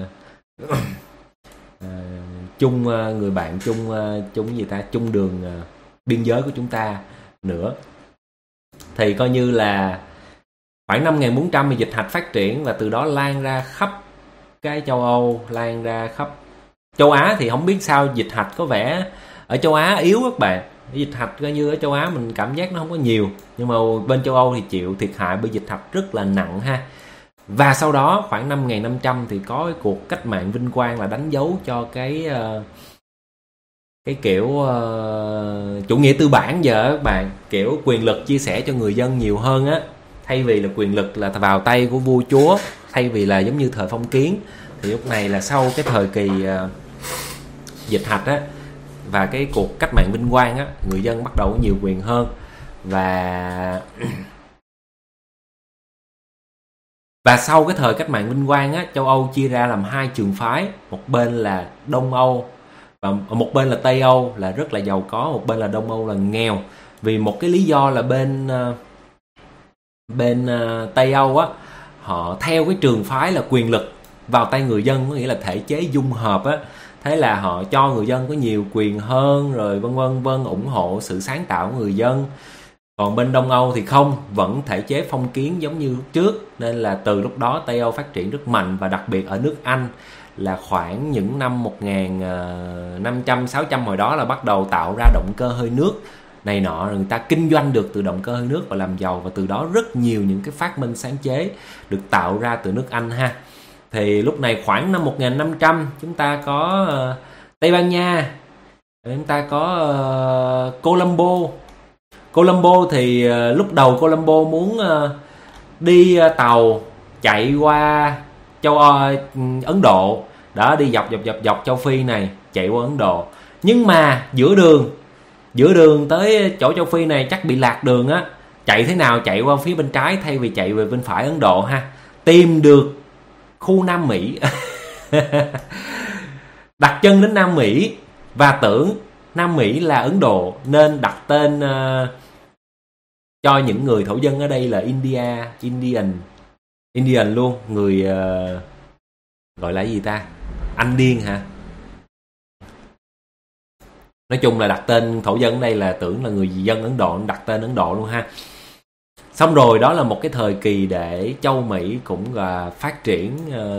chung, người bạn chung gì ta, chung đường biên giới của chúng ta nữa. Thì coi như là khoảng năm 1400 thì Dịch Hạch phát triển, và từ đó lan ra khắp cái châu Âu, lan ra khắp châu Á. Thì không biết sao Dịch Hạch có vẻ ở châu Á yếu các bạn. Dịch Hạch coi như ở châu Á mình cảm giác nó không có nhiều, nhưng mà bên châu Âu thì chịu thiệt hại bởi Dịch Hạch rất là nặng ha. Và sau đó khoảng năm 1500 thì có cái cuộc cách mạng vinh quang, là đánh dấu cho cái kiểu chủ nghĩa tư bản giờ các bạn, kiểu quyền lực chia sẻ cho người dân nhiều hơn á, thay vì là quyền lực là vào tay của vua chúa, thay vì là giống như thời phong kiến. Thì lúc này là sau cái thời kỳ Dịch Hạch á, và cái cuộc cách mạng vinh quang á, người dân bắt đầu có nhiều quyền hơn. Và sau cái thời cách mạng vinh quang á, châu Âu chia ra làm hai trường phái, một bên là Đông Âu và một bên là Tây Âu là rất là giàu có, một bên là Đông Âu là nghèo. Vì một cái lý do là bên Tây Âu á, họ theo cái trường phái là quyền lực vào tay người dân, có nghĩa là thể chế dung hợp á, thế là họ cho người dân có nhiều quyền hơn rồi vân vân, ủng hộ sự sáng tạo của người dân. Còn bên Đông Âu thì không, vẫn thể chế phong kiến giống như lúc trước, nên là từ lúc đó Tây Âu phát triển rất mạnh. Và đặc biệt ở nước Anh là khoảng những năm 1500, 600 hồi đó là bắt đầu tạo ra động cơ hơi nước này nọ, người ta kinh doanh được từ động cơ hơi nước và làm giàu, và từ đó rất nhiều những cái phát minh sáng chế được tạo ra từ nước Anh ha. Thì lúc này khoảng năm 1500 chúng ta có Tây Ban Nha, chúng ta có Colombo thì lúc đầu Colombo muốn đi tàu chạy qua Ấn Độ, đó, đi dọc châu Phi này chạy qua Ấn Độ, nhưng mà giữa đường tới chỗ châu Phi này chắc bị lạc đường á, chạy thế nào chạy qua phía bên trái thay vì chạy về bên phải Ấn Độ ha. Tìm được khu Nam Mỹ đặt chân đến Nam Mỹ và tưởng Nam Mỹ là Ấn Độ nên đặt tên cho những người thổ dân ở đây là Indian luôn, người gọi là gì ta, Anh Điên hả. Nói chung là đặt tên thổ dân ở đây là tưởng là người dân Ấn Độ, đặt tên Ấn Độ luôn ha. Xong rồi đó là một cái thời kỳ để châu Mỹ cũng là phát triển.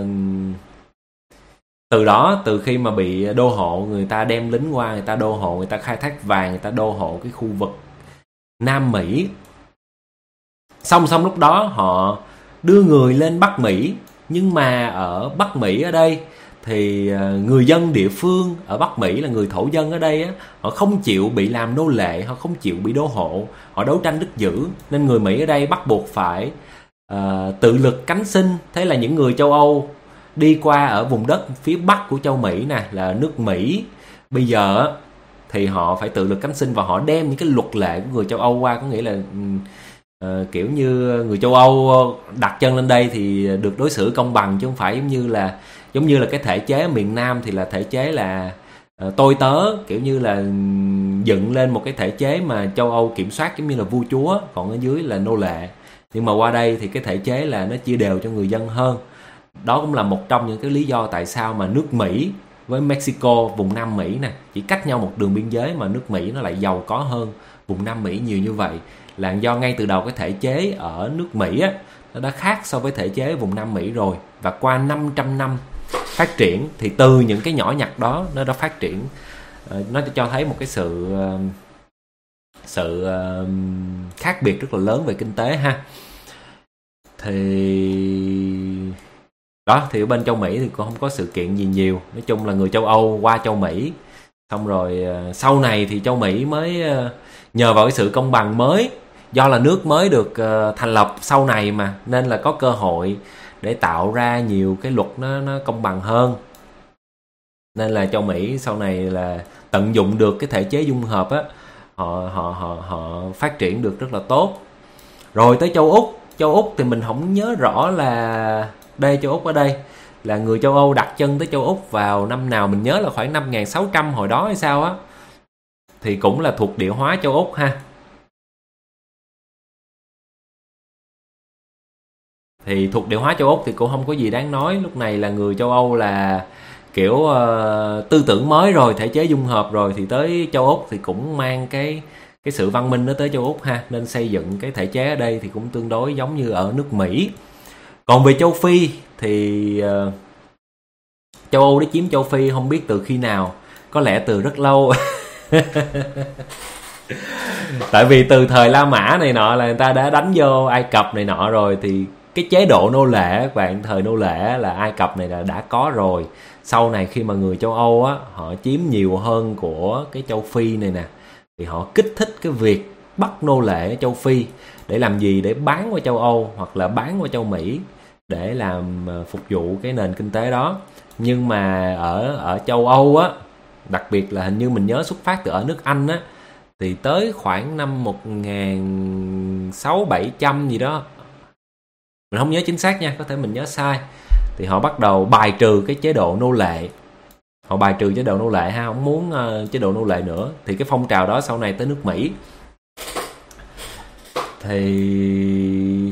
Từ khi mà bị đô hộ, người ta đem lính qua, người ta đô hộ, người ta khai thác vàng, người ta đô hộ cái khu vực Nam Mỹ. Xong lúc đó họ đưa người lên Bắc Mỹ, nhưng mà ở Bắc Mỹ ở đây thì người dân địa phương ở Bắc Mỹ là người thổ dân ở đây á, họ không chịu bị làm nô lệ, họ không chịu bị đô hộ, họ đấu tranh rất dữ, nên người Mỹ ở đây bắt buộc phải tự lực cánh sinh. Thế là những người châu Âu đi qua ở vùng đất phía Bắc của châu Mỹ nè, là nước Mỹ bây giờ, thì họ phải tự lực cánh sinh và họ đem những cái luật lệ của người châu Âu qua. Có nghĩa là kiểu như người châu Âu đặt chân lên đây thì được đối xử công bằng, chứ không phải giống như là cái thể chế ở miền Nam thì là thể chế là tôi tớ, kiểu như là dựng lên một cái thể chế mà châu Âu kiểm soát giống như là vua chúa, còn ở dưới là nô lệ. Nhưng mà qua đây thì cái thể chế là nó chia đều cho người dân hơn. Đó cũng là một trong những cái lý do tại sao mà nước Mỹ với Mexico, vùng Nam Mỹ nè, chỉ cách nhau một đường biên giới mà nước Mỹ nó lại giàu có hơn vùng Nam Mỹ nhiều như vậy, là do ngay từ đầu cái thể chế ở nước Mỹ á, nó đã khác so với thể chế vùng Nam Mỹ rồi. Và qua 500 năm phát triển thì từ những cái nhỏ nhặt đó nó đã phát triển, nó cho thấy một cái sự khác biệt rất là lớn về kinh tế ha. Thì đó, thì ở bên châu Mỹ thì cũng không có sự kiện gì nhiều. Nói chung là người châu Âu qua châu Mỹ, xong rồi sau này thì châu Mỹ mới nhờ vào cái sự công bằng mới, do là nước mới được thành lập sau này mà, nên là có cơ hội để tạo ra nhiều cái luật nó công bằng hơn. Nên là châu Mỹ sau này là tận dụng được cái thể chế dung hợp á, họ phát triển được rất là tốt. Rồi tới châu Úc thì mình không nhớ rõ là đây, châu Úc ở đây là người châu Âu đặt chân tới châu Úc vào năm nào, mình nhớ là khoảng năm 1600 hồi đó hay sao á, thì cũng là thuộc địa hóa châu Úc ha. Thì thuộc địa hóa châu Úc thì cũng không có gì đáng nói. Lúc này là người châu Âu là kiểu tư tưởng mới rồi, thể chế dung hợp rồi, thì tới châu Úc thì cũng mang cái sự văn minh đó tới châu Úc ha, nên xây dựng cái thể chế ở đây thì cũng tương đối giống như ở nước Mỹ. Còn về châu Phi thì châu Âu đã chiếm châu Phi không biết từ khi nào, có lẽ từ rất lâu. Tại vì từ thời La Mã này nọ là người ta đã đánh vô Ai Cập này nọ rồi, thì cái chế độ nô lệ các bạn, thời nô lệ là Ai Cập này là đã có rồi. Sau này khi mà người châu Âu á, họ chiếm nhiều hơn của cái châu Phi này nè, thì họ kích thích cái việc bắt nô lệ ở châu Phi để làm gì? Để bán qua châu Âu hoặc là bán qua châu Mỹ để làm phục vụ cái nền kinh tế đó. Nhưng mà ở châu Âu á Đặc biệt là hình như mình nhớ xuất phát từ ở nước Anh á, thì tới khoảng năm 1600-700 gì đó, mình không nhớ chính xác nha, có thể mình nhớ sai, thì họ bắt đầu bài trừ cái chế độ nô lệ. Họ bài trừ chế độ nô lệ ha, không muốn chế độ nô lệ nữa. Thì cái phong trào đó sau này tới nước Mỹ. Thì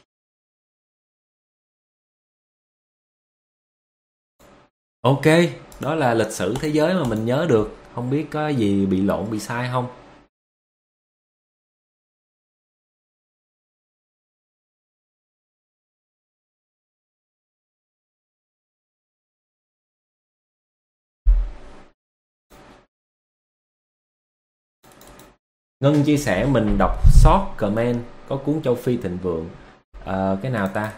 ok, đó là lịch sử thế giới mà mình nhớ được. Không biết có gì bị lộn, bị sai không? Ngân chia sẻ mình đọc short comment có cuốn Châu Phi Thịnh Vượng. Cái nào ta?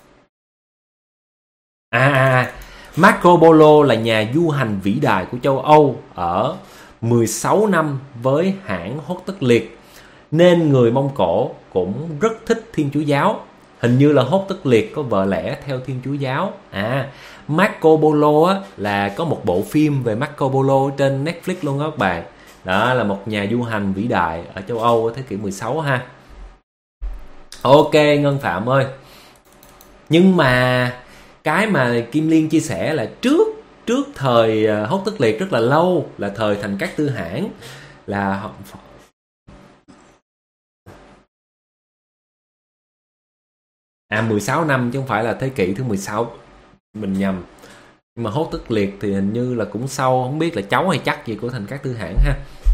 Marco Polo là nhà du hành vĩ đại của châu Âu ở 16 năm với hãng Hốt Tất Liệt, nên người Mông Cổ cũng rất thích Thiên Chúa giáo. Hình như là Hốt Tất Liệt có vợ lẽ theo Thiên Chúa giáo. Marco Polo á, là có một bộ phim về Marco Polo trên Netflix luôn đó các bạn. Đó là một nhà du hành vĩ đại ở châu Âu ở thế kỷ 16 ha. Ok Ngân Phạm ơi. Nhưng mà cái mà Kim Liên chia sẻ là trước thời Hốt Tất Liệt rất là lâu, là thời Thành Cát Tư Hãn, là 16 năm chứ không phải là thế kỷ thứ 16, mình nhầm. Nhưng mà Hốt Tất Liệt thì hình như là cũng sau, không biết là cháu hay chắc gì của Thành Cát Tư Hãn ha.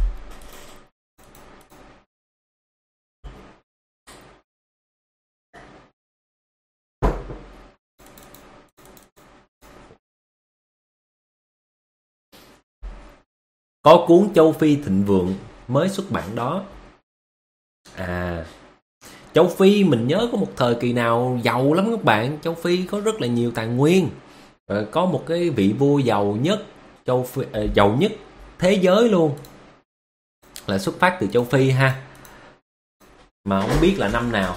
Có cuốn Châu Phi Thịnh Vượng mới xuất bản đó. Châu Phi mình nhớ có một thời kỳ nào giàu lắm các bạn. Châu Phi có rất là nhiều tài nguyên. Có một cái vị vua giàu nhất giàu nhất thế giới luôn là xuất phát từ Châu Phi ha. Mà không biết là năm nào.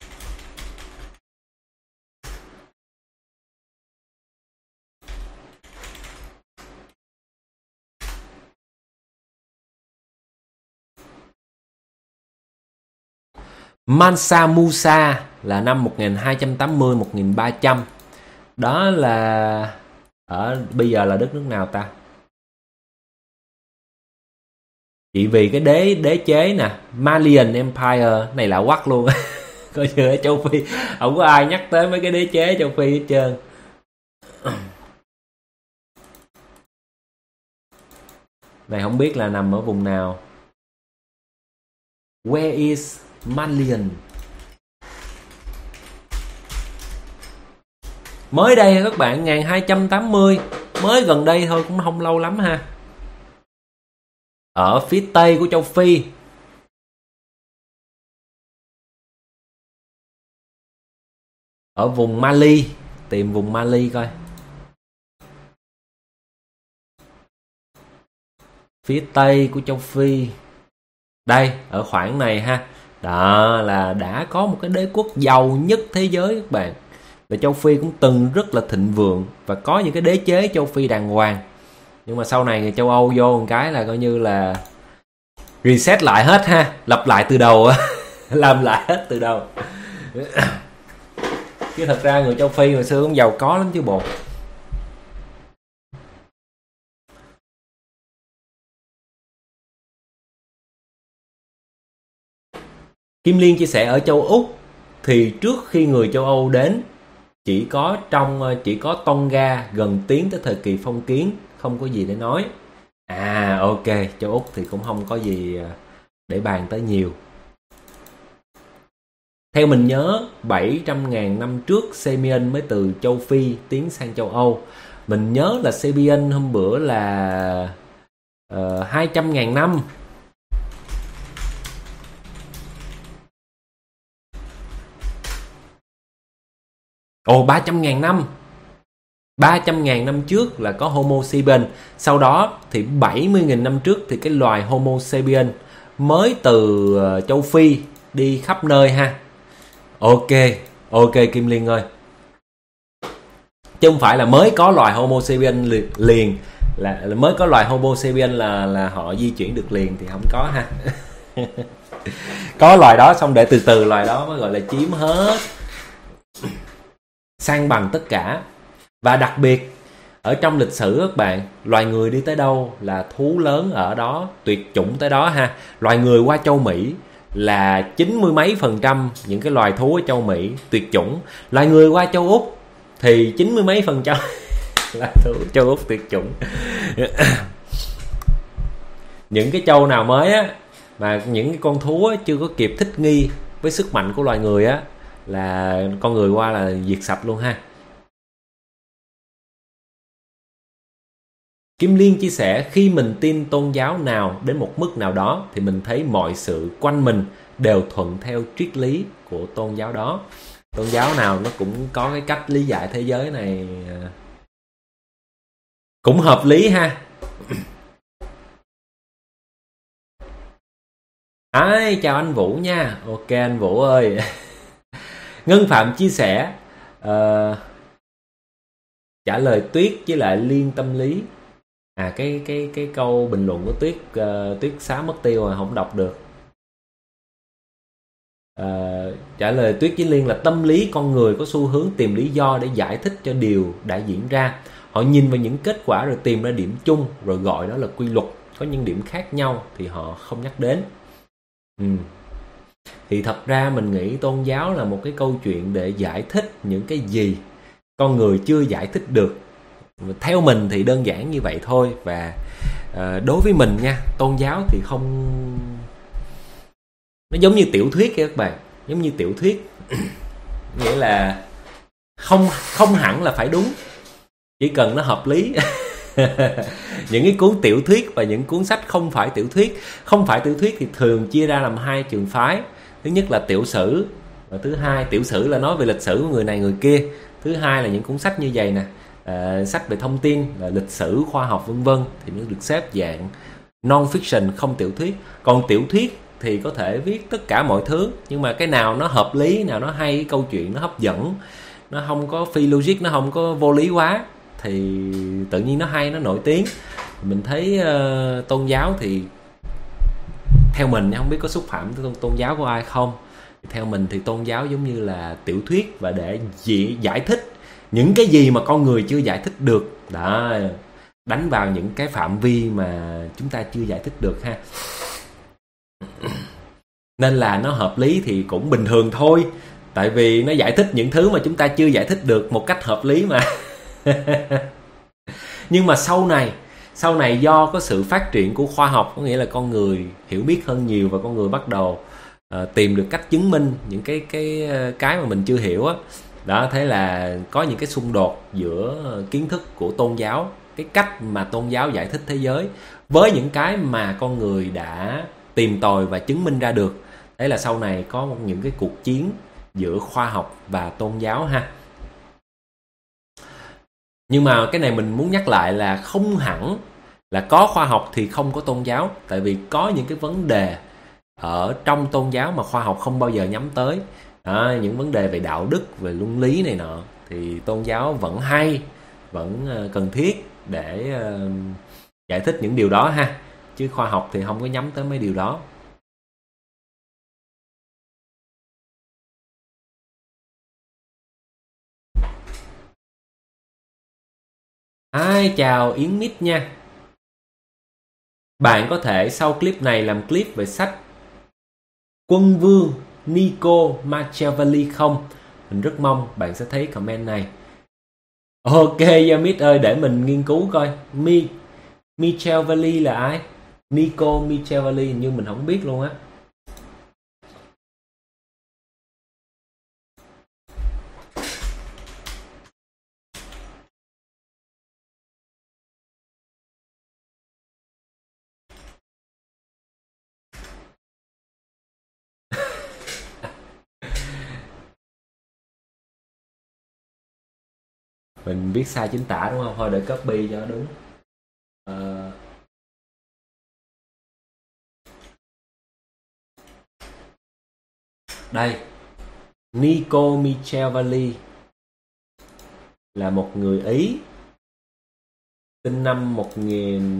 Mansa Musa là năm 1280-1300. Đó là ở bây giờ là đất nước nào ta? Chỉ vì cái đế chế nè, Malian Empire này là quắc luôn. Coi như ở châu Phi không có ai nhắc tới mấy cái đế chế châu Phi hết trơn. Này không biết là nằm ở vùng nào. Where is Malian? Mới đây các bạn, 1280, mới gần đây thôi, cũng không lâu lắm ha. Ở phía tây của châu Phi. Ở vùng Mali, tìm vùng Mali coi. Phía tây của châu Phi. Đây, ở khoảng này ha. Đó là đã có một cái đế quốc giàu nhất thế giới các bạn. Và châu Phi cũng từng rất là thịnh vượng và có những cái đế chế châu Phi đàng hoàng. Nhưng mà sau này người châu Âu vô một cái là coi như là reset lại hết ha, lập lại từ đầu. Làm lại hết từ đầu. Chứ thật ra người châu Phi hồi xưa cũng giàu có lắm chứ bộ. Kim Liên chia sẻ ở châu Úc thì trước khi người châu Âu đến chỉ có Tonga gần tiến tới thời kỳ phong kiến, không có gì để nói. Ok, châu Úc thì cũng không có gì để bàn tới nhiều. Theo mình nhớ 700.000 năm trước Semian mới từ châu Phi tiến sang châu Âu. Mình nhớ là Semian hôm bữa là 200.000 năm. Ồ, 300.000 năm. 300.000 năm trước là có Homo sapien. Sau đó thì 70.000 năm trước thì cái loài Homo sapien mới từ châu Phi đi khắp nơi ha. Ok Kim Liên ơi. Chứ không phải là mới có loài Homo sapien liền là mới có loài Homo sapien là họ di chuyển được liền thì không có ha. Có loài đó xong để từ từ loài đó mới gọi là chiếm hết, san bằng tất cả. Và đặc biệt ở trong lịch sử các bạn, loài người đi tới đâu là thú lớn ở đó, tuyệt chủng tới đó ha. Loài người qua châu Mỹ là 90 mấy % những cái loài thú ở châu Mỹ tuyệt chủng. Loài người qua châu Úc thì 90 mấy % là thú châu Úc tuyệt chủng. Những cái châu nào mới á, mà những cái con thú á, chưa có kịp thích nghi với sức mạnh của loài người á, là con người qua là diệt sạch luôn ha. Kim Liên chia sẻ, khi mình tin tôn giáo nào đến một mức nào đó thì mình thấy mọi sự quanh mình đều thuận theo triết lý của tôn giáo đó. Tôn giáo nào nó cũng có cái cách lý giải thế giới này cũng hợp lý ha. Chào anh Vũ nha. Ok anh Vũ ơi. Ngân Phạm chia sẻ, trả lời Tuyết với lại Liên tâm lý. Cái câu bình luận của Tuyết, Tuyết xóa mất tiêu rồi không đọc được. Trả lời Tuyết với Liên là tâm lý con người có xu hướng tìm lý do để giải thích cho điều đã diễn ra. Họ nhìn vào những kết quả rồi tìm ra điểm chung rồi gọi đó là quy luật. Có những điểm khác nhau thì họ không nhắc đến. Thì thật ra mình nghĩ tôn giáo là một cái câu chuyện để giải thích những cái gì con người chưa giải thích được. Theo mình thì đơn giản như vậy thôi. Và đối với mình nha, tôn giáo thì không, nó giống như tiểu thuyết kìa các bạn, giống như tiểu thuyết. Nghĩa là không hẳn là phải đúng, chỉ cần nó hợp lý. Những cái cuốn tiểu thuyết và những cuốn sách không phải tiểu thuyết. Không phải tiểu thuyết thì thường chia ra làm hai trường phái. Thứ nhất là tiểu sử, và thứ hai, tiểu sử là nói về lịch sử của người này người kia. Thứ hai là những cuốn sách như vậy nè, sách về thông tin, lịch sử, khoa học vân vân, thì nó được xếp dạng non-fiction, không tiểu thuyết. Còn tiểu thuyết thì có thể viết tất cả mọi thứ, nhưng mà cái nào nó hợp lý, nào nó hay, câu chuyện nó hấp dẫn, nó không có phi logic, nó không có vô lý quá, thì tự nhiên nó hay, nó nổi tiếng. Mình thấy tôn giáo thì theo mình, không biết có xúc phạm tôn giáo của ai không, theo mình thì tôn giáo giống như là tiểu thuyết, và để giải thích những cái gì mà con người chưa giải thích được đó, đánh vào những cái phạm vi mà chúng ta chưa giải thích được ha. Nên là nó hợp lý thì cũng bình thường thôi, tại vì nó giải thích những thứ mà chúng ta chưa giải thích được một cách hợp lý mà. Nhưng mà sau này do có sự phát triển của khoa học, có nghĩa là con người hiểu biết hơn nhiều, và con người bắt đầu tìm được cách chứng minh những cái mà mình chưa hiểu á. Đó, thế là có những cái xung đột giữa kiến thức của tôn giáo, cái cách mà tôn giáo giải thích thế giới, với những cái mà con người đã tìm tòi và chứng minh ra được. Thế là sau này có những cái cuộc chiến giữa khoa học và tôn giáo ha. Nhưng mà cái này mình muốn nhắc lại là không hẳn là có khoa học thì không có tôn giáo. Tại vì có những cái vấn đề ở trong tôn giáo mà khoa học không bao giờ nhắm tới. Những vấn đề về đạo đức, về luân lý này nọ, thì tôn giáo vẫn hay, vẫn cần thiết để giải thích những điều đó ha. Chứ khoa học thì không có nhắm tới mấy điều đó. Chào Yến Mít nha. Bạn có thể sau clip này làm clip về sách Quân vương Nico Machiavelli không? Mình rất mong bạn sẽ thấy comment này. Ok Yamit ơi, để mình nghiên cứu coi. Machiavelli là ai? Nico Machiavelli như mình không biết luôn á. Mình biết sai chính tả đúng không? Thôi để copy cho đúng. Đây, Nico Machiavelli là một người Ý, Sinh năm 1000.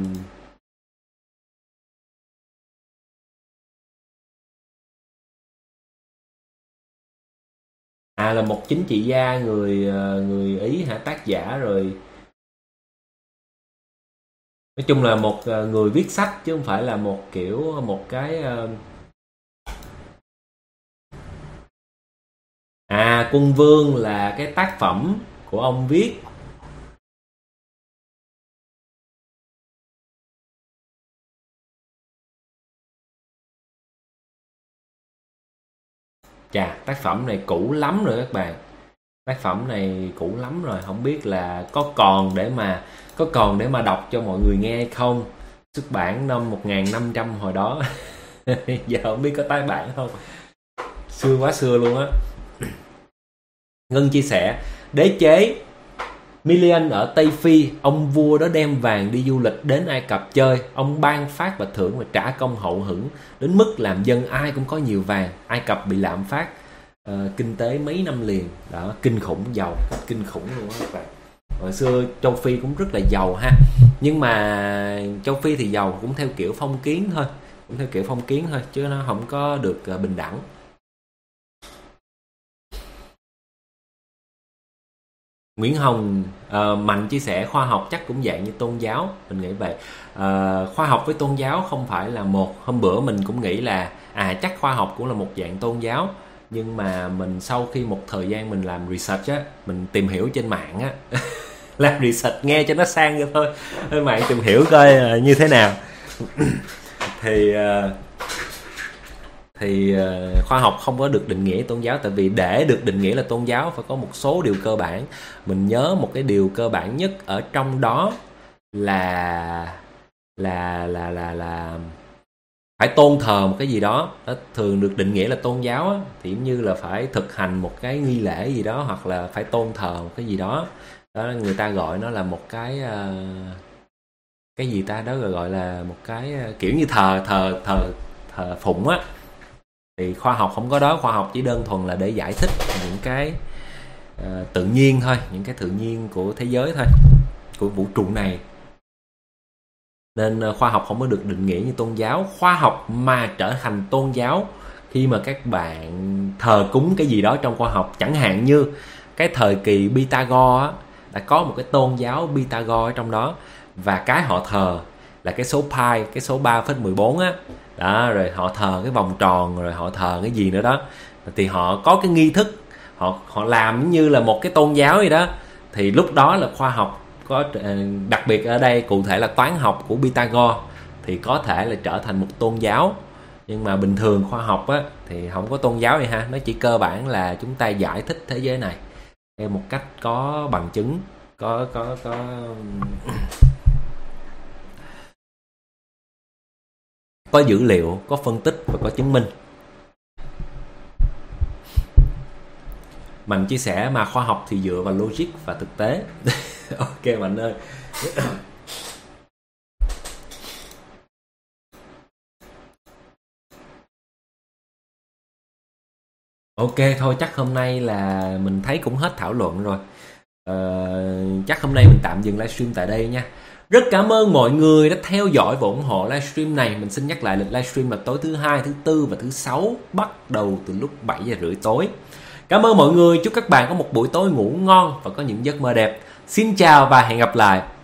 À, là một chính trị gia người Ý hả? Tác giả rồi. Nói chung là một người viết sách chứ không phải là một kiểu một cái. À, Quân Vương là cái tác phẩm của ông viết. Chà, tác phẩm này cũ lắm rồi các bạn. Tác phẩm này cũ lắm rồi, không biết là có còn để mà đọc cho mọi người nghe hay không. Xuất bản năm 1500 hồi đó. Giờ không biết có tái bản không. Xưa quá xưa luôn á. Ngân chia sẻ, đế chế Milian ở Tây Phi, ông vua đó đem vàng đi du lịch đến Ai Cập chơi, ông ban phát và thưởng và trả công hậu hĩnh đến mức làm dân ai cũng có nhiều vàng. Ai Cập bị lạm phát kinh tế mấy năm liền, đó, kinh khủng, giàu kinh khủng luôn á các bạn. Hồi xưa châu Phi cũng rất là giàu ha, nhưng mà châu Phi thì giàu cũng theo kiểu phong kiến thôi, chứ nó không có được bình đẳng. Nguyễn Hồng Mạnh chia sẻ khoa học chắc cũng dạng như tôn giáo, mình nghĩ vậy. Khoa học với tôn giáo không phải là một. Hôm bữa mình cũng nghĩ là chắc khoa học cũng là một dạng tôn giáo, nhưng mà mình sau khi một thời gian mình làm research á, mình tìm hiểu trên mạng á. Làm research nghe cho nó sang vậy thôi, lên mạng tìm hiểu coi như thế nào. thì khoa học không có được định nghĩa tôn giáo, tại vì để được định nghĩa là tôn giáo phải có một số điều cơ bản. Mình nhớ một cái điều cơ bản nhất ở trong đó là phải tôn thờ một cái gì đó. Đó thường được định nghĩa là tôn giáo á, thì như là phải thực hành một cái nghi lễ gì đó, hoặc là phải tôn thờ một cái gì đó. Đó người ta gọi nó là một cái gì ta, đó gọi là một cái kiểu như thờ phụng á. Thì khoa học không có đó, khoa học chỉ đơn thuần là để giải thích những cái tự nhiên thôi, những cái tự nhiên của thế giới thôi, của vũ trụ này. Nên khoa học không có được định nghĩa như tôn giáo. Khoa học mà trở thành tôn giáo khi mà các bạn thờ cúng cái gì đó trong khoa học, chẳng hạn như cái thời kỳ Pythagore á, đã có một cái tôn giáo Pythagore ở trong đó, và cái họ thờ là cái số pi, cái số 3,14 á. Đó, rồi họ thờ cái vòng tròn, rồi họ thờ cái gì nữa đó, thì họ có cái nghi thức, họ làm như là một cái tôn giáo vậy đó. Thì lúc đó là khoa học có, đặc biệt ở đây cụ thể là toán học của Pythagore, thì có thể là trở thành một tôn giáo. Nhưng mà bình thường khoa học á thì không có tôn giáo vậy ha, nó chỉ cơ bản là chúng ta giải thích thế giới này theo một cách có bằng chứng, có dữ liệu, có phân tích và có chứng minh. Mạnh chia sẻ mà khoa học thì dựa vào logic và thực tế. Ok Mạnh ơi. Ok thôi, chắc hôm nay là mình thấy cũng hết thảo luận rồi. Chắc hôm nay mình tạm dừng livestream tại đây nha. Rất cảm ơn mọi người đã theo dõi và ủng hộ livestream này. Mình xin nhắc lại lịch livestream là tối thứ Hai, thứ Tư và thứ Sáu, bắt đầu từ lúc 7:30 tối. Cảm ơn mọi người, chúc các bạn có một buổi tối ngủ ngon và có những giấc mơ đẹp. Xin chào và hẹn gặp lại.